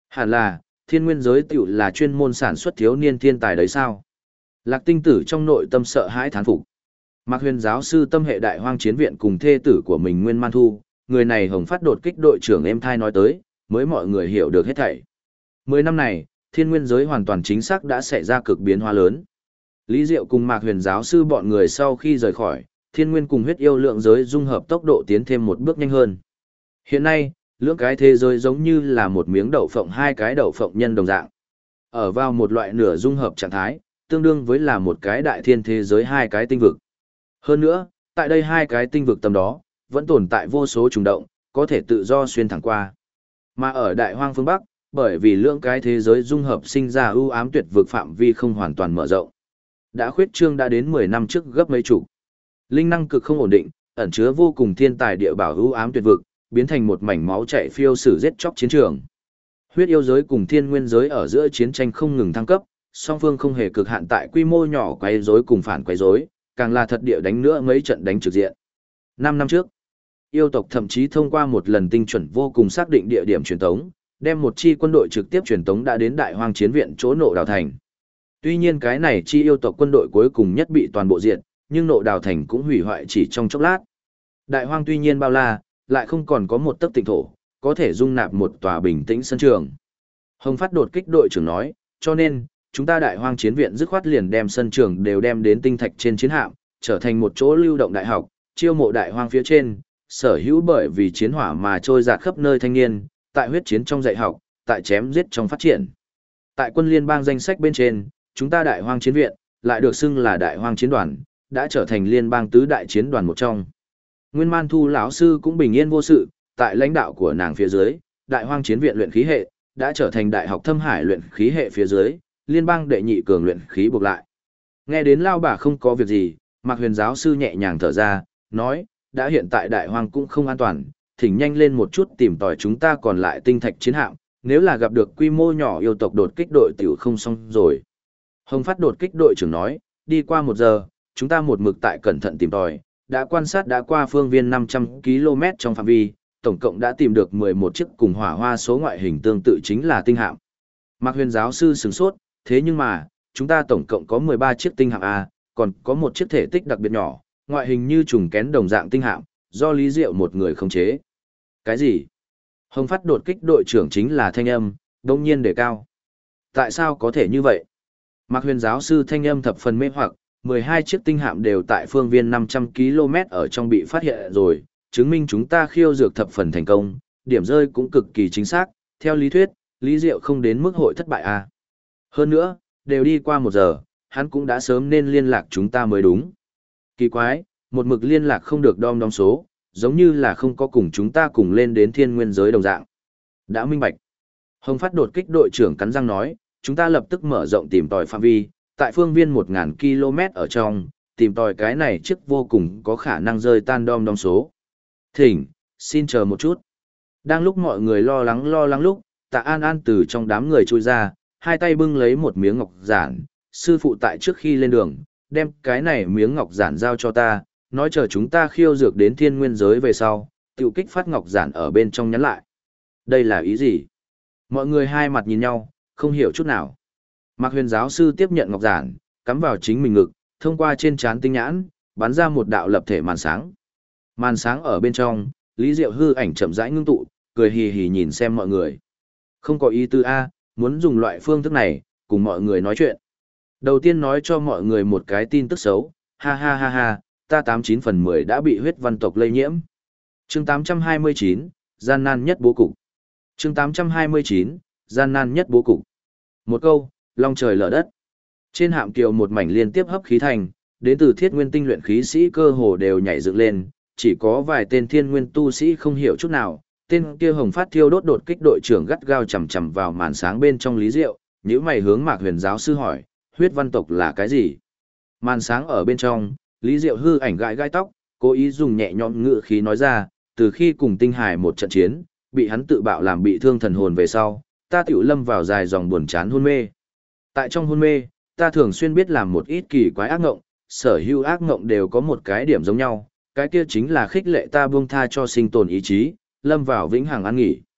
Hẳn là, thiên nguyên giới tiểu là chuyên môn sản xuất thiếu niên thiên tài đấy sao? Lạc tinh tử trong nội tâm sợ hãi thán phục. Mạc Huyền giáo sư tâm hệ đại hoang chiến viện cùng thê tử của mình Nguyên Man Thu, người này hồng phát đột kích đội trưởng em thai nói tới, mới mọi người hiểu được hết thảy. 10 năm này, thiên nguyên giới hoàn toàn chính xác đã xảy ra cực biến hóa lớn. Lý Diệu cùng Mạc Huyền giáo sư bọn người sau khi rời khỏi, thiên nguyên cùng huyết yêu lượng giới dung hợp tốc độ tiến thêm một bước nhanh hơn. Hiện nay, lưỡng cái thế giới giống như là một miếng đậu phộng hai cái đậu phộng nhân đồng dạng. Ở vào một loại nửa dung hợp trạng thái, tương đương với là một cái đại thiên thế giới hai cái tinh vực. Hơn nữa, tại đây hai cái tinh vực tầm đó, vẫn tồn tại vô số trùng động, có thể tự do xuyên thẳng qua. Mà ở đại hoang phương Bắc, bởi vì lưỡng cái thế giới dung hợp sinh ra ưu ám tuyệt vực phạm vi không hoàn toàn mở rộng. Đã khuyết trương đã đến 10 năm trước gấp mấy chục. Linh năng cực không ổn định, ẩn chứa vô cùng thiên tài địa bảo ưu ám tuyệt vực, biến thành một mảnh máu chảy phiêu sử giết chóc chiến trường. Huyết yêu giới cùng thiên nguyên giới ở giữa chiến tranh không ngừng thăng cấp, song phương không hề cực hạn tại quy mô nhỏ quấy rối cùng phản quấy rối, càng là thật địa đánh nữa mấy trận đánh trực diện. 5 năm trước, yêu tộc thậm chí thông qua một lần tinh chuẩn vô cùng xác định địa điểm truyền tống, đem một chi quân đội trực tiếp truyền tống đã đến đại hoang chiến viện chỗ Nộ Đào Thành. Tuy nhiên cái này chi yêu tộc quân đội cuối cùng nhất bị toàn bộ diệt, nhưng Nộ Đào Thành cũng hủy hoại chỉ trong chốc lát. Đại hoang tuy nhiên bao la, lại không còn có một tấc tịnh thổ, có thể dung nạp một tòa bình tĩnh sân trường. Hồng Phát đột kích đội trưởng nói, cho nên, chúng ta đại hoang chiến viện dứt khoát liền đem sân trường đều đem đến tinh thạch trên chiến hạm, trở thành một chỗ lưu động đại học, chiêu mộ đại hoang phía trên, sở hữu bởi vì chiến hỏa mà trôi dạt khắp nơi thanh niên, tại huyết chiến trong dạy học, tại chém giết trong phát triển. Tại quân liên bang danh sách bên trên, chúng ta đại hoang chiến viện, lại được xưng là đại hoang chiến đoàn, đã trở thành liên bang tứ đại chiến đoàn một trong. Nguyên Man Thu lão sư cũng bình yên vô sự, tại lãnh đạo của nàng phía dưới, đại hoang chiến viện luyện khí hệ, đã trở thành đại học thâm hải luyện khí hệ phía dưới, liên bang đệ nhị cường luyện khí buộc lại. Nghe đến lao bà không có việc gì, Mạc Huyền giáo sư nhẹ nhàng thở ra, nói, đã hiện tại đại hoang cũng không an toàn, thỉnh nhanh lên một chút tìm tòi chúng ta còn lại tinh thạch chiến hạm, nếu là gặp được quy mô nhỏ yêu tộc đột kích đội tiểu không xong rồi. Hồng Phát đột kích đội trưởng nói, đi qua 1 giờ, chúng ta một mực tại cẩn thận tìm tòi, đã quan sát đã qua phương viên 500 km trong phạm vi, tổng cộng đã tìm được 11 chiếc cùng hỏa hoa số ngoại hình tương tự chính là tinh hạm. Mạc Huyền giáo sư sửng sốt, thế nhưng mà, chúng ta tổng cộng có 13 chiếc tinh hạm A, còn có một chiếc thể tích đặc biệt nhỏ, ngoại hình như trùng kén đồng dạng tinh hạm, do Lý Diệu một người khống chế. Cái gì? Hồng Phát đột kích đội trưởng chính là thanh âm, đông nhiên đề cao. Tại sao có thể như vậy? Mạc Huyền giáo sư thanh âm thập phần mê hoặc, 12 chiếc tinh hạm đều tại phương viên 500 km ở trong bị phát hiện rồi, chứng minh chúng ta khiêu dược thập phần thành công, điểm rơi cũng cực kỳ chính xác, theo lý thuyết, Lý Diệu không đến mức hội thất bại à. Hơn nữa, đều đi qua 1 giờ, hắn cũng đã sớm nên liên lạc chúng ta mới đúng. Kỳ quái, một mực liên lạc không được đom số, giống như là không có cùng chúng ta cùng lên đến thiên nguyên giới đồng dạng. Đã minh bạch. Hồng Phát đột kích đội trưởng cắn răng nói, chúng ta lập tức mở rộng tìm tòi phạm vi, tại phương viên 1000 km ở trong, tìm tòi cái này chiếc vô cùng có khả năng rơi tan đom số. Thỉnh, xin chờ một chút. Đang lúc mọi người lo lắng lúc, Tạ An An từ trong đám người trôi ra, hai tay bưng lấy một miếng ngọc giản, sư phụ tại trước khi lên đường, đem cái này miếng ngọc giản giao cho ta, nói chờ chúng ta khiêu dược đến thiên nguyên giới về sau, tiểu kích phát ngọc giản ở bên trong nhắn lại. Đây là ý gì? Mọi người hai mặt nhìn nhau, không hiểu chút nào. Mạc Huyền giáo sư tiếp nhận ngọc giản, cắm vào chính mình ngực, thông qua trên trán tinh nhãn, bắn ra một đạo lập thể màn sáng. Màn sáng ở bên trong, Lý Diệu hư ảnh chậm rãi ngưng tụ, cười hì hì nhìn xem mọi người. Không có ý tư A, muốn dùng loại phương thức này, cùng mọi người nói chuyện. Đầu tiên nói cho mọi người một cái tin tức xấu, ha ha ha ha, ta 89 phần 10 đã bị huyết văn tộc lây nhiễm. Chương 829, gian nan nhất bố cục. Chương 829, gian nan nhất bố cục. Một câu, long trời lở đất. Trên hạm kiều một mảnh liên tiếp hấp khí thành, đến từ thiết nguyên tinh luyện khí sĩ cơ hồ đều nhảy dựng lên, chỉ có vài tên thiên nguyên tu sĩ không hiểu chút nào. Tên kia Hồng Phát thiêu đốt đột kích đội trưởng gắt gao chầm chầm vào màn sáng bên trong Lý Diệu, nhíu mày hướng Mạc Huyền giáo sư hỏi, huyết văn tộc là cái gì? Màn sáng ở bên trong, Lý Diệu hư ảnh gãi gai tóc, cố ý dùng nhẹ nhõm ngữ khí nói ra, từ khi cùng Tinh Hải một trận chiến, bị hắn tự bạo làm bị thương thần hồn về sau, ta tiểu lâm vào dài dòng buồn chán hôn mê. Tại trong hôn mê, ta thường xuyên biết làm một ít kỳ quái ác ngộng, sở hữu ác ngộng đều có một cái điểm giống nhau, cái kia chính là khích lệ ta buông tha cho sinh tồn ý chí, lâm vào vĩnh hằng an nghỉ.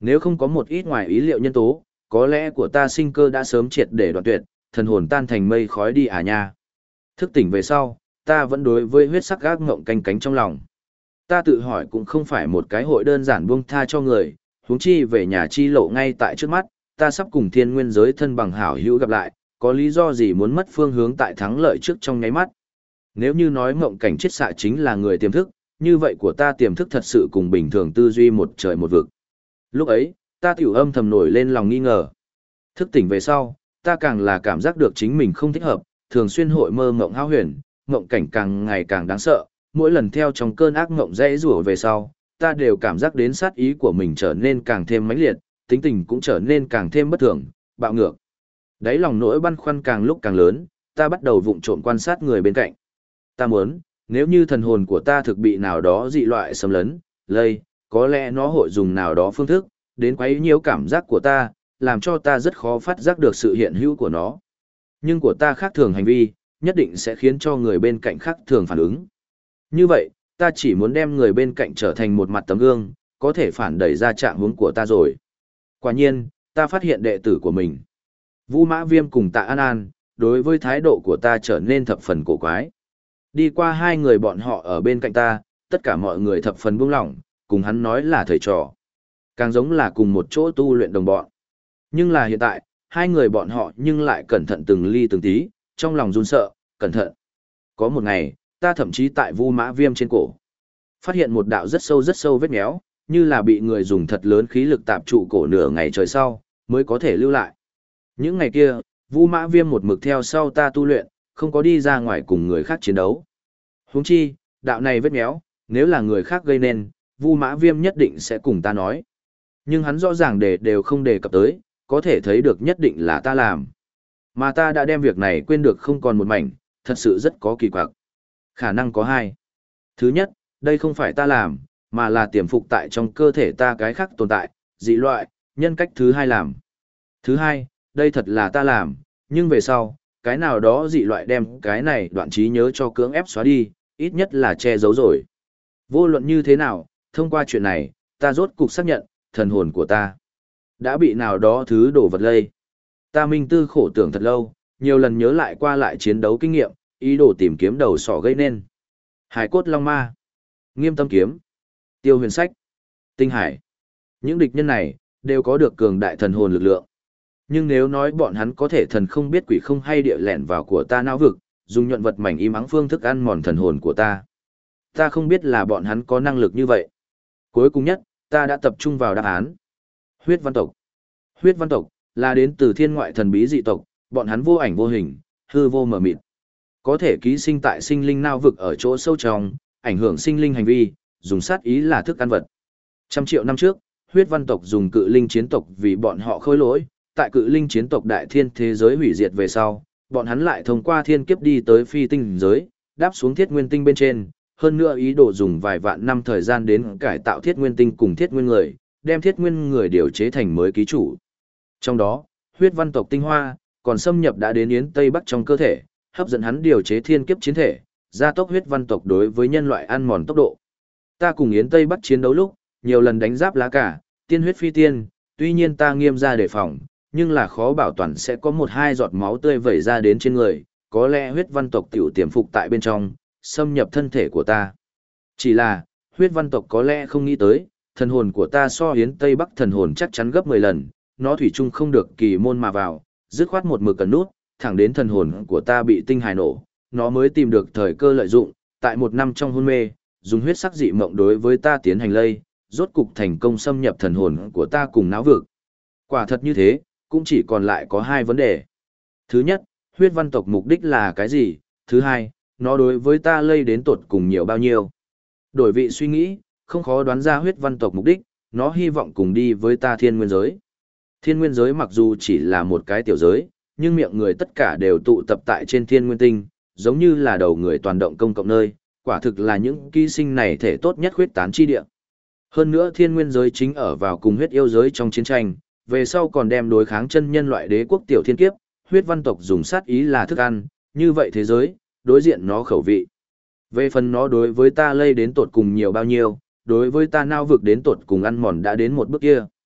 Nếu không có một ít ngoài ý liệu nhân tố, có lẽ của ta sinh cơ đã sớm triệt để đoạn tuyệt, thần hồn tan thành mây khói đi à nha. Thức tỉnh về sau, ta vẫn đối với huyết sắc gác ngộng canh cánh trong lòng. Ta tự hỏi cũng không phải một cái hội đơn giản buông tha cho người, huống chi về nhà chi lộ ngay tại trước mắt, ta sắp cùng thiên nguyên giới thân bằng hảo hữu gặp lại, có lý do gì muốn mất phương hướng tại thắng lợi trước trong nháy mắt. Nếu như nói mộng cảnh chết xạ chính là người tiềm thức, như vậy của ta tiềm thức thật sự cùng bình thường tư duy một trời một vực. Lúc ấy, ta tiểu âm thầm nổi lên lòng nghi ngờ. Thức tỉnh về sau, ta càng là cảm giác được chính mình không thích hợp, thường xuyên hội mơ mộng hão huyền, mộng cảnh càng ngày càng đáng sợ, mỗi lần theo trong cơn ác mộng dãy rủa về sau, ta đều cảm giác đến sát ý của mình trở nên càng thêm mãnh liệt, tính tình cũng trở nên càng thêm bất thường, bạo ngược. Đáy lòng nỗi băn khoăn càng lúc càng lớn, ta bắt đầu vụng trộm quan sát người bên cạnh. Ta muốn, nếu như thần hồn của ta thực bị nào đó dị loại xâm lấn, lây, có lẽ nó hội dùng nào đó phương thức, đến quấy nhiễu cảm giác của ta, làm cho ta rất khó phát giác được sự hiện hữu của nó. Nhưng của ta khác thường hành vi, nhất định sẽ khiến cho người bên cạnh khác thường phản ứng. Như vậy, ta chỉ muốn đem người bên cạnh trở thành một mặt tấm gương, có thể phản đẩy ra trạng huống của ta rồi. Quả nhiên, ta phát hiện đệ tử của mình. Vu Mã Viêm cùng Tạ An An, đối với thái độ của ta trở nên thập phần cổ quái. Đi qua hai người bọn họ ở bên cạnh ta, tất cả mọi người thập phần buông lỏng, cùng hắn nói là thầy trò. Càng giống là cùng một chỗ tu luyện đồng bọn. Nhưng là hiện tại, hai người bọn họ nhưng lại cẩn thận từng ly từng tí, trong lòng run sợ, cẩn thận. Có một ngày, ta thậm chí tại Vu Mã Viêm trên cổ, phát hiện một đạo rất sâu vết méo, như là bị người dùng thật lớn khí lực tạm trụ cổ nửa ngày trời sau, mới có thể lưu lại. Những ngày kia, Vu Mã Viêm một mực theo sau ta tu luyện, không có đi ra ngoài cùng người khác chiến đấu. Huống chi, đạo này vết méo, nếu là người khác gây nên, Vu Mã Viêm nhất định sẽ cùng ta nói. Nhưng hắn rõ ràng đều không đề cập tới, có thể thấy được nhất định là ta làm. Mà ta đã đem việc này quên được không còn một mảnh, thật sự rất có kỳ quặc. Khả năng có hai. Thứ nhất, đây không phải ta làm, mà là tiềm phục tại trong cơ thể ta cái khác tồn tại, dị loại, nhân cách thứ hai làm. Thứ hai, đây thật là ta làm, nhưng về sau, cái nào đó dị loại đem cái này đoạn trí nhớ cho cưỡng ép xóa đi, ít nhất là che giấu rồi. Vô luận như thế nào, thông qua chuyện này, ta rốt cục xác nhận, thần hồn của ta đã bị nào đó thứ đổ vật lây. Ta minh tư khổ tưởng thật lâu, nhiều lần nhớ lại qua lại chiến đấu kinh nghiệm, ý đồ tìm kiếm đầu sỏ gây nên. Hải cốt long ma, Nghiêm Tâm kiếm, Tiêu Huyền sách, Tinh hải. Những địch nhân này đều có được cường đại thần hồn lực lượng. Nhưng nếu nói bọn hắn có thể thần không biết quỷ không hay địa lẻn vào của ta não vực, dùng nhuận vật mảnh im ắng phương thức ăn mòn thần hồn của ta. Ta không biết là bọn hắn có năng lực như vậy. Cuối cùng nhất, ta đã tập trung vào đáp án. Huyết văn tộc. Huyết văn tộc là đến từ thiên ngoại thần bí dị tộc, bọn hắn vô ảnh vô hình, hư vô mờ mịt. Có thể ký sinh tại sinh linh não vực ở chỗ sâu trong, ảnh hưởng sinh linh hành vi, dùng sát ý là thức ăn vật. Trăm triệu năm trước, huyết văn tộc dùng cự linh chiến tộc vì bọn họ khôi lỗi, tại cự linh chiến tộc đại thiên thế giới hủy diệt về sau, bọn hắn lại thông qua thiên kiếp đi tới phi tinh giới, đáp xuống thiết nguyên tinh bên trên, hơn nữa ý đồ dùng vài vạn năm thời gian đến cải tạo thiết nguyên tinh cùng thiết nguyên người, đem thiết nguyên người điều chế thành mới ký chủ. Trong đó, huyết văn tộc tinh hoa, còn xâm nhập đã đến Yến Tây Bắc trong cơ thể, hấp dẫn hắn điều chế thiên kiếp chiến thể, gia tốc huyết văn tộc đối với nhân loại ăn mòn tốc độ. Ta cùng Yến Tây Bắc chiến đấu lúc, nhiều lần đánh giáp lá cả, tiên huyết phi tiên, tuy nhiên ta nghiêm ra đề phòng, nhưng là khó bảo toàn sẽ có một hai giọt máu tươi vẩy ra đến trên người, có lẽ huyết văn tộc tiểu tiềm phục tại bên trong, xâm nhập thân thể của ta. Chỉ là, huyết văn tộc có lẽ không nghĩ tới, thần hồn của ta so Yến Tây Bắc thần hồn chắc chắn gấp 10 lần, nó thủy chung không được kỳ môn mà vào, dứt khoát một mực cần nút, thẳng đến thần hồn của ta bị tinh hài nổ, nó mới tìm được thời cơ lợi dụng, tại một năm trong hôn mê, dùng huyết sắc dị mộng đối với ta tiến hành lây, rốt cục thành công xâm nhập thần hồn của ta cùng não vực. Quả thật như thế, cũng chỉ còn lại có hai vấn đề. Thứ nhất, huyết văn tộc mục đích là cái gì? Thứ hai, nó đối với ta lây đến tột cùng nhiều bao nhiêu? Đổi vị suy nghĩ, không khó đoán ra huyết văn tộc mục đích, nó hy vọng cùng đi với ta thiên nguyên giới. Thiên nguyên giới mặc dù chỉ là một cái tiểu giới, nhưng miệng người tất cả đều tụ tập tại trên thiên nguyên tinh, giống như là đầu người toàn động công cộng nơi, quả thực là những ký sinh này thể tốt nhất huyết tán chi địa. Hơn nữa thiên nguyên giới chính ở vào cùng huyết yêu giới trong chiến tranh, về sau còn đem đối kháng chân nhân loại đế quốc tiểu thiên kiếp, huyết văn tộc dùng sát ý là thức ăn, như vậy thế giới, đối diện nó khẩu vị. Về phần nó đối với ta lây đến tột cùng nhiều bao nhiêu, đối với ta nao vực đến tột cùng ăn mòn đã đến một bước kia.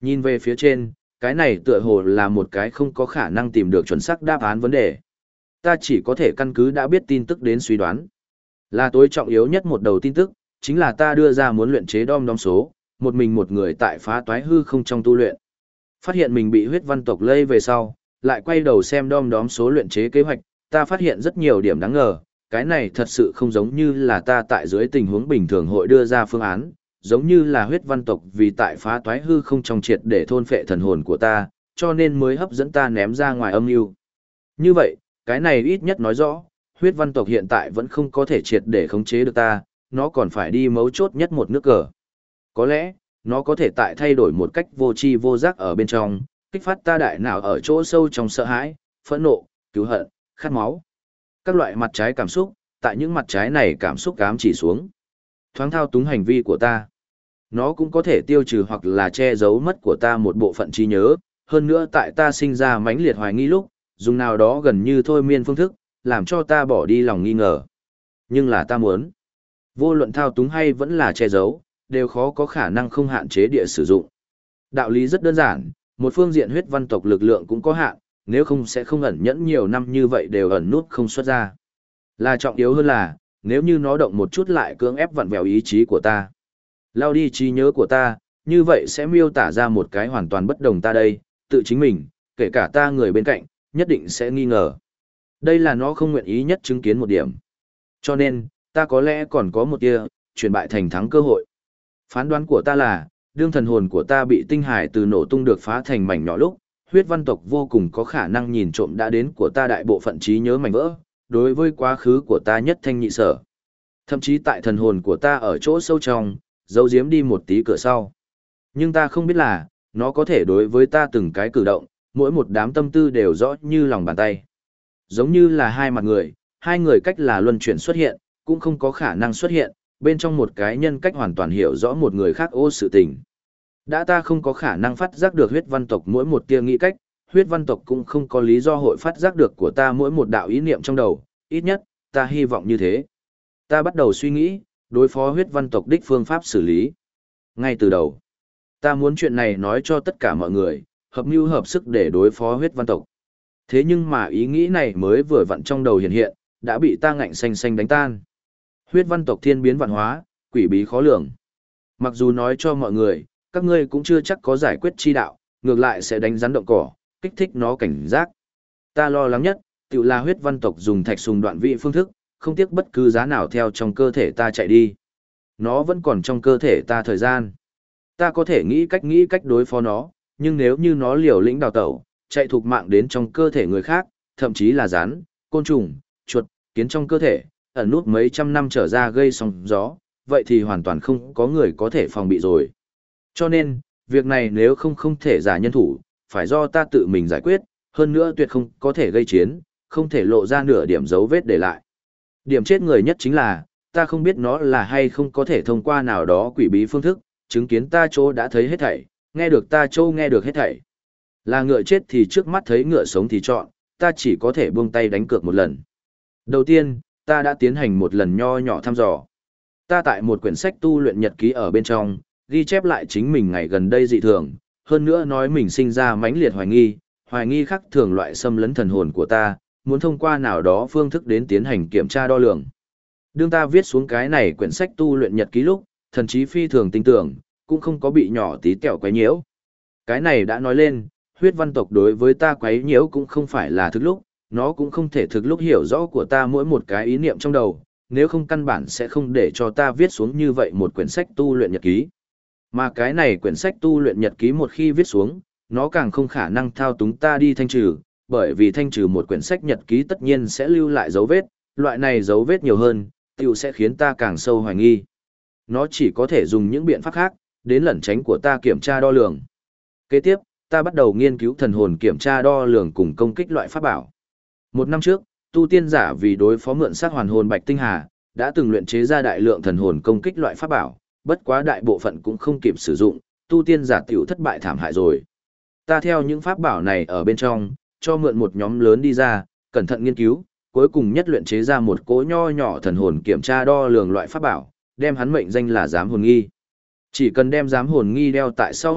Nhìn về phía trên, cái này tựa hồ là một cái không có khả năng tìm được chuẩn xác đáp án vấn đề. Ta chỉ có thể căn cứ đã biết tin tức đến suy đoán. Là tối trọng yếu nhất một đầu tin tức, chính là ta đưa ra muốn luyện chế đom đóm số, một mình một người tại phá toái hư không trong tu luyện. Phát hiện mình bị huyết văn tộc lây về sau, lại quay đầu xem đom đóm số luyện chế kế hoạch, ta phát hiện rất nhiều điểm đáng ngờ, cái này thật sự không giống như là ta tại dưới tình huống bình thường hội đưa ra phương án, giống như là huyết văn tộc vì tại phá toái hư không trong triệt để thôn phệ thần hồn của ta, cho nên mới hấp dẫn ta ném ra ngoài âm mưu. Như vậy, cái này ít nhất nói rõ, huyết văn tộc hiện tại vẫn không có thể triệt để khống chế được ta, nó còn phải đi mấu chốt nhất một nước cờ. Có lẽ, nó có thể tại thay đổi một cách vô tri vô giác ở bên trong, kích phát ta đại não ở chỗ sâu trong sợ hãi, phẫn nộ, cứu hận, khát máu. Các loại mặt trái cảm xúc, tại những mặt trái này cảm xúc ám chỉ xuống. Thoáng thao túng hành vi của ta. Nó cũng có thể tiêu trừ hoặc là che giấu mất của ta một bộ phận trí nhớ, hơn nữa tại ta sinh ra mãnh liệt hoài nghi lúc, dùng nào đó gần như thôi miên phương thức, làm cho ta bỏ đi lòng nghi ngờ. Nhưng là ta muốn, vô luận thao túng hay vẫn là che giấu, đều khó có khả năng không hạn chế địa sử dụng. Đạo lý rất đơn giản, một phương diện huyết văn tộc lực lượng cũng có hạn, nếu không sẽ không ẩn nhẫn nhiều năm như vậy đều ẩn nút không xuất ra. Là trọng yếu hơn là, nếu như nó động một chút lại cưỡng ép vặn vẹo ý chí của ta, lao đi trí nhớ của ta, như vậy sẽ miêu tả ra một cái hoàn toàn bất đồng ta đây, tự chính mình, kể cả ta người bên cạnh, nhất định sẽ nghi ngờ. Đây là nó không nguyện ý nhất chứng kiến một điểm. Cho nên, ta có lẽ còn có một tia, chuyển bại thành thắng cơ hội. Phán đoán của ta là, đương thần hồn của ta bị tinh hải từ nổ tung được phá thành mảnh nhỏ lúc, huyết văn tộc vô cùng có khả năng nhìn trộm đã đến của ta đại bộ phận trí nhớ mảnh vỡ, đối với quá khứ của ta nhất thanh nhị sở. Thậm chí tại thần hồn của ta ở chỗ sâu trong, giấu giếm đi một tí cửa sau. Nhưng ta không biết là, nó có thể đối với ta từng cái cử động, mỗi một đám tâm tư đều rõ như lòng bàn tay. Giống như là hai mặt người, hai người cách là luân chuyển xuất hiện, cũng không có khả năng xuất hiện, bên trong một cái nhân cách hoàn toàn hiểu rõ một người khác ô sự tình. Đã ta không có khả năng phát giác được huyết văn tộc mỗi một tia nghĩ cách, huyết văn tộc cũng không có lý do hội phát giác được của ta mỗi một đạo ý niệm trong đầu, ít nhất, ta hy vọng như thế. Ta bắt đầu suy nghĩ, đối phó huyết văn tộc đích phương pháp xử lý. Ngay từ đầu, ta muốn chuyện này nói cho tất cả mọi người, hợp mưu hợp sức để đối phó huyết văn tộc. Thế nhưng mà ý nghĩ này mới vừa vặn trong đầu hiện hiện, đã bị ta ngạnh xanh xanh đánh tan. Huyết văn tộc thiên biến vạn hóa, quỷ bí khó lường. Mặc dù nói cho mọi người, các ngươi cũng chưa chắc có giải quyết chi đạo, ngược lại sẽ đánh rắn động cỏ, kích thích nó cảnh giác. Ta lo lắng nhất, tự là huyết văn tộc dùng thạch sùng đoạn vị phương thức, không tiếc bất cứ giá nào theo trong cơ thể ta chạy đi. Nó vẫn còn trong cơ thể ta thời gian. Ta có thể nghĩ cách đối phó nó, nhưng nếu như nó liều lĩnh đào tẩu, chạy thục mạng đến trong cơ thể người khác, thậm chí là rắn, côn trùng, chuột, kiến trong cơ thể, ẩn nút mấy trăm năm trở ra gây sóng gió, vậy thì hoàn toàn không có người có thể phòng bị rồi. Cho nên, việc này nếu không thể giả nhân thủ, phải do ta tự mình giải quyết, hơn nữa tuyệt không có thể gây chiến, không thể lộ ra nửa điểm dấu vết để lại. Điểm chết người nhất chính là, ta không biết nó là hay không có thể thông qua nào đó quỷ bí phương thức, chứng kiến ta chỗ đã thấy hết thảy, nghe được ta chỗ nghe được hết thảy. Là ngựa chết thì trước mắt thấy ngựa sống thì chọn, ta chỉ có thể buông tay đánh cược một lần. Đầu tiên, ta đã tiến hành một lần nho nhỏ thăm dò. Ta tại một quyển sách tu luyện nhật ký ở bên trong, ghi chép lại chính mình ngày gần đây dị thường, hơn nữa nói mình sinh ra mãnh liệt hoài nghi khắc thường loại xâm lấn thần hồn của ta, muốn thông qua nào đó phương thức đến tiến hành kiểm tra đo lường. Đương ta viết xuống cái này quyển sách tu luyện nhật ký lúc, thần chí phi thường tin tưởng, cũng không có bị nhỏ tí tẹo quấy nhiễu. Cái này đã nói lên, huyết văn tộc đối với ta quấy nhiễu cũng không phải là thực lúc, nó cũng không thể thực lúc hiểu rõ của ta mỗi một cái ý niệm trong đầu, nếu không căn bản sẽ không để cho ta viết xuống như vậy một quyển sách tu luyện nhật ký. Mà cái này quyển sách tu luyện nhật ký một khi viết xuống, nó càng không khả năng thao túng ta đi thanh trừ, bởi vì thanh trừ một quyển sách nhật ký tất nhiên sẽ lưu lại dấu vết, loại này dấu vết nhiều hơn, tiểu sẽ khiến ta càng sâu hoài nghi. Nó chỉ có thể dùng những biện pháp khác, đến lẩn tránh của ta kiểm tra đo lường. Kế tiếp, ta bắt đầu nghiên cứu thần hồn kiểm tra đo lường cùng công kích loại pháp bảo. Một năm trước, tu tiên giả vì đối phó mượn sát hoàn hồn Bạch Tinh Hà, đã từng luyện chế ra đại lượng thần hồn công kích loại pháp bảo, bất quá đại bộ phận cũng không kịp sử dụng, tu tiên giả tiểu thất bại thảm hại rồi. Ta theo những pháp bảo này ở bên trong, cho mượn một nhóm lớn đi ra, cẩn thận nghiên cứu, cuối cùng nhất luyện chế ra một cỗ nho nhỏ thần hồn kiểm tra đo lường loại pháp bảo, đem hắn mệnh danh là giám hồn nghi. Chỉ cần đem giám hồn nghi đeo tại sau,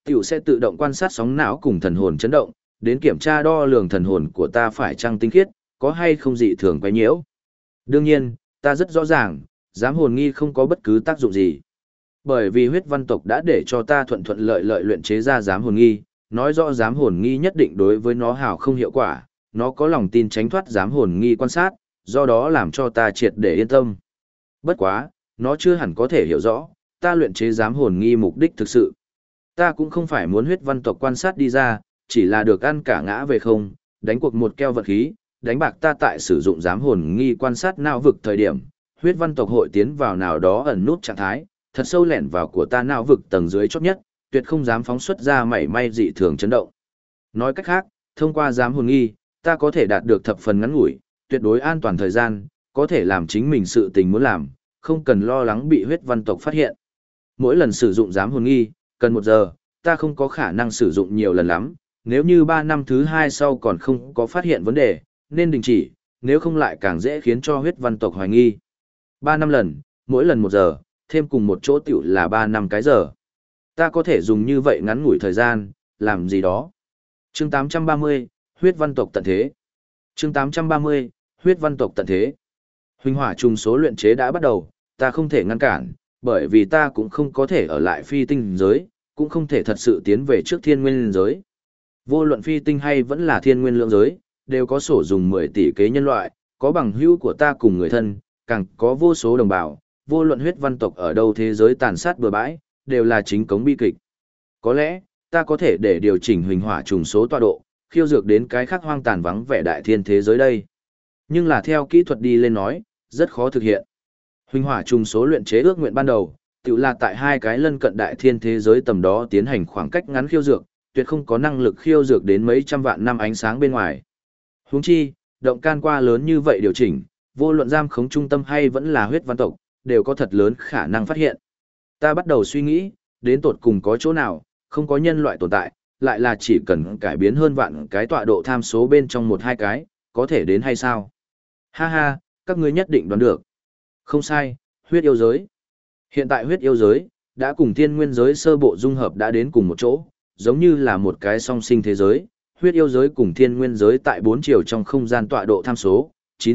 tiểu sẽ tự động quan sát sóng não cùng thần hồn chấn động, đến kiểm tra đo lường thần hồn của ta phải chăng tinh khiết, có hay không dị thường quấy nhiễu. Đương nhiên, ta rất rõ ràng, giám hồn nghi không có bất cứ tác dụng gì. Bởi vì huyết văn tộc đã để cho ta thuận thuận lợi lợi luyện chế ra giám hồn nghi, nói rõ giám hồn nghi nhất định đối với nó hảo không hiệu quả, nó có lòng tin tránh thoát giám hồn nghi quan sát, do đó làm cho ta triệt để yên tâm. Bất quá, nó chưa hẳn có thể hiểu rõ, ta luyện chế giám hồn nghi mục đích thực sự. Ta cũng không phải muốn huyết văn tộc quan sát đi ra, chỉ là được ăn cả ngã về không, đánh cuộc một keo vật khí, đánh bạc ta tại sử dụng giám hồn nghi quan sát não vực thời điểm, huyết văn tộc hội tiến vào nào đó ẩn nút trạng thái, thật sâu lẻn vào của ta não vực tầng dưới chót nhất, tuyệt không dám phóng xuất ra mảy may dị thường chấn động. Nói cách khác, thông qua giám hồn nghi, ta có thể đạt được thập phần ngắn ngủi, tuyệt đối an toàn thời gian, có thể làm chính mình sự tình muốn làm, không cần lo lắng bị huyết văn tộc phát hiện. Mỗi lần sử dụng giám hồn nghi, cần 1 giờ, ta không có khả năng sử dụng nhiều lần lắm, nếu như 3 năm thứ 2 sau còn không có phát hiện vấn đề, nên đình chỉ, nếu không lại càng dễ khiến cho huyết văn tộc hoài nghi. 3 năm lần, mỗi lần 1 giờ, thêm cùng một chỗ tiểu là 3 năm cái giờ. Ta có thể dùng như vậy ngắn ngủi thời gian, làm gì đó. Chương 830, huyết văn tộc tận thế. Chương 830, huyết văn tộc tận thế. Huỳnh hỏa trùng số luyện chế đã bắt đầu, ta không thể ngăn cản, bởi vì ta cũng không có thể ở lại phi tinh giới, cũng không thể thật sự tiến về trước thiên nguyên giới. Vô luận phi tinh hay vẫn là thiên nguyên lượng giới, đều có sổ dùng 10 tỷ kế nhân loại, có bằng hữu của ta cùng người thân, càng có vô số đồng bào, vô luận huyết văn tộc ở đâu thế giới tàn sát bừa bãi, đều là chính cống bi kịch. Có lẽ, ta có thể để điều chỉnh huỳnh hỏa trùng số tọa độ, khiêu dược đến cái khác hoang tàn vắng vẻ đại thiên thế giới đây. Nhưng là theo kỹ thuật đi lên nói, rất khó thực hiện. Huỳnh hỏa trùng số luyện chế ước nguyện ban đầu, tự là tại 2 cái lân cận đại thiên thế giới tầm đó tiến hành khoảng cách ngắn khiêu dược, tuyệt không có năng lực khiêu dược đến mấy trăm vạn năm ánh sáng bên ngoài. Huống chi, động can qua lớn như vậy điều chỉnh, vô luận giam khống trung tâm hay vẫn là huyết văn tộc, đều có thật lớn khả năng phát hiện. Ta bắt đầu suy nghĩ, đến tột cùng có chỗ nào, không có nhân loại tồn tại, lại là chỉ cần cải biến hơn vạn cái tọa độ tham số bên trong 1-2 cái, có thể đến hay sao? Ha ha, các ngươi nhất định đoán được. Không sai, huyết yêu giới. Hiện tại huyết yêu giới, đã cùng thiên nguyên giới sơ bộ dung hợp đã đến cùng một chỗ, giống như là một cái song sinh thế giới. Huyết yêu giới cùng thiên nguyên giới tại 4 chiều trong không gian tọa độ tham số,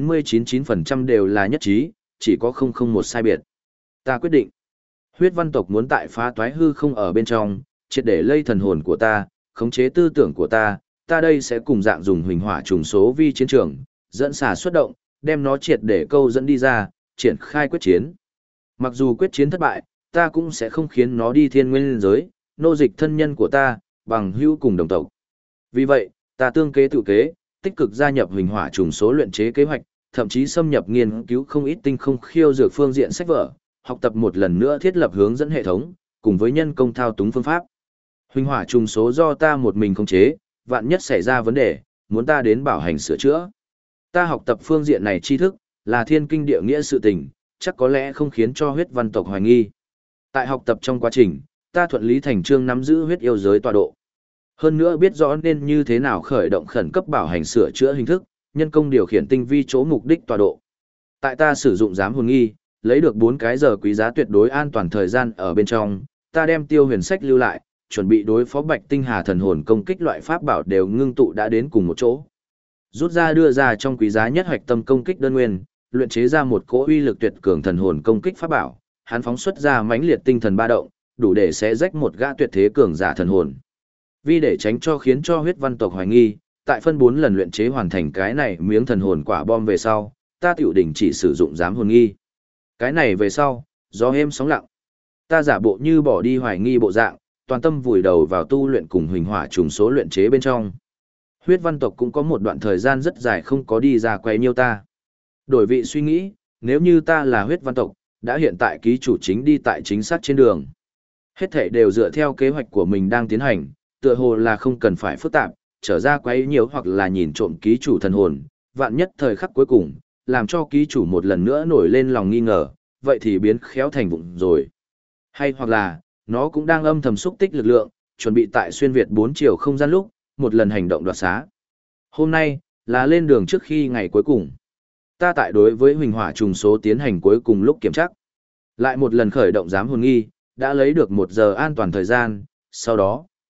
99% đều là nhất trí, chỉ có 001 sai biệt. Ta quyết định. Huyết văn tộc muốn tại phá toái hư không ở bên trong, triệt để lây thần hồn của ta, khống chế tư tưởng của ta, ta đây sẽ cùng dạng dùng huỳnh hỏa trùng số vi chiến trường, dẫn xả xuất động, đem nó triệt để câu dẫn đi ra, triển khai quyết chiến. Mặc dù quyết chiến thất bại, ta cũng sẽ không khiến nó đi thiên nguyên giới, nô dịch thân nhân của ta, bằng hữu cùng đồng tộc. Vì vậy, ta tương kế tự kế, tích cực gia nhập huỳnh hỏa trùng số luyện chế kế hoạch, thậm chí xâm nhập nghiên cứu không ít tinh không khiêu dược phương diện sách vở, học tập một lần nữa thiết lập hướng dẫn hệ thống, cùng với nhân công thao túng phương pháp. Huỳnh hỏa trùng số do ta một mình khống chế, vạn nhất xảy ra vấn đề, muốn ta đến bảo hành sửa chữa. Ta học tập phương diện này tri thức, là thiên kinh địa nghĩa sự tình, chắc có lẽ không khiến cho huyết văn tộc hoài nghi. Tại học tập trong quá trình, ta thuận lý thành chương nắm giữ huyết yêu giới tọa độ. Hơn nữa biết rõ nên như thế nào khởi động khẩn cấp bảo hành sửa chữa hình thức, nhân công điều khiển tinh vi chỗ mục đích tọa độ. Tại ta sử dụng giám hồn nghi, lấy được 4 cái giờ quý giá tuyệt đối an toàn thời gian ở bên trong, ta đem tiêu huyền sách lưu lại, chuẩn bị đối phó Bạch Tinh Hà thần hồn công kích loại pháp bảo đều ngưng tụ đã đến cùng một chỗ. Rút ra đưa ra trong quý giá nhất hoạch tâm công kích đơn nguyên, luyện chế ra một cỗ uy lực tuyệt cường thần hồn công kích pháp bảo, hắn phóng xuất ra mãnh liệt tinh thần ba động, đủ để xé rách một gã tuyệt thế cường giả thần hồn. Vì để tránh cho khiến cho huyết văn tộc hoài nghi, tại phân 4 lần luyện chế hoàn thành cái này miếng thần hồn quả bom về sau, ta tiểu đỉnh chỉ sử dụng giám hồn nghi. Cái này về sau, gió êm sóng lặng. Ta giả bộ như bỏ đi hoài nghi bộ dạng, toàn tâm vùi đầu vào tu luyện cùng huỳnh hỏa trùng số luyện chế bên trong. Huyết văn tộc cũng có một đoạn thời gian rất dài không có đi ra quấy nhiêu ta. Đổi vị suy nghĩ, nếu như ta là huyết văn tộc, đã hiện tại ký chủ chính đi tại chính xác trên đường. Hết thảy đều dựa theo kế hoạch của mình đang tiến hành, tựa hồ là không cần phải phức tạp, trở ra quấy nhiễu hoặc là nhìn trộm ký chủ thần hồn, vạn nhất thời khắc cuối cùng, làm cho ký chủ một lần nữa nổi lên lòng nghi ngờ, vậy thì biến khéo thành vụng rồi. Hay hoặc là, nó cũng đang âm thầm xúc tích lực lượng, chuẩn bị tại xuyên Việt 4 chiều không gian lúc, một lần hành động đoạt xá. Hôm nay, là lên đường trước khi ngày cuối cùng. Ta tại đối với huỳnh hỏa trùng số tiến hành cuối cùng lúc kiểm tra. Lại một lần khởi động giám hồn nghi, đã lấy được 1 giờ an toàn thời gian, sau đó,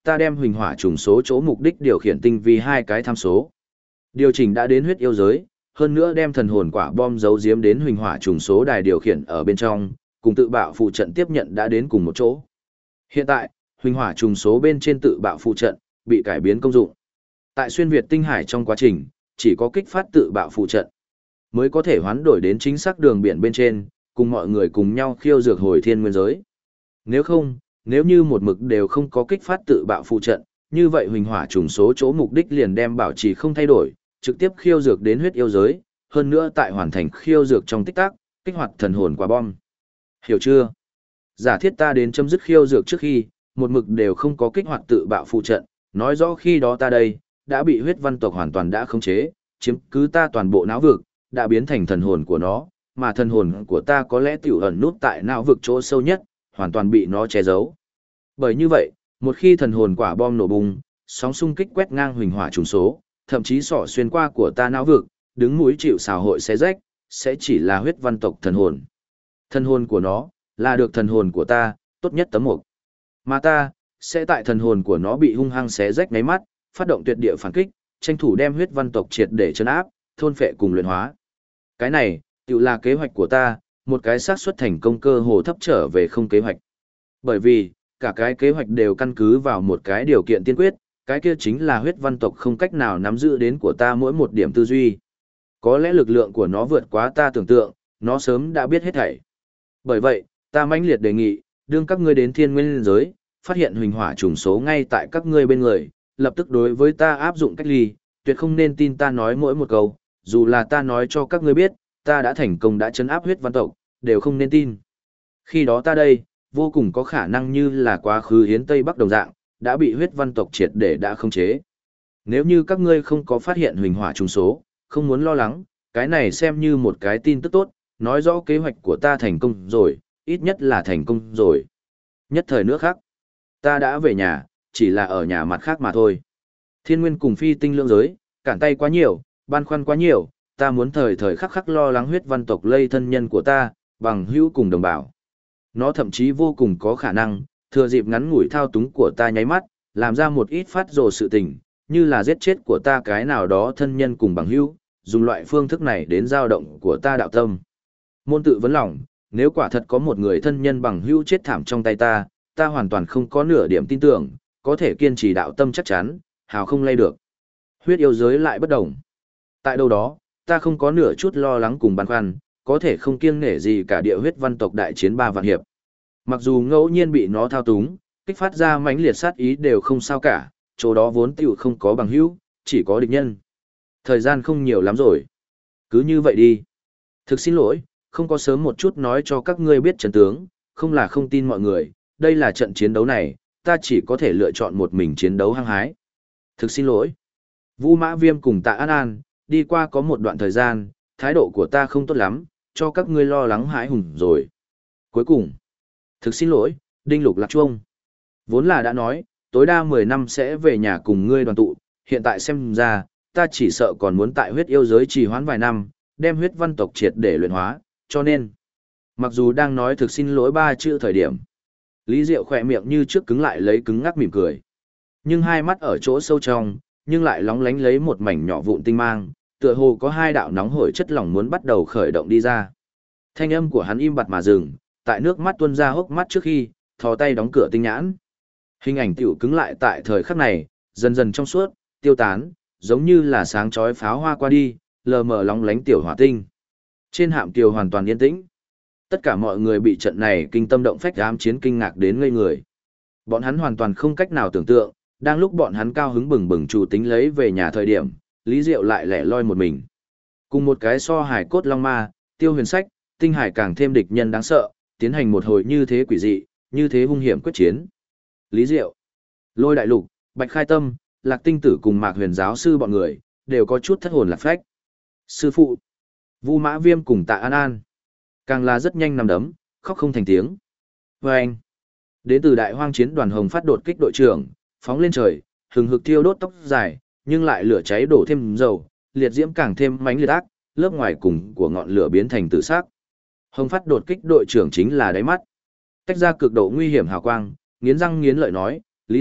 ta đem huỳnh hỏa trùng số chỗ mục đích điều khiển tinh vi hai cái tham số. Điều chỉnh đã đến huyết yêu giới, hơn nữa đem thần hồn quả bom giấu giếm đến huỳnh hỏa trùng số đài điều khiển ở bên trong, cùng tự bạo phụ trận tiếp nhận đã đến cùng một chỗ. Hiện tại, huỳnh hỏa trùng số bên trên tự bạo phụ trận bị cải biến công dụng. Tại xuyên việt tinh hải trong quá trình, chỉ có kích phát tự bạo phụ trận mới có thể hoán đổi đến chính xác đường biển bên trên, cùng mọi người cùng nhau khiêu dược hồi thiên nguyên giới. Nếu không, nếu như một mực đều không có kích phát tự bạo phụ trận, như vậy huỳnh hỏa trùng số chỗ mục đích liền đem bảo trì không thay đổi, trực tiếp khiêu dược đến huyết yêu giới, hơn nữa tại hoàn thành khiêu dược trong tích tắc, kích hoạt thần hồn quả bom. Hiểu chưa? Giả thiết ta đến chấm dứt khiêu dược trước khi, một mực đều không có kích hoạt tự bạo phụ trận, nói rõ khi đó ta đây đã bị huyết văn tộc hoàn toàn đã khống chế, chiếm cứ ta toàn bộ não vực, đã biến thành thần hồn của nó, mà thần hồn của ta có lẽ tiểu ẩn nút tại não vực chỗ sâu nhất, hoàn toàn bị nó che giấu. Bởi như vậy, một khi thần hồn quả bom nổ bùng, sóng xung kích quét ngang huỳnh hỏa trùng số, thậm chí xỏ xuyên qua của ta não vực, đứng mũi chịu sào hội xé rách, sẽ chỉ là huyết văn tộc thần hồn. Thần hồn của nó, là được thần hồn của ta, tốt nhất tấm mục. Mà ta, sẽ tại thần hồn của nó bị hung hăng xé rách ngáy mắt, phát động tuyệt địa phản kích, tranh thủ đem huyết văn tộc triệt để chấn áp, thôn phệ cùng luyện hóa. Cái này, tự là kế hoạch của ta, một cái xác suất thành công cơ hồ thấp trở về không kế hoạch. Bởi vì, cả cái kế hoạch đều căn cứ vào một cái điều kiện tiên quyết, cái kia chính là huyết văn tộc không cách nào nắm giữ đến của ta mỗi một điểm tư duy. Có lẽ lực lượng của nó vượt quá ta tưởng tượng, nó sớm đã biết hết thảy. Bởi vậy, ta mãnh liệt đề nghị, đương các ngươi đến thiên nguyên giới, phát hiện huỳnh hỏa trùng số ngay tại các ngươi bên người, lập tức đối với ta áp dụng cách ly, tuyệt không nên tin ta nói mỗi một câu, dù là ta nói cho các ngươi biết, ta đã thành công đã trấn áp huyết văn tộc, đều không nên tin. Khi đó ta đây, vô cùng có khả năng như là quá khứ Hiến Tây Bắc đồng dạng, đã bị huyết văn tộc triệt để đã khống chế. Nếu như các ngươi không có phát hiện huỳnh hỏa trùng số, không muốn lo lắng, cái này xem như một cái tin tức tốt, nói rõ kế hoạch của ta thành công rồi, ít nhất là thành công rồi. Nhất thời nữa khác, ta đã về nhà, chỉ là ở nhà mặt khác mà thôi. Thiên nguyên cùng phi tinh lượng giới, cản tay quá nhiều, băn khoăn quá nhiều, ta muốn thời thời khắc khắc lo lắng huyết văn tộc lây thân nhân của ta, bằng hữu cùng đồng bào. Nó thậm chí vô cùng có khả năng, thừa dịp ngắn ngủi thao túng của ta nháy mắt, làm ra một ít phát rồ sự tình, như là giết chết của ta cái nào đó thân nhân cùng bằng hữu, dùng loại phương thức này đến dao động của ta đạo tâm. Môn tự vấn lòng, nếu quả thật có một người thân nhân bằng hữu chết thảm trong tay ta, ta hoàn toàn không có nửa điểm tin tưởng, có thể kiên trì đạo tâm chắc chắn, hào không lay được. Huyết yêu giới lại bất đồng. Tại đâu đó, ta không có nửa chút lo lắng cùng băn khoăn, có thể không kiêng nể gì cả địa huyết văn tộc đại chiến 3 vạn hiệp. Mặc dù ngẫu nhiên bị nó thao túng, kích phát ra mãnh liệt sát ý đều không sao cả, chỗ đó vốn tiểu không có bằng hữu, chỉ có địch nhân. Thời gian không nhiều lắm rồi. Cứ như vậy đi. Thực xin lỗi, không có sớm một chút nói cho các ngươi biết trận tướng, không là không tin mọi người, đây là trận chiến đấu này, ta chỉ có thể lựa chọn một mình chiến đấu hăng hái. Thực xin lỗi. Vu Mã Viêm cùng Tạ An An, đi qua có một đoạn thời gian, thái độ của ta không tốt lắm, cho các ngươi lo lắng hãi hùng rồi. Cuối cùng, thực xin lỗi, Đinh Lục Lạc Chuông. Vốn là đã nói, tối đa 10 năm sẽ về nhà cùng ngươi đoàn tụ, hiện tại xem ra, ta chỉ sợ còn muốn tại huyết yêu giới trì hoãn vài năm, đem huyết văn tộc triệt để luyện hóa, cho nên, mặc dù đang nói thực xin lỗi 3 chữ thời điểm, Lý Diệu khỏe miệng như trước cứng lại lấy cứng ngắc mỉm cười. Nhưng hai mắt ở chỗ sâu trong, nhưng lại lóng lánh lấy một mảnh nhỏ vụn tinh mang, tựa hồ có hai đạo nóng hổi chất lỏng muốn bắt đầu khởi động đi ra. Thanh âm của hắn im bặt mà dừng, tại nước mắt tuôn ra hốc mắt trước khi, thò tay đóng cửa tinh nhãn. Hình ảnh tiểu cứng lại tại thời khắc này, dần dần trong suốt, tiêu tán, giống như là sáng chói pháo hoa qua đi, lờ mờ lóng lánh tiểu hỏa tinh. Trên hạm kiều hoàn toàn yên tĩnh. Tất cả mọi người bị trận này kinh tâm động phách ám chiến kinh ngạc đến ngây người. Bọn hắn hoàn toàn không cách nào tưởng tượng, đang lúc bọn hắn cao hứng bừng bừng chủ tính lấy về nhà thời điểm, Lý Diệu lại lẻ loi một mình. Cùng một cái so hải cốt long ma, Tiêu Huyền Sách, tinh hải càng thêm địch nhân đáng sợ, tiến hành một hồi như thế quỷ dị, như thế hung hiểm quyết chiến. Lý Diệu, Lôi Đại Lục, Bạch Khai Tâm, Lạc Tinh Tử cùng Mạc Huyền giáo sư bọn người, đều có chút thất hồn lạc phách. Sư phụ, Vu Mã Viêm cùng Tạ An An, càng là rất nhanh nằm đấm, khóc không thành tiếng. Và anh, đến từ Đại Hoang Chiến đoàn Hồng Phát đột kích đội trưởng, phóng lên trời, hừng hực thiêu đốt tóc dài, nhưng lại lửa cháy đổ thêm dầu, liệt diễm càng thêm mãnh liệt ác, lớp ngoài cùng của ngọn lửa biến thành tử sắc. Hồng Phát đột kích đội trưởng chính là đáy mắt. Tách ra cực độ nguy hiểm hào quang, nghiến răng nghiến lợi nói, Lý Diệu,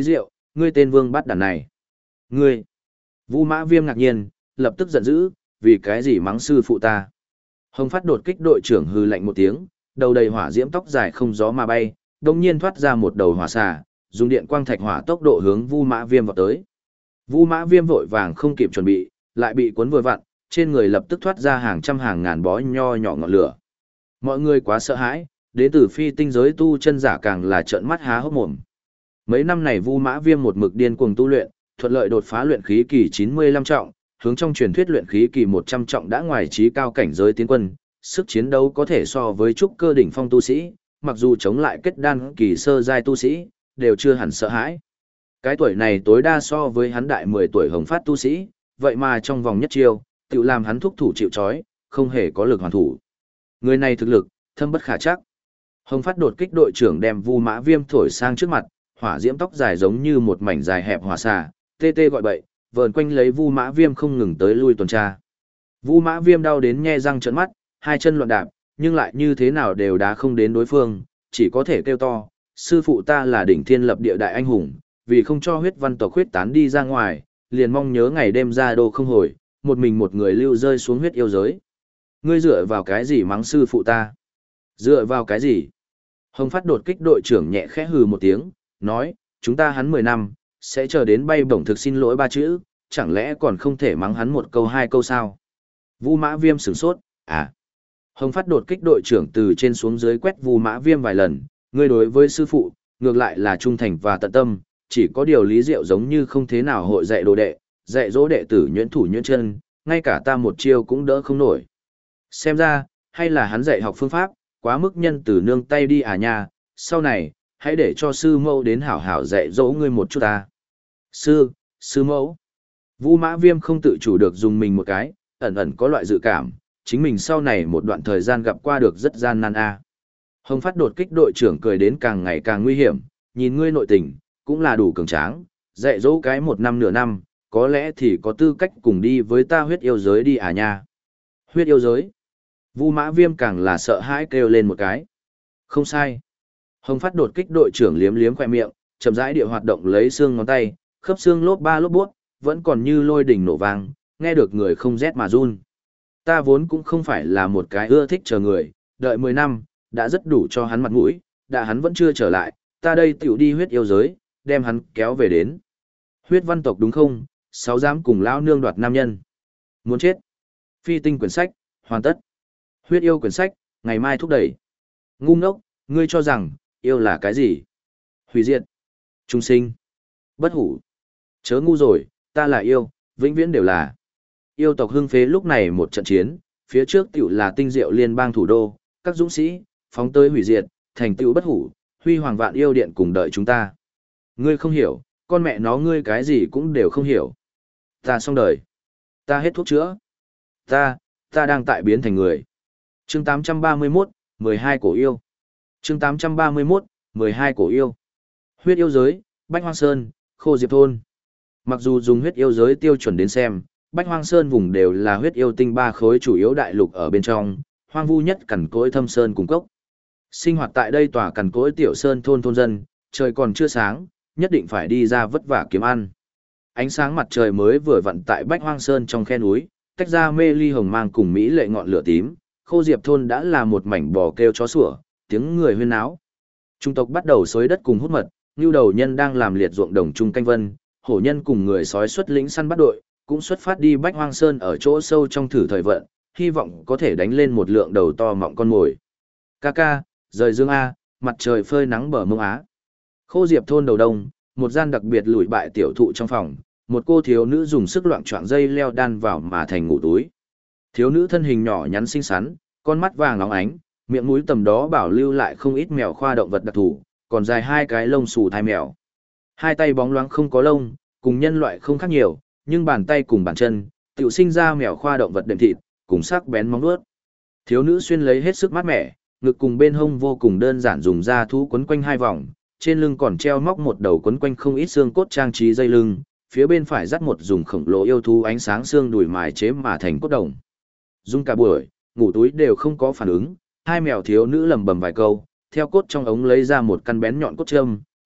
ngươi tên vương bắt đàn này. Ngươi! Vu Mã Viêm ngạc nhiên, lập tức giận dữ, vì cái gì mắng sư phụ ta. Hồng Phát đột kích đội trưởng hừ lạnh một tiếng, đầu đầy hỏa diễm tóc dài không gió mà bay, đồng nhiên thoát ra một đầu hỏa xà, dùng điện quang thạch hỏa tốc độ hướng Vu Mã Viêm vào tới. Vu Mã Viêm vội vàng không kịp chuẩn bị, lại bị cuốn vừa vặn, trên người lập tức thoát ra hàng trăm hàng ngàn bó nho nhỏ ngọn lửa. Mọi người quá sợ hãi, đến từ phi tinh giới tu chân giả càng là trợn mắt há hốc mồm. Mấy năm này Vu Mã Viêm một mực điên cuồng tu luyện, thuận lợi đột phá luyện khí kỳ 95 trọng, hướng trong truyền thuyết luyện khí kỳ 100 trọng đã ngoài trí cao cảnh giới tiến quân, sức chiến đấu có thể so với trúc cơ đỉnh phong tu sĩ, mặc dù chống lại kết đan kỳ sơ giai tu sĩ, đều chưa hẳn sợ hãi. Cái tuổi này tối đa so với hắn đại 10 tuổi Hồng Phát tu sĩ, vậy mà trong vòng nhất chiêu, tự làm hắn thúc thủ chịu trói, không hề có lực hoàn thủ. Người này thực lực, thâm bất khả chắc. Hồng Phát đột kích đội trưởng đem Vu Mã Viêm thổi sang trước mặt, hỏa diễm tóc dài giống như một mảnh dài hẹp hỏa xà, tê tê gọi bậy, vờn quanh lấy Vu Mã Viêm không ngừng tới lui tuần tra. Vu Mã Viêm đau đến nhe răng trợn mắt, hai chân loạn đạp, nhưng lại như thế nào đều đá không đến đối phương, chỉ có thể kêu to, sư phụ ta là đỉnh thiên lập địa đại anh hùng, vì không cho huyết văn tộc huyết tán đi ra ngoài, liền mong nhớ ngày đêm ra đô không hồi, một mình một người lưu rơi xuống huyết yêu giới. Ngươi dựa vào cái gì mắng sư phụ ta? Dựa vào cái gì? Hồng Phát đột kích đội trưởng nhẹ khẽ hừ một tiếng, nói, chúng ta hắn 10 năm, sẽ chờ đến bay bổng thực xin lỗi 3 chữ, chẳng lẽ còn không thể mắng hắn một câu 2 câu sao? Vu Mã Viêm sửng sốt, à? Hồng Phát đột kích đội trưởng từ trên xuống dưới quét Vu Mã Viêm vài lần, ngươi đối với sư phụ, ngược lại là trung thành và tận tâm, chỉ có điều Lý Diệu giống như không thế nào hội dạy đồ đệ, dạy dỗ đệ tử nhuyễn thủ nhuyễn chân, ngay cả ta một chiêu cũng đỡ không nổi. Xem ra, hay là hắn dạy học phương pháp, quá mức nhân từ nương tay đi à nha, sau này, hãy để cho sư mẫu đến hảo hảo dạy dỗ ngươi một chút ta. Sư mẫu. Vu Mã Viêm không tự chủ được dùng mình một cái, ẩn ẩn có loại dự cảm, chính mình sau này một đoạn thời gian gặp qua được rất gian nan a. Hồng Phát đột kích đội trưởng cười đến càng ngày càng nguy hiểm, nhìn ngươi nội tình, cũng là đủ cường tráng, dạy dỗ cái 1 năm nửa năm, có lẽ thì có tư cách cùng đi với ta huyết yêu giới đi à nha. Huyết yêu giới. Vu Mã Viêm càng là sợ hãi kêu lên một cái. Không sai. Hồng Phát đột kích đội trưởng liếm liếm khỏe miệng, chậm rãi địa hoạt động lấy xương ngón tay, khớp xương lốp ba lốp buốt, vẫn còn như lôi đỉnh nổ vang, nghe được người không rét mà run. Ta vốn cũng không phải là một cái ưa thích chờ người, đợi 10 năm, đã rất đủ cho hắn mặt mũi, đã hắn vẫn chưa trở lại, ta đây tiểu đi huyết yêu giới, đem hắn kéo về đến. Huyết văn tộc đúng không, 6 dám cùng lão nương đoạt nam nhân. Muốn chết. Phi tinh quyển sách, hoàn tất. Huyết yêu quyển sách, ngày mai thúc đẩy. Ngu ngốc, ngươi cho rằng, yêu là cái gì? Hủy diệt. Trung sinh. Bất hủ. Chớ ngu rồi, ta là yêu, vĩnh viễn đều là. Yêu tộc hưng phế lúc này một trận chiến, phía trước tiểu là tinh diệu liên bang thủ đô, các dũng sĩ, phóng tới hủy diệt, thành tựu bất hủ, huy hoàng vạn yêu điện cùng đợi chúng ta. Ngươi không hiểu, con mẹ nó ngươi cái gì cũng đều không hiểu. Ta xong đời. Ta hết thuốc chữa. Ta đang tại biến thành người. Chương 831, 12 cổ yêu. Chương 831, 12 cổ yêu. Huyết yêu giới, Bách Hoang Sơn, Khô Diệp Thôn. Mặc dù dùng huyết yêu giới tiêu chuẩn đến xem, Bách Hoang Sơn vùng đều là huyết yêu tinh 3 khối chủ yếu đại lục ở bên trong, hoang vu nhất cằn cỗi thâm sơn cùng cốc. Sinh hoạt tại đây tòa cằn cỗi tiểu sơn thôn dân, trời còn chưa sáng, nhất định phải đi ra vất vả kiếm ăn. Ánh sáng mặt trời mới vừa vặn tại Bách Hoang Sơn trong khe núi, tách ra mê ly hồng mang cùng mỹ lệ ngọn lửa tím, Khô Diệp Thôn đã là một mảnh bò kêu chó sủa, tiếng người huyên náo. Trung tộc bắt đầu xới đất cùng hút mật, Nưu Đầu Nhân đang làm liệt ruộng đồng trung canh vân, hổ nhân cùng người sói xuất lĩnh săn bắt đội, cũng xuất phát đi Bách Hoang Sơn ở chỗ sâu trong thử thời vận, hy vọng có thể đánh lên một lượng đầu to mọng con mồi. Ca, rời dương A, mặt trời phơi nắng bờ mông Á. Khô Diệp Thôn đầu đông, một gian đặc biệt lùi bại tiểu thụ trong phòng, một cô thiếu nữ dùng sức loạng choạng dây leo đan vào mà thành ngủ túi. Thiếu nữ thân hình nhỏ nhắn xinh xắn, con mắt vàng óng ánh, miệng mũi tầm đó bảo lưu lại không ít mèo khoa động vật đặc thù, còn dài 2 cái lông xù thai mèo. 2 tay bóng loáng không có lông, cùng nhân loại không khác nhiều, nhưng bàn tay cùng bàn chân, tiểu sinh ra mèo khoa động vật đệm thịt, cùng sắc bén móng vuốt. Thiếu nữ xuyên lấy hết sức mát mẻ, ngực cùng bên hông vô cùng đơn giản dùng da thú quấn quanh 2 vòng, trên lưng còn treo móc một đầu quấn quanh không ít xương cốt trang trí dây lưng, phía bên phải dắt một dùng khổng lồ yêu thú ánh sáng xương đùi mài chế mà thành cốt đồng. Dung cả buổi, ngủ túi đều không có phản ứng, 2 mèo thiếu nữ lầm bầm vài câu, theo cốt trong ống lấy ra một căn bén nhọn cốt châm,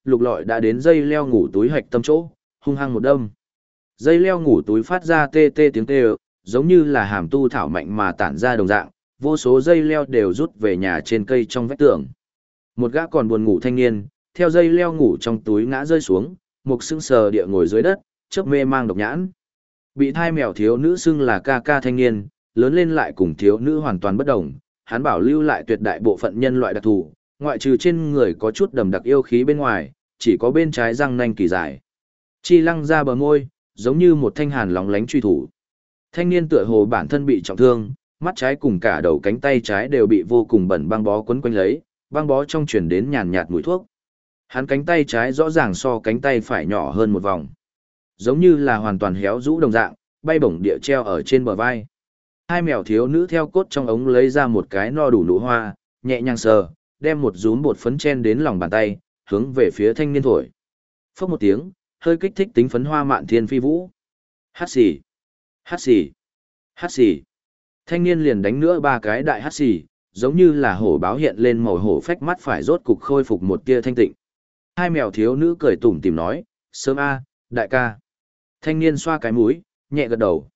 lục lọi đã đến dây leo ngủ túi hạch tâm chỗ, hung hăng một đâm. Dây leo ngủ túi phát ra tê tê tiếng tê, giống như là hàm tu thảo mạnh mà tản ra đồng dạng, vô số dây leo đều rút về nhà trên cây trong vách tường. Một gã còn buồn ngủ thanh niên, theo dây leo ngủ trong túi ngã rơi xuống, mục sững sờ địa ngồi dưới đất, chớp mê mang độc nhãn. Bị thai mèo thiếu nữ xưng là ca ca thanh niên, lớn lên lại cùng thiếu nữ hoàn toàn bất đồng, hắn bảo lưu lại tuyệt đại bộ phận nhân loại đặc thù, ngoại trừ trên người có chút đầm đặc yêu khí bên ngoài, chỉ có bên trái răng nanh kỳ dài. Chi lăng ra bờ môi, giống như một thanh hàn lóng lánh truy thủ. Thanh niên tựa hồ bản thân bị trọng thương, mắt trái cùng cả đầu cánh tay trái đều bị vô cùng bẩn băng bó quấn quanh lấy, băng bó trong truyền đến nhàn nhạt mùi thuốc. Hắn cánh tay trái rõ ràng so cánh tay phải nhỏ hơn một vòng, giống như là hoàn toàn héo rũ đồng dạng, bay bổng địa treo ở trên bờ vai. Hai mèo thiếu nữ theo cốt trong ống lấy ra một cái no đủ nụ hoa, nhẹ nhàng sờ, đem một rúm bột phấn chen đến lòng bàn tay, hướng về phía thanh niên thổi. Phốc một tiếng, hơi kích thích tính phấn hoa mạn thiên phi vũ. Hát xì, hát xì, hát xì. Thanh niên liền đánh nữa ba cái đại hát xì, giống như là hổ báo hiện lên màu hổ phách mắt phải rốt cục khôi phục một tia thanh tịnh. Hai mèo thiếu nữ cười tủm tỉm nói, sớm a, đại ca. Thanh niên xoa cái mũi, nhẹ gật đầu.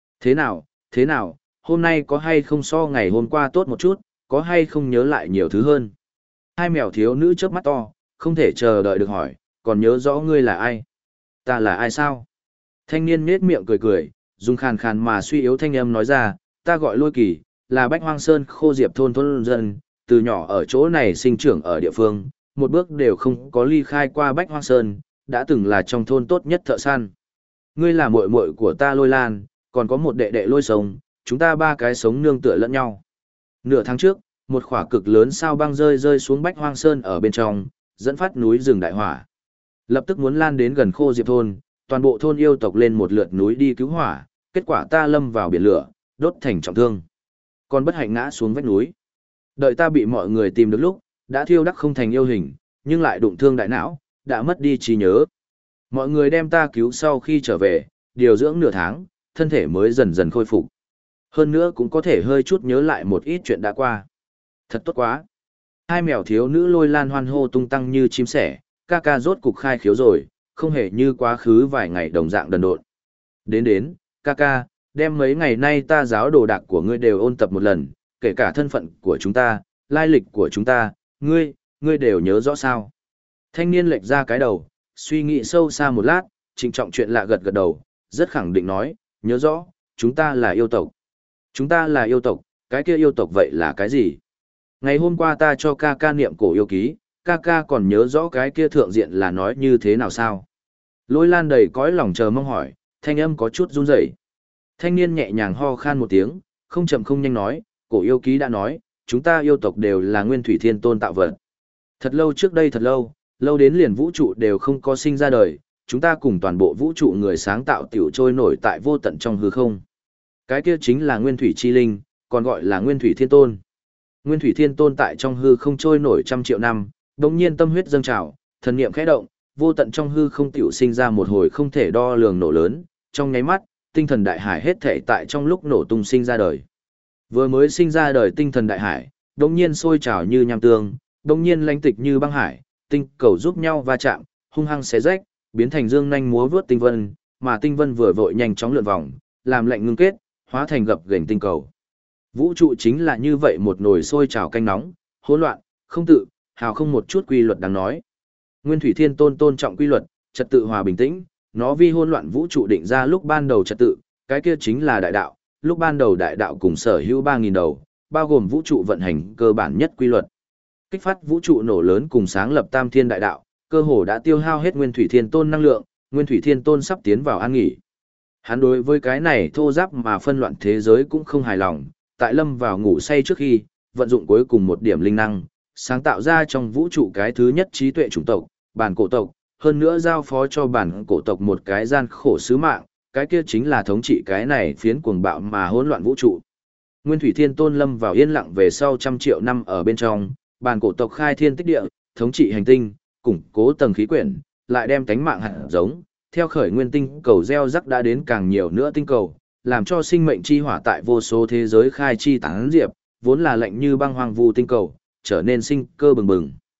Thế nào, hôm nay có hay không so ngày hôm qua tốt một chút, có hay không nhớ lại nhiều thứ hơn. Hai mèo thiếu nữ chớp mắt to, không thể chờ đợi được hỏi, còn nhớ rõ ngươi là ai? Ta là ai sao? Thanh niên nhếch miệng cười cười, dùng khàn khàn mà suy yếu thanh âm nói ra, ta gọi Lôi Kỳ, là Bách Hoang Sơn Khô Diệp thôn thôn dân, từ nhỏ ở chỗ này sinh trưởng ở địa phương, một bước đều không có ly khai qua Bách Hoang Sơn, đã từng là trong thôn tốt nhất thợ săn. Ngươi là muội muội của ta Lôi Lan, còn có một đệ đệ Lôi Sống, chúng ta ba cái sống nương tựa lẫn nhau. Nửa tháng trước, một khỏa cực lớn sao băng rơi xuống Bách Hoang Sơn ở bên trong, dẫn phát núi rừng đại hỏa. Lập tức muốn lan đến gần Khô Diệp thôn, toàn bộ thôn yêu tộc lên một lượt núi đi cứu hỏa, kết quả ta lâm vào biển lửa, đốt thành trọng thương. Còn bất hạnh ngã xuống vách núi. Đợi ta bị mọi người tìm được lúc, đã thiêu đắc không thành yêu hình, nhưng lại đụng thương đại não, đã mất đi trí nhớ. Mọi người đem ta cứu sau khi trở về, điều dưỡng nửa tháng, thân thể mới dần dần khôi phục. Hơn nữa cũng có thể hơi chút nhớ lại một ít chuyện đã qua. Thật tốt quá. Hai mèo thiếu nữ Lôi Lan hoan hô tung tăng như chim sẻ, ca ca rốt cục khai khiếu rồi, không hề như quá khứ vài ngày đồng dạng đần độn. Đến, ca ca, đem mấy ngày nay ta giáo đồ đạc của ngươi đều ôn tập một lần, kể cả thân phận của chúng ta, lai lịch của chúng ta, ngươi đều nhớ rõ sao. Thanh niên lệch ra cái đầu, suy nghĩ sâu xa một lát, trịnh trọng chuyện lạ gật gật đầu, rất khẳng định nói, nhớ rõ, chúng ta là yêu tộc. Chúng ta là yêu tộc, cái kia yêu tộc vậy là cái gì? Ngày hôm qua ta cho ca ca niệm cổ yêu ký, ca ca còn nhớ rõ cái kia thượng diện là nói như thế nào sao? Lôi Lan đầy cõi lòng chờ mong hỏi, thanh âm có chút run rẩy. Thanh niên nhẹ nhàng ho khan một tiếng, không chậm không nhanh nói, cổ yêu ký đã nói, chúng ta yêu tộc đều là nguyên thủy thiên tôn tạo vật. Thật lâu trước đây thật lâu, lâu đến liền vũ trụ đều không có sinh ra đời, chúng ta cùng toàn bộ vũ trụ người sáng tạo tiểu trôi nổi tại vô tận trong hư không. Cái kia chính là nguyên thủy chi linh, còn gọi là nguyên thủy thiên tôn. Nguyên thủy thiên tôn tại trong hư không trôi nổi trăm triệu năm, đống nhiên tâm huyết dâng trào, thần niệm khẽ động, vô tận trong hư không tiểu sinh ra một hồi không thể đo lường nổ lớn, trong nháy mắt, tinh thần đại hải hết thể tại trong lúc nổ tung sinh ra đời. Vừa mới sinh ra đời tinh thần đại hải, đống nhiên sôi trào như nham tương, đống nhiên lãnh tịch như băng hải, tinh cầu giúp nhau va chạm, hung hăng xé rách, biến thành dương nhanh múa vướt tinh vân, mà tinh vân vừa vội nhanh chóng lượn vòng, làm lạnh ngưng kết, hóa thành gập ghềnh tinh cầu. Vũ trụ chính là như vậy một nồi sôi trào canh nóng, hỗn loạn, không tự, hào không một chút quy luật đáng nói. Nguyên thủy thiên tôn tôn trọng quy luật, trật tự hòa bình tĩnh, nó vi hỗn loạn vũ trụ định ra lúc ban đầu trật tự, cái kia chính là đại đạo, lúc ban đầu đại đạo cùng sở hữu 3000 đầu, bao gồm vũ trụ vận hành cơ bản nhất quy luật. Kích phát vũ trụ nổ lớn cùng sáng lập tam thiên đại đạo, cơ hồ đã tiêu hao hết nguyên thủy thiên tôn năng lượng, nguyên thủy thiên tôn sắp tiến vào an nghỉ. Hắn đối với cái này thô giáp mà phân loạn thế giới cũng không hài lòng, tại lâm vào ngủ say trước khi, vận dụng cuối cùng một điểm linh năng, sáng tạo ra trong vũ trụ cái thứ nhất trí tuệ chủng tộc, bản cổ tộc, hơn nữa giao phó cho bản cổ tộc một cái gian khổ sứ mạng, cái kia chính là thống trị cái này phiến cuồng bạo mà hỗn loạn vũ trụ. Nguyên thủy thiên tôn lâm vào yên lặng về sau trăm triệu năm ở bên trong, bản cổ tộc khai thiên tích địa, thống trị hành tinh, củng cố tầng khí quyển, lại đem tánh mạng hạt giống, theo khởi nguyên tinh cầu gieo rắc đã đến càng nhiều nữa tinh cầu, làm cho sinh mệnh chi hỏa tại vô số thế giới khai chi tán diệp, vốn là lạnh như băng hoang vu tinh cầu, trở nên sinh cơ bừng bừng.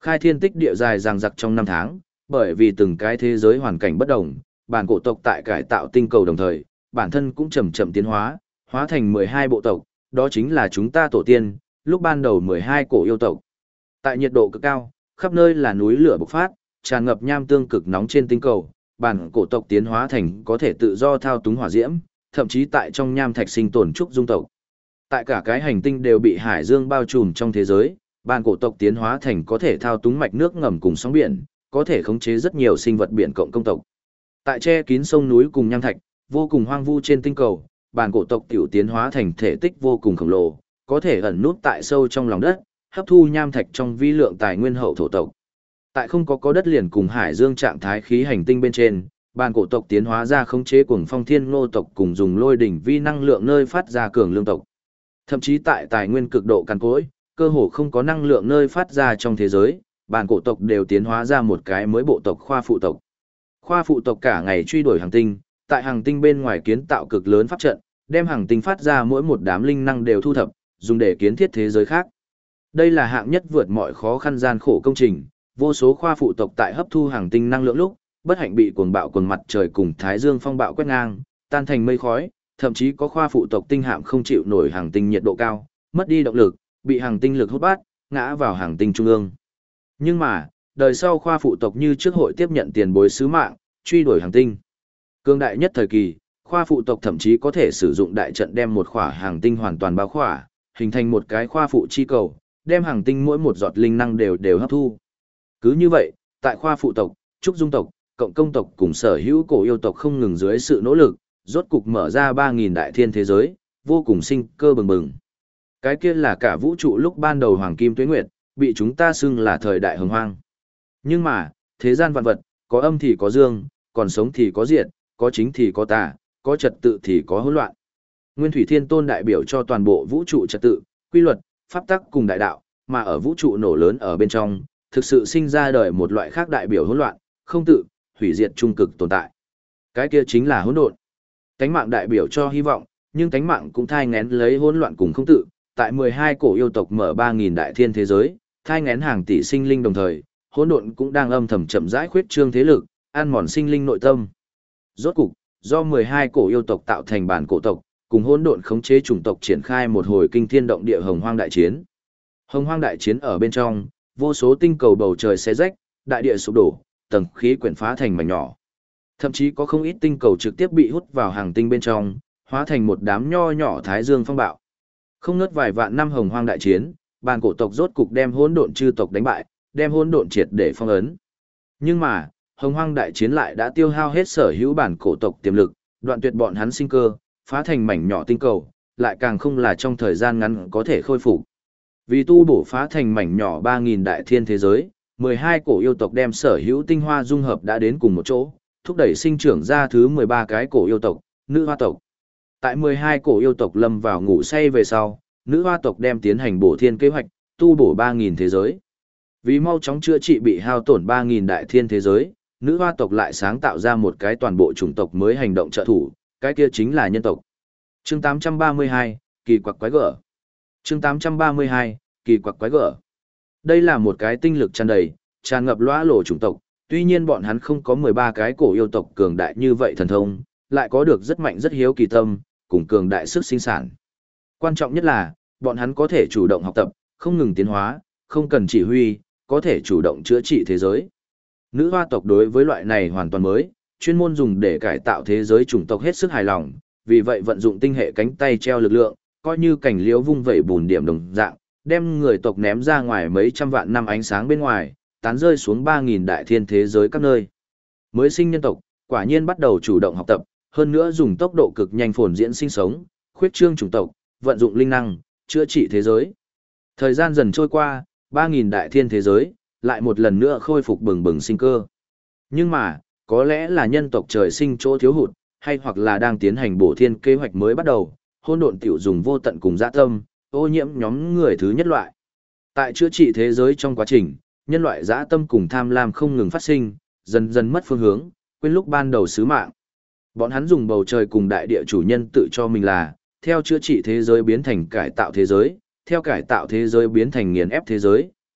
Khai thiên tích địa dài dằng dặc trong năm tháng, bởi vì từng cái thế giới hoàn cảnh bất đồng, bản cổ tộc tại cải tạo tinh cầu đồng thời, bản thân cũng chậm chậm tiến hóa, hóa thành 12 bộ tộc, đó chính là chúng ta tổ tiên, lúc ban đầu 12 cổ yêu tộc. Tại nhiệt độ cực cao, khắp nơi là núi lửa bộc phát, tràn ngập nham tương cực nóng trên tinh cầu, bản cổ tộc tiến hóa thành có thể tự do thao túng hỏa diễm, thậm chí tại trong nham thạch sinh tồn trúc dung tộc. Tại cả cái hành tinh đều bị hải dương bao trùm trong thế giới, bản cổ tộc tiến hóa thành có thể thao túng mạch nước ngầm cùng sóng biển, có thể khống chế rất nhiều sinh vật biển cộng công tộc. Tại che kín sông núi cùng nham thạch, vô cùng hoang vu trên tinh cầu, bản cổ tộc tiểu tiến hóa thành thể tích vô cùng khổng lồ, có thể ẩn núp tại sâu trong lòng đất, hấp thu nham thạch trong vi lượng tài nguyên hậu thổ tộc. Tại không có đất liền cùng hải dương trạng thái khí hành tinh bên trên, bản cổ tộc tiến hóa ra khống chế cuồng phong thiên ngô tộc cùng dùng lôi đỉnh vi năng lượng nơi phát ra cường lương tộc. Thậm chí tại tài nguyên cực độ cằn cỗi, cơ hồ không có năng lượng nơi phát ra trong thế giới, bản cổ tộc đều tiến hóa ra một cái mới bộ tộc khoa phụ tộc. Khoa phụ tộc cả ngày truy đuổi hành tinh, tại hành tinh bên ngoài kiến tạo cực lớn pháp trận, đem hành tinh phát ra mỗi một đám linh năng đều thu thập, dùng để kiến thiết thế giới khác. Đây là hạng nhất vượt mọi khó khăn gian khổ công trình, vô số khoa phụ tộc tại hấp thu hành tinh năng lượng lúc, bất hạnh bị cuồng bạo quần mặt trời cùng thái dương phong bạo quét ngang, tan thành mây khói, thậm chí có khoa phụ tộc tinh hạm không chịu nổi hành tinh nhiệt độ cao, mất đi động lực, bị hành tinh lực hút bát, ngã vào hành tinh trung ương. Nhưng mà, đời sau khoa phụ tộc như trước hội tiếp nhận tiền bối sứ mạng, truy đuổi hành tinh. Cương đại nhất thời kỳ, khoa phụ tộc thậm chí có thể sử dụng đại trận đem một khỏa hành tinh hoàn toàn bao khỏa, hình thành một cái khoa phụ chi cầu, đem hành tinh mỗi một giọt linh năng đều hấp thu. Cứ như vậy, tại khoa phụ tộc, trúc dung tộc, cộng công tộc cùng sở hữu cổ yêu tộc không ngừng dưới sự nỗ lực, rốt cục mở ra 3.000 đại thiên thế giới, vô cùng sinh cơ bừng bừng. Cái kia là cả vũ trụ lúc ban đầu hoàng kim tuế nguyệt, bị chúng ta xưng là thời đại hồng hoang. Nhưng mà, thế gian vạn vật, có âm thì có dương, còn sống thì có diệt, có chính thì có tà, có trật tự thì có hỗn loạn. Nguyên Thủy Thiên Tôn đại biểu cho toàn bộ vũ trụ trật tự, quy luật, pháp tắc cùng đại đạo, mà ở vũ trụ nổ lớn ở bên trong, thực sự sinh ra đời một loại khác đại biểu hỗn loạn, không tự, hủy diệt trung cực tồn tại. Cái kia chính là hỗn độn. Tánh mạng đại biểu cho hy vọng, nhưng tánh mạng cũng thai nghén lấy hỗn loạn cùng không tự, tại 12 cổ yêu tộc mở 3.000 đại thiên thế giới, thai nghén hàng tỷ sinh linh đồng thời, hỗn độn cũng đang âm thầm chậm rãi khuyết trương thế lực, ăn mòn sinh linh nội tâm. Rốt cục, do 12 cổ yêu tộc tạo thành bản cổ tộc, cùng hỗn độn khống chế chủng tộc triển khai một hồi kinh thiên động địa hồng hoang đại chiến. Hồng hoang đại chiến ở bên trong, vô số tinh cầu bầu trời xé rách, đại địa sụp đổ, tầng khí quyển phá thành mảnh nhỏ. Thậm chí có không ít tinh cầu trực tiếp bị hút vào hành tinh bên trong, hóa thành một đám nho nhỏ thái dương phong bạo. Không ngớt vài vạn năm hồng hoang đại chiến, bản cổ tộc rốt cục đem hỗn độn chư tộc đánh bại, đem hỗn độn triệt để phong ấn. Nhưng mà, hồng hoang đại chiến lại đã tiêu hao hết sở hữu bản cổ tộc tiềm lực, đoạn tuyệt bọn hắn sinh cơ, phá thành mảnh nhỏ tinh cầu, lại càng không là trong thời gian ngắn có thể khôi phục. Vì tu bổ phá thành mảnh nhỏ 3.000 đại thiên thế giới, 12 cổ yêu tộc đem sở hữu tinh hoa dung hợp đã đến cùng một chỗ, thúc đẩy sinh trưởng ra thứ 13 cái cổ yêu tộc, nữ hoa tộc. Tại 12 cổ yêu tộc lâm vào ngủ say về sau, nữ hoa tộc đem tiến hành bổ thiên kế hoạch, tu bổ 3.000 thế giới. Vì mau chóng chữa trị bị hao tổn 3.000 đại thiên thế giới, nữ hoa tộc lại sáng tạo ra một cái toàn bộ chủng tộc mới hành động trợ thủ, cái kia chính là nhân tộc. Chương 832, kỳ quặc quái gở. Chương 832, kỳ quặc quái gở. Đây là một cái tinh lực tràn đầy, tràn ngập lõa lổ chủng tộc, tuy nhiên bọn hắn không có 13 cái cổ yêu tộc cường đại như vậy thần thông, lại có được rất mạnh rất hiếu kỳ tâm, cùng cường đại sức sinh sản. Quan trọng nhất là, bọn hắn có thể chủ động học tập, không ngừng tiến hóa, không cần chỉ huy, có thể chủ động chữa trị thế giới. Nữ hoa tộc đối với loại này hoàn toàn mới, chuyên môn dùng để cải tạo thế giới chủng tộc hết sức hài lòng, vì vậy vận dụng tinh hệ cánh tay treo lực lượng, coi như cảnh liễu vung vẩy bùn điểm đồng dạng, đem người tộc ném ra ngoài mấy trăm vạn năm ánh sáng bên ngoài, tán rơi xuống 3.000 đại thiên thế giới các nơi. Mới sinh nhân tộc, quả nhiên bắt đầu chủ động học tập, hơn nữa dùng tốc độ cực nhanh phồn diễn sinh sống, khuyết trương chủng tộc, vận dụng linh năng, chữa trị thế giới. Thời gian dần trôi qua, 3.000 đại thiên thế giới, lại một lần nữa khôi phục bừng bừng sinh cơ. Nhưng mà, có lẽ là nhân tộc trời sinh chỗ thiếu hụt, hay hoặc là đang tiến hành bổ thiên kế hoạch mới bắt đầu, hôn độn tiểu dùng vô tận cùng dã tâm, ô nhiễm nhóm người thứ nhất loại. Tại chữa trị thế giới trong quá trình, nhân loại dã tâm cùng tham lam không ngừng phát sinh, dần dần mất phương hướng, quên lúc ban đầu sứ mạng. Bọn hắn dùng bầu trời cùng đại địa chủ nhân tự cho mình là, theo chữa trị thế giới biến thành cải tạo thế giới, theo cải tạo thế giới biến thành nghiền ép thế giới,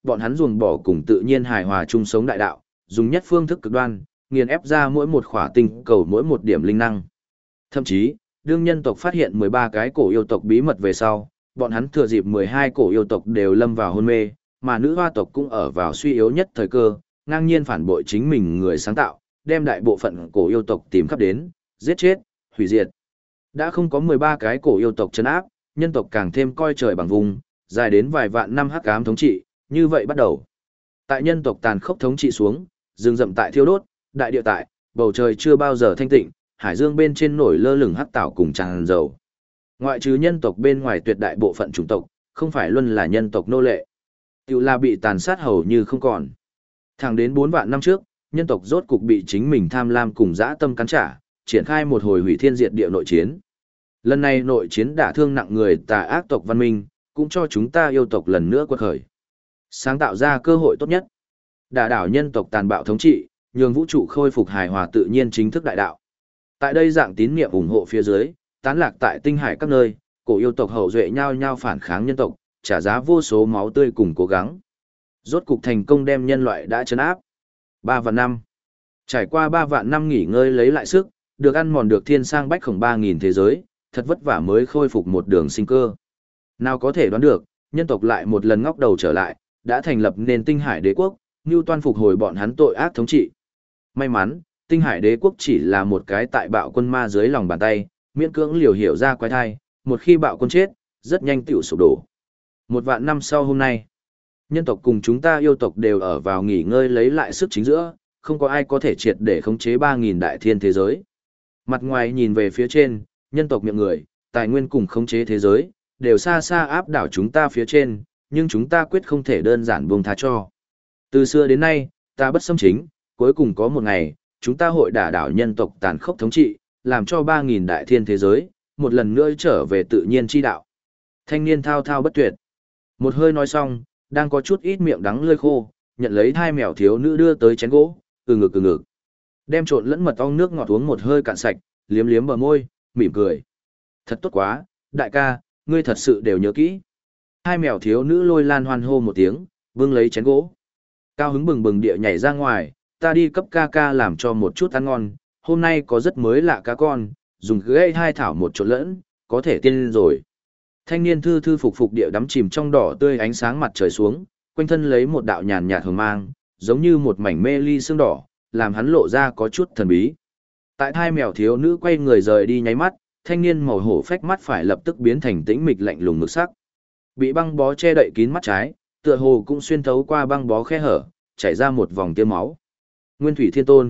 bọn hắn ruồng bỏ cùng tự nhiên hài hòa chung sống đại đạo, dùng nhất phương thức cực đoan, nghiền ép ra mỗi một khỏa tinh cầu mỗi một điểm linh năng. Thậm chí, đương nhân tộc phát hiện 13 cái cổ yêu tộc bí mật về sau, bọn hắn thừa dịp 12 cổ yêu tộc đều lâm vào hôn mê, mà nữ hoa tộc cũng ở vào suy yếu nhất thời cơ, ngang nhiên phản bội chính mình người sáng tạo, đem đại bộ phận cổ yêu tộc tìm khắp đến, giết chết, hủy diệt. Đã không có 13 cái cổ yêu tộc trấn áp, nhân tộc càng thêm coi trời bằng vùng, dài đến vài vạn năm hắc ám thống trị, như vậy bắt đầu. Tại nhân tộc tàn khốc thống trị xuống, rừng rậm tại thiêu đốt, đại địa tại, bầu trời chưa bao giờ thanh tịnh, hải dương bên trên nổi lơ lửng hắc tảo cùng tràn dầu. Ngoại trừ nhân tộc bên ngoài tuyệt đại bộ phận chủng tộc, không phải luôn là nhân tộc nô lệ. Tiểu là bị tàn sát hầu như không còn. Thẳng đến 4 vạn năm trước, nhân tộc rốt cục bị chính mình tham lam cùng dã tâm cắn trả, triển khai một hồi hủy thiên diệt địa nội chiến. Lần này nội chiến đả thương nặng người tà ác tộc văn minh, cũng cho chúng ta yêu tộc lần nữa quật khởi. Sáng tạo ra cơ hội tốt nhất. Đả đảo nhân tộc tàn bạo thống trị, nhường vũ trụ khôi phục hài hòa tự nhiên chính thức đại đạo. Tại đây dạng tín niệm ủng hộ phía dưới, tán lạc tại tinh hải các nơi, cổ yêu tộc hậu duệ nhao nhao phản kháng nhân tộc, trả giá vô số máu tươi cùng cố gắng. Rốt cục thành công đem nhân loại đã trấn áp. 3 vạn năm. Trải qua 3 vạn năm nghỉ ngơi lấy lại sức, được ăn mòn được thiên sang bách khổng 3.000 thế giới, thật vất vả mới khôi phục một đường sinh cơ. Nào có thể đoán được, nhân tộc lại một lần ngóc đầu trở lại, đã thành lập nên tinh hải đế quốc, như toan phục hồi bọn hắn tội ác thống trị. May mắn, tinh hải đế quốc chỉ là một cái tại bạo quân ma dưới lòng bàn tay, miễn cưỡng liều hiểu ra quái thai, một khi bạo quân chết, rất nhanh tiểu sụp đổ. 1 vạn năm sau hôm nay, nhân tộc cùng chúng ta yêu tộc đều ở vào nghỉ ngơi lấy lại sức chính giữa, không có ai có thể triệt để khống chế 3.000 đại thiên thế giới. Mặt ngoài nhìn về phía trên, nhân tộc miệng người, tài nguyên cùng khống chế thế giới, đều xa xa áp đảo chúng ta phía trên, nhưng chúng ta quyết không thể đơn giản buông tha cho. Từ xưa đến nay, ta bất xâm chính, cuối cùng có một ngày, chúng ta hội đả đảo nhân tộc tàn khốc thống trị, làm cho 3.000 đại thiên thế giới, một lần nữa trở về tự nhiên chi đạo. Thanh niên thao thao bất tuyệt. Một hơi nói xong, đang có chút ít miệng đắng lưỡi khô, nhận lấy 2 mèo thiếu nữ đưa tới chén gỗ, từ ngực. Đem trộn lẫn mật ong nước ngọt uống một hơi cạn sạch, liếm liếm bờ môi, mỉm cười. Thật tốt quá, đại ca, ngươi thật sự đều nhớ kỹ. 2 mèo thiếu nữ lôi lan hoan hô một tiếng, vương lấy chén gỗ. Cao hứng bừng bừng địa nhảy ra ngoài, ta đi cấp ca ca làm cho một chút ăn ngon, hôm nay có rất mới lạ cá con, dùng gây 2 thảo một trộn lẫn, có thể tiên lên rồi. Thanh niên thư thư phục phục địa đắm chìm trong đỏ tươi ánh sáng mặt trời xuống, quanh thân lấy một đạo nhàn nhạt hồng mang, giống như một mảnh mê ly sương đỏ, làm hắn lộ ra có chút thần bí. Tại 2 mèo thiếu nữ quay người rời đi nháy mắt, thanh niên màu hổ phách mắt phải lập tức biến thành tĩnh mịch lạnh lùng mực sắc. Bị băng bó che đậy kín mắt trái, tựa hồ cũng xuyên thấu qua băng bó khe hở, chảy ra một vòng tia máu. Nguyên Thủy Thiên Tôn,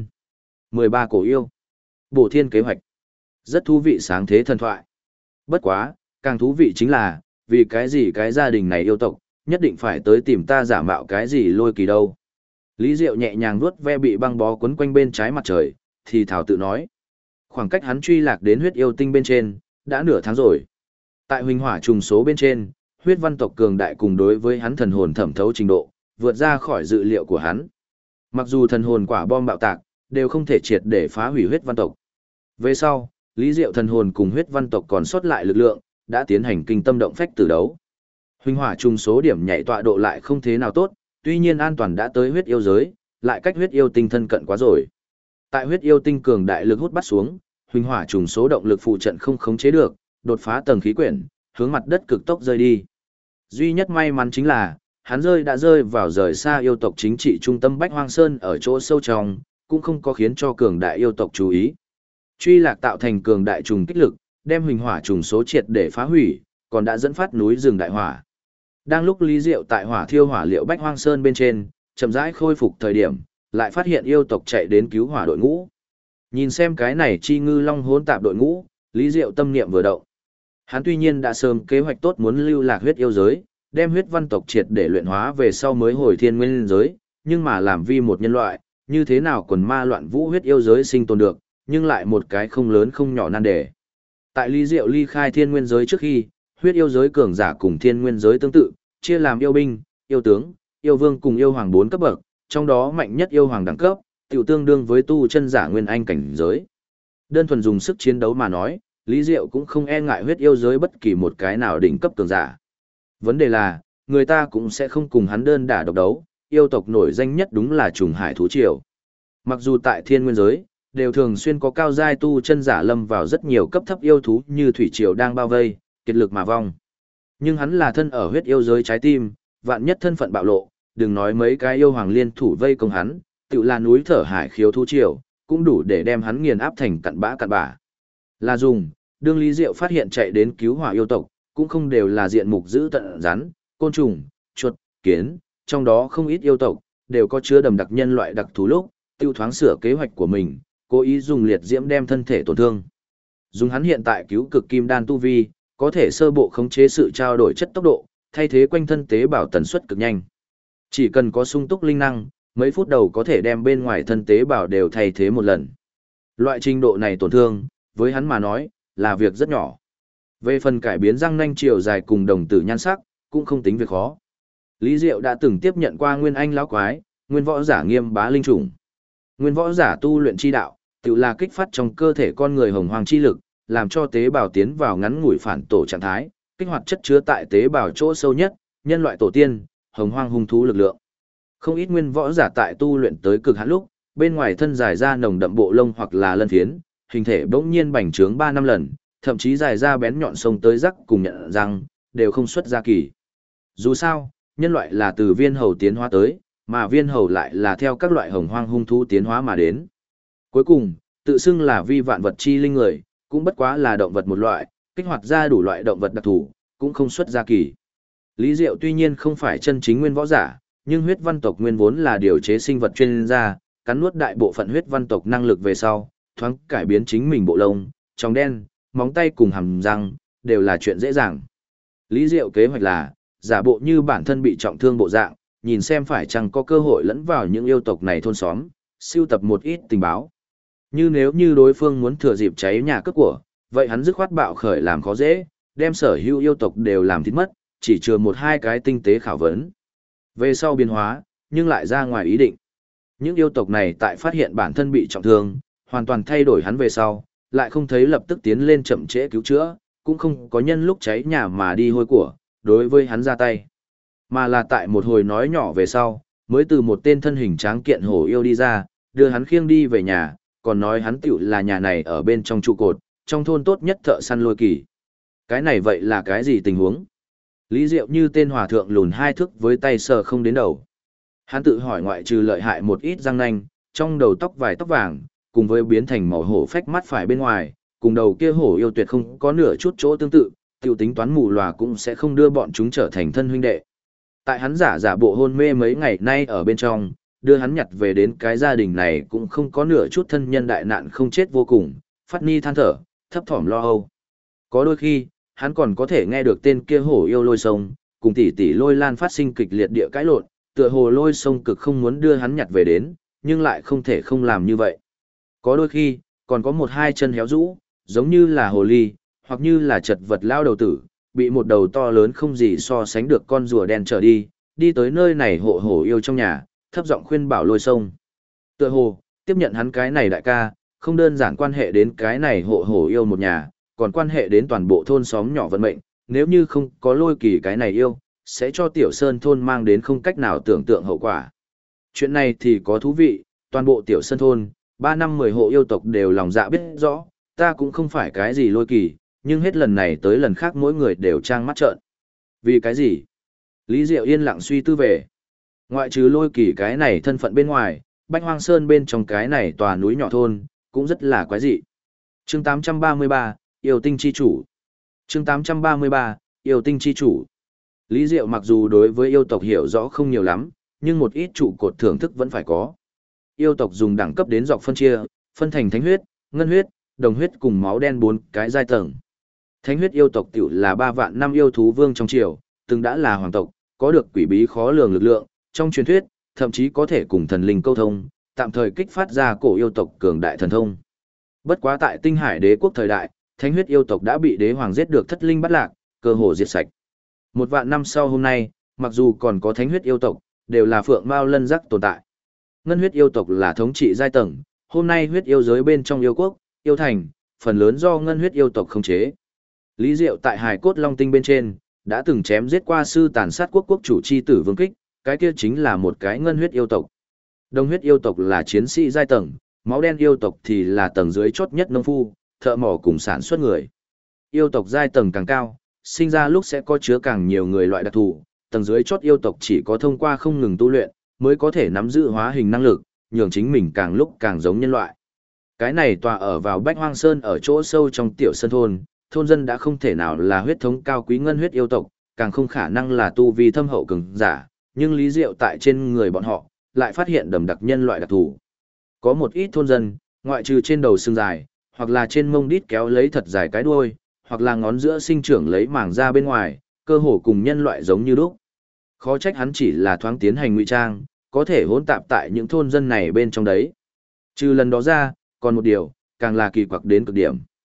13 cổ yêu, Bổ Thiên kế hoạch. Rất thú vị sáng thế thần thoại. Bất quá, càng thú vị chính là, vì cái gì cái gia đình này yêu tộc, nhất định phải tới tìm ta giả mạo cái gì Lôi Kỳ đâu. Lý Diệu nhẹ nhàng vuốt ve bị băng bó quấn quanh bên trái mặt trời, thì thảo tự nói. Khoảng cách hắn truy lạc đến huyết yêu tinh bên trên, đã nửa tháng rồi. Tại huỳnh hỏa trùng số bên trên, huyết văn tộc cường đại cùng đối với hắn thần hồn thẩm thấu trình độ, vượt ra khỏi dự liệu của hắn. Mặc dù thần hồn quả bom bạo tạc, đều không thể triệt để phá hủy huyết văn tộc. Về sau, Lý Diệu thần hồn cùng huyết văn tộc còn sót lại lực lượng, đã tiến hành kinh tâm động phách tử đấu. Huỳnh hỏa trùng số điểm nhảy tọa độ lại không thế nào tốt, tuy nhiên an toàn đã tới huyết yêu giới, lại cách huyết yêu tinh thân cận quá rồi. Tại huyết yêu tinh cường đại lực hút bắt xuống, huỳnh hỏa trùng số động lực phụ trận không khống chế được, đột phá tầng khí quyển, hướng mặt đất cực tốc rơi đi. Duy nhất may mắn chính là, hắn đã rơi vào rời xa yêu tộc chính trị trung tâm Bách Hoang Sơn ở chỗ sâu trong, cũng không có khiến cho cường đại yêu tộc chú ý. Truy lạc tạo thành cường đại trùng kích lực, đem huỳnh hỏa trùng số triệt để phá hủy, còn đã dẫn phát núi rừng đại hỏa. Đang lúc Lý Diệu tại hỏa thiêu hỏa liệu Bách Hoang Sơn bên trên, chậm rãi khôi phục thời điểm, lại phát hiện yêu tộc chạy đến cứu hỏa đội ngũ. Nhìn xem cái này chi ngư long hỗn tạp đội ngũ, Lý Diệu tâm niệm vừa động. Hắn tuy nhiên đã sớm kế hoạch tốt muốn lưu lạc huyết yêu giới, đem huyết văn tộc triệt để luyện hóa về sau mới hồi thiên nguyên giới, nhưng mà làm vi một nhân loại, như thế nào quần ma loạn vũ huyết yêu giới sinh tồn được, nhưng lại một cái không lớn không nhỏ nan đề. Tại Lý Diệu ly khai thiên nguyên giới trước khi, huyết yêu giới cường giả cùng thiên nguyên giới tương tự, chia làm yêu binh, yêu tướng, yêu vương cùng yêu hoàng 4 cấp bậc, trong đó mạnh nhất yêu hoàng đẳng cấp, tiểu tương đương với tu chân giả nguyên anh cảnh giới. Đơn thuần dùng sức chiến đấu mà nói, Lý Diệu cũng không e ngại huyết yêu giới bất kỳ một cái nào đỉnh cấp cường giả. Vấn đề là, người ta cũng sẽ không cùng hắn đơn đả độc đấu, yêu tộc nổi danh nhất đúng là trùng hải thú triều. Mặc dù tại thiên nguyên giới, đều thường xuyên có cao giai tu chân giả lâm vào rất nhiều cấp thấp yêu thú như thủy triều đang bao vây, kiệt lực mà vong. Nhưng hắn là thân ở huyết yêu giới trái tim, vạn nhất thân phận bạo lộ, đừng nói mấy cái yêu hoàng liên thủ vây công hắn, tự là núi thở hải khiếu thú triều, cũng đủ để đem hắn nghiền áp thành cặn bã. Là dùng, đương Lý Diệu phát hiện chạy đến cứu hỏa yêu tộc, cũng không đều là diện mục giữ tận rắn, côn trùng, chuột, kiến, trong đó không ít yêu tộc, đều có chứa đầm đặc nhân loại đặc thú lúc, tiêu thoáng sửa kế hoạch của mình, cố ý dùng liệt diễm đem thân thể tổn thương. Dùng hắn hiện tại cứu cực kim đan tu vi, có thể sơ bộ khống chế sự trao đổi chất tốc độ, thay thế quanh thân tế bào tần suất cực nhanh. Chỉ cần có sung túc linh năng, mấy phút đầu có thể đem bên ngoài thân tế bào đều thay thế một lần. Loại trình độ này tổn thương, với hắn mà nói, là việc rất nhỏ. Về phần cải biến răng nanh chiều dài cùng đồng tử nhan sắc, cũng không tính việc khó. Lý Diệu đã từng tiếp nhận qua Nguyên Anh lão quái, nguyên võ giả Nghiêm Bá linh chủng. Nguyên võ giả tu luyện chi đạo, tự là kích phát trong cơ thể con người hồng hoàng chi lực, làm cho tế bào tiến vào ngắn ngủi phản tổ trạng thái, kích hoạt chất chứa tại tế bào chỗ sâu nhất, nhân loại tổ tiên, hồng hoang hung thú lực lượng. Không ít nguyên võ giả tại tu luyện tới cực hạn lúc, bên ngoài thân dài ra nồng đậm bộ lông hoặc là lân phiến, hình thể bỗng nhiên bành trướng 3 năm lần, thậm chí dài ra bén nhọn sông tới rắc cùng nhận răng, đều không xuất ra kỳ. Dù sao, nhân loại là từ viên hầu tiến hóa tới, mà viên hầu lại là theo các loại hồng hoang hung thú tiến hóa mà đến. Cuối cùng, tự xưng là vi vạn vật chi linh người, cũng bất quá là động vật một loại, kích hoạt ra đủ loại động vật đặc thù, cũng không xuất ra kỳ. Lý Diệu tuy nhiên không phải chân chính nguyên võ giả, nhưng huyết văn tộc nguyên vốn là điều chế sinh vật chuyên gia, cắn nuốt đại bộ phận huyết văn tộc năng lực về sau, thoáng cải biến chính mình bộ lông, tròng đen, móng tay cùng hàm răng, đều là chuyện dễ dàng. Lý Diệu kế hoạch là, giả bộ như bản thân bị trọng thương bộ dạng, nhìn xem phải chăng có cơ hội lẫn vào những yêu tộc này thôn xóm, siêu tập một ít tình báo. Như nếu như đối phương muốn thừa dịp cháy nhà cướp của, vậy hắn dứt khoát bạo khởi làm khó dễ, đem sở hữu yêu tộc đều làm thịt mất, chỉ chừa một hai cái tinh tế khảo vấn. Về sau biến hóa, nhưng lại ra ngoài ý định. Những yêu tộc này tại phát hiện bản thân bị trọng thương, hoàn toàn thay đổi hắn về sau, lại không thấy lập tức tiến lên chậm trễ cứu chữa, cũng không có nhân lúc cháy nhà mà đi hôi của, đối với hắn ra tay. Mà là tại một hồi nói nhỏ về sau, mới từ một tên thân hình tráng kiện hổ yêu đi ra, đưa hắn khiêng đi về nhà, còn nói hắn tiểu là nhà này ở bên trong trụ cột, trong thôn tốt nhất thợ săn lôi kỳ. Cái này vậy là cái gì tình huống? Lý Diệu như tên hòa thượng lùn 2 thước với tay sờ không đến đầu. Hắn tự hỏi ngoại trừ lợi hại một ít răng nanh, trong đầu tóc vài tóc vàng, cùng với biến thành màu hổ phách mắt phải bên ngoài, cùng đầu kia hổ yêu tuyệt không có nửa chút chỗ tương tự, tiểu tính toán mù lòa cũng sẽ không đưa bọn chúng trở thành thân huynh đệ. Tại hắn giả bộ hôn mê mấy ngày nay ở bên trong, đưa hắn nhặt về đến cái gia đình này cũng không có nửa chút thân nhân đại nạn không chết vô cùng, phát ni than thở, thấp thỏm lo âu. Có đôi khi, hắn còn có thể nghe được tên kia hổ yêu lôi sông, cùng tỷ tỷ lôi lan phát sinh kịch liệt địa cãi lộn, tựa hồ lôi sông cực không muốn đưa hắn nhặt về đến, nhưng lại không thể không làm như vậy. Có đôi khi, còn có một hai chân héo rũ, giống như là hồ ly, hoặc như là chật vật lao đầu tử, bị một đầu to lớn không gì so sánh được con rùa đen trở đi, đi tới nơi này hộ hổ yêu trong nhà, thấp giọng khuyên bảo lôi sông. Tựa hồ, tiếp nhận hắn cái này đại ca, không đơn giản quan hệ đến cái này hộ hổ yêu một nhà, còn quan hệ đến toàn bộ thôn xóm nhỏ vận mệnh, nếu như không có lôi kỳ cái này yêu, sẽ cho tiểu sơn thôn mang đến không cách nào tưởng tượng hậu quả. Chuyện này thì có thú vị, toàn bộ tiểu sơn thôn, 3 năm 10 hộ yêu tộc đều lòng dạ biết rõ, ta cũng không phải cái gì lôi kỳ, nhưng hết lần này tới lần khác mỗi người đều trang mắt trợn. Vì cái gì? Lý Diệu yên lặng suy tư về. Ngoại trừ lôi kỳ cái này thân phận bên ngoài, Bách Hoang Sơn bên trong cái này tòa núi nhỏ thôn, cũng rất là quái dị. Chương 833, Yêu tinh chi chủ. Chương 833, Yêu tinh chi chủ. Lý Diệu mặc dù đối với yêu tộc hiểu rõ không nhiều lắm, nhưng một ít trụ cột thưởng thức vẫn phải có. Yêu tộc dùng đẳng cấp đến dọc phân chia, phân thành thánh huyết, ngân huyết, đồng huyết cùng máu đen 4 cái giai tầng. Thánh huyết yêu tộc tiểu là 3 vạn năm yêu thú vương trong triều, từng đã là hoàng tộc, có được quỷ bí khó lường lực lượng, trong truyền thuyết, thậm chí có thể cùng thần linh câu thông, tạm thời kích phát ra cổ yêu tộc cường đại thần thông. Bất quá tại Tinh Hải Đế quốc thời đại, thánh huyết yêu tộc đã bị đế hoàng giết được thất linh bắt lạc, cơ hồ diệt sạch. 1 vạn năm sau hôm nay, mặc dù còn có thánh huyết yêu tộc, đều là phượng mao lân giác tồn tại. Ngân huyết yêu tộc là thống trị giai tầng, hôm nay huyết yêu giới bên trong yêu quốc, yêu thành, phần lớn do ngân huyết yêu tộc khống chế. Lý Diệu tại Hải Cốt Long Tinh bên trên, Đã từng chém giết qua sư tàn sát quốc quốc chủ chi tử Vương Kích, cái kia chính là một cái ngân huyết yêu tộc. Đông huyết yêu tộc là chiến sĩ giai tầng, máu đen yêu tộc thì là tầng dưới chốt nhất nông phu, thợ mỏ cùng sản xuất người. Yêu tộc giai tầng càng cao, sinh ra lúc sẽ có chứa càng nhiều người loại đặc thù, tầng dưới chốt yêu tộc chỉ có thông qua không ngừng tu luyện, mới có thể nắm giữ hóa hình năng lực, nhường chính mình càng lúc càng giống nhân loại. Cái này tòa ở vào Bách Hoang Sơn ở chỗ sâu trong tiểu sơn thôn, thôn dân đã không thể nào là huyết thống cao quý ngân huyết yêu tộc, càng không khả năng là tu vi thâm hậu cường giả, nhưng lý diệu tại trên người bọn họ, lại phát hiện đầm đặc nhân loại đặc thù. Có một ít thôn dân, ngoại trừ trên đầu xương dài, hoặc là trên mông đít kéo lấy thật dài cái đuôi, hoặc là ngón giữa sinh trưởng lấy màng da bên ngoài, cơ hồ cùng nhân loại giống như lúc. Khó trách hắn chỉ là thoáng tiến hành ngụy trang, có thể hỗn tạp tại những thôn dân này bên trong đấy. Trừ lần đó ra, còn một điều, càng là kỳ quặc đến cực điểm.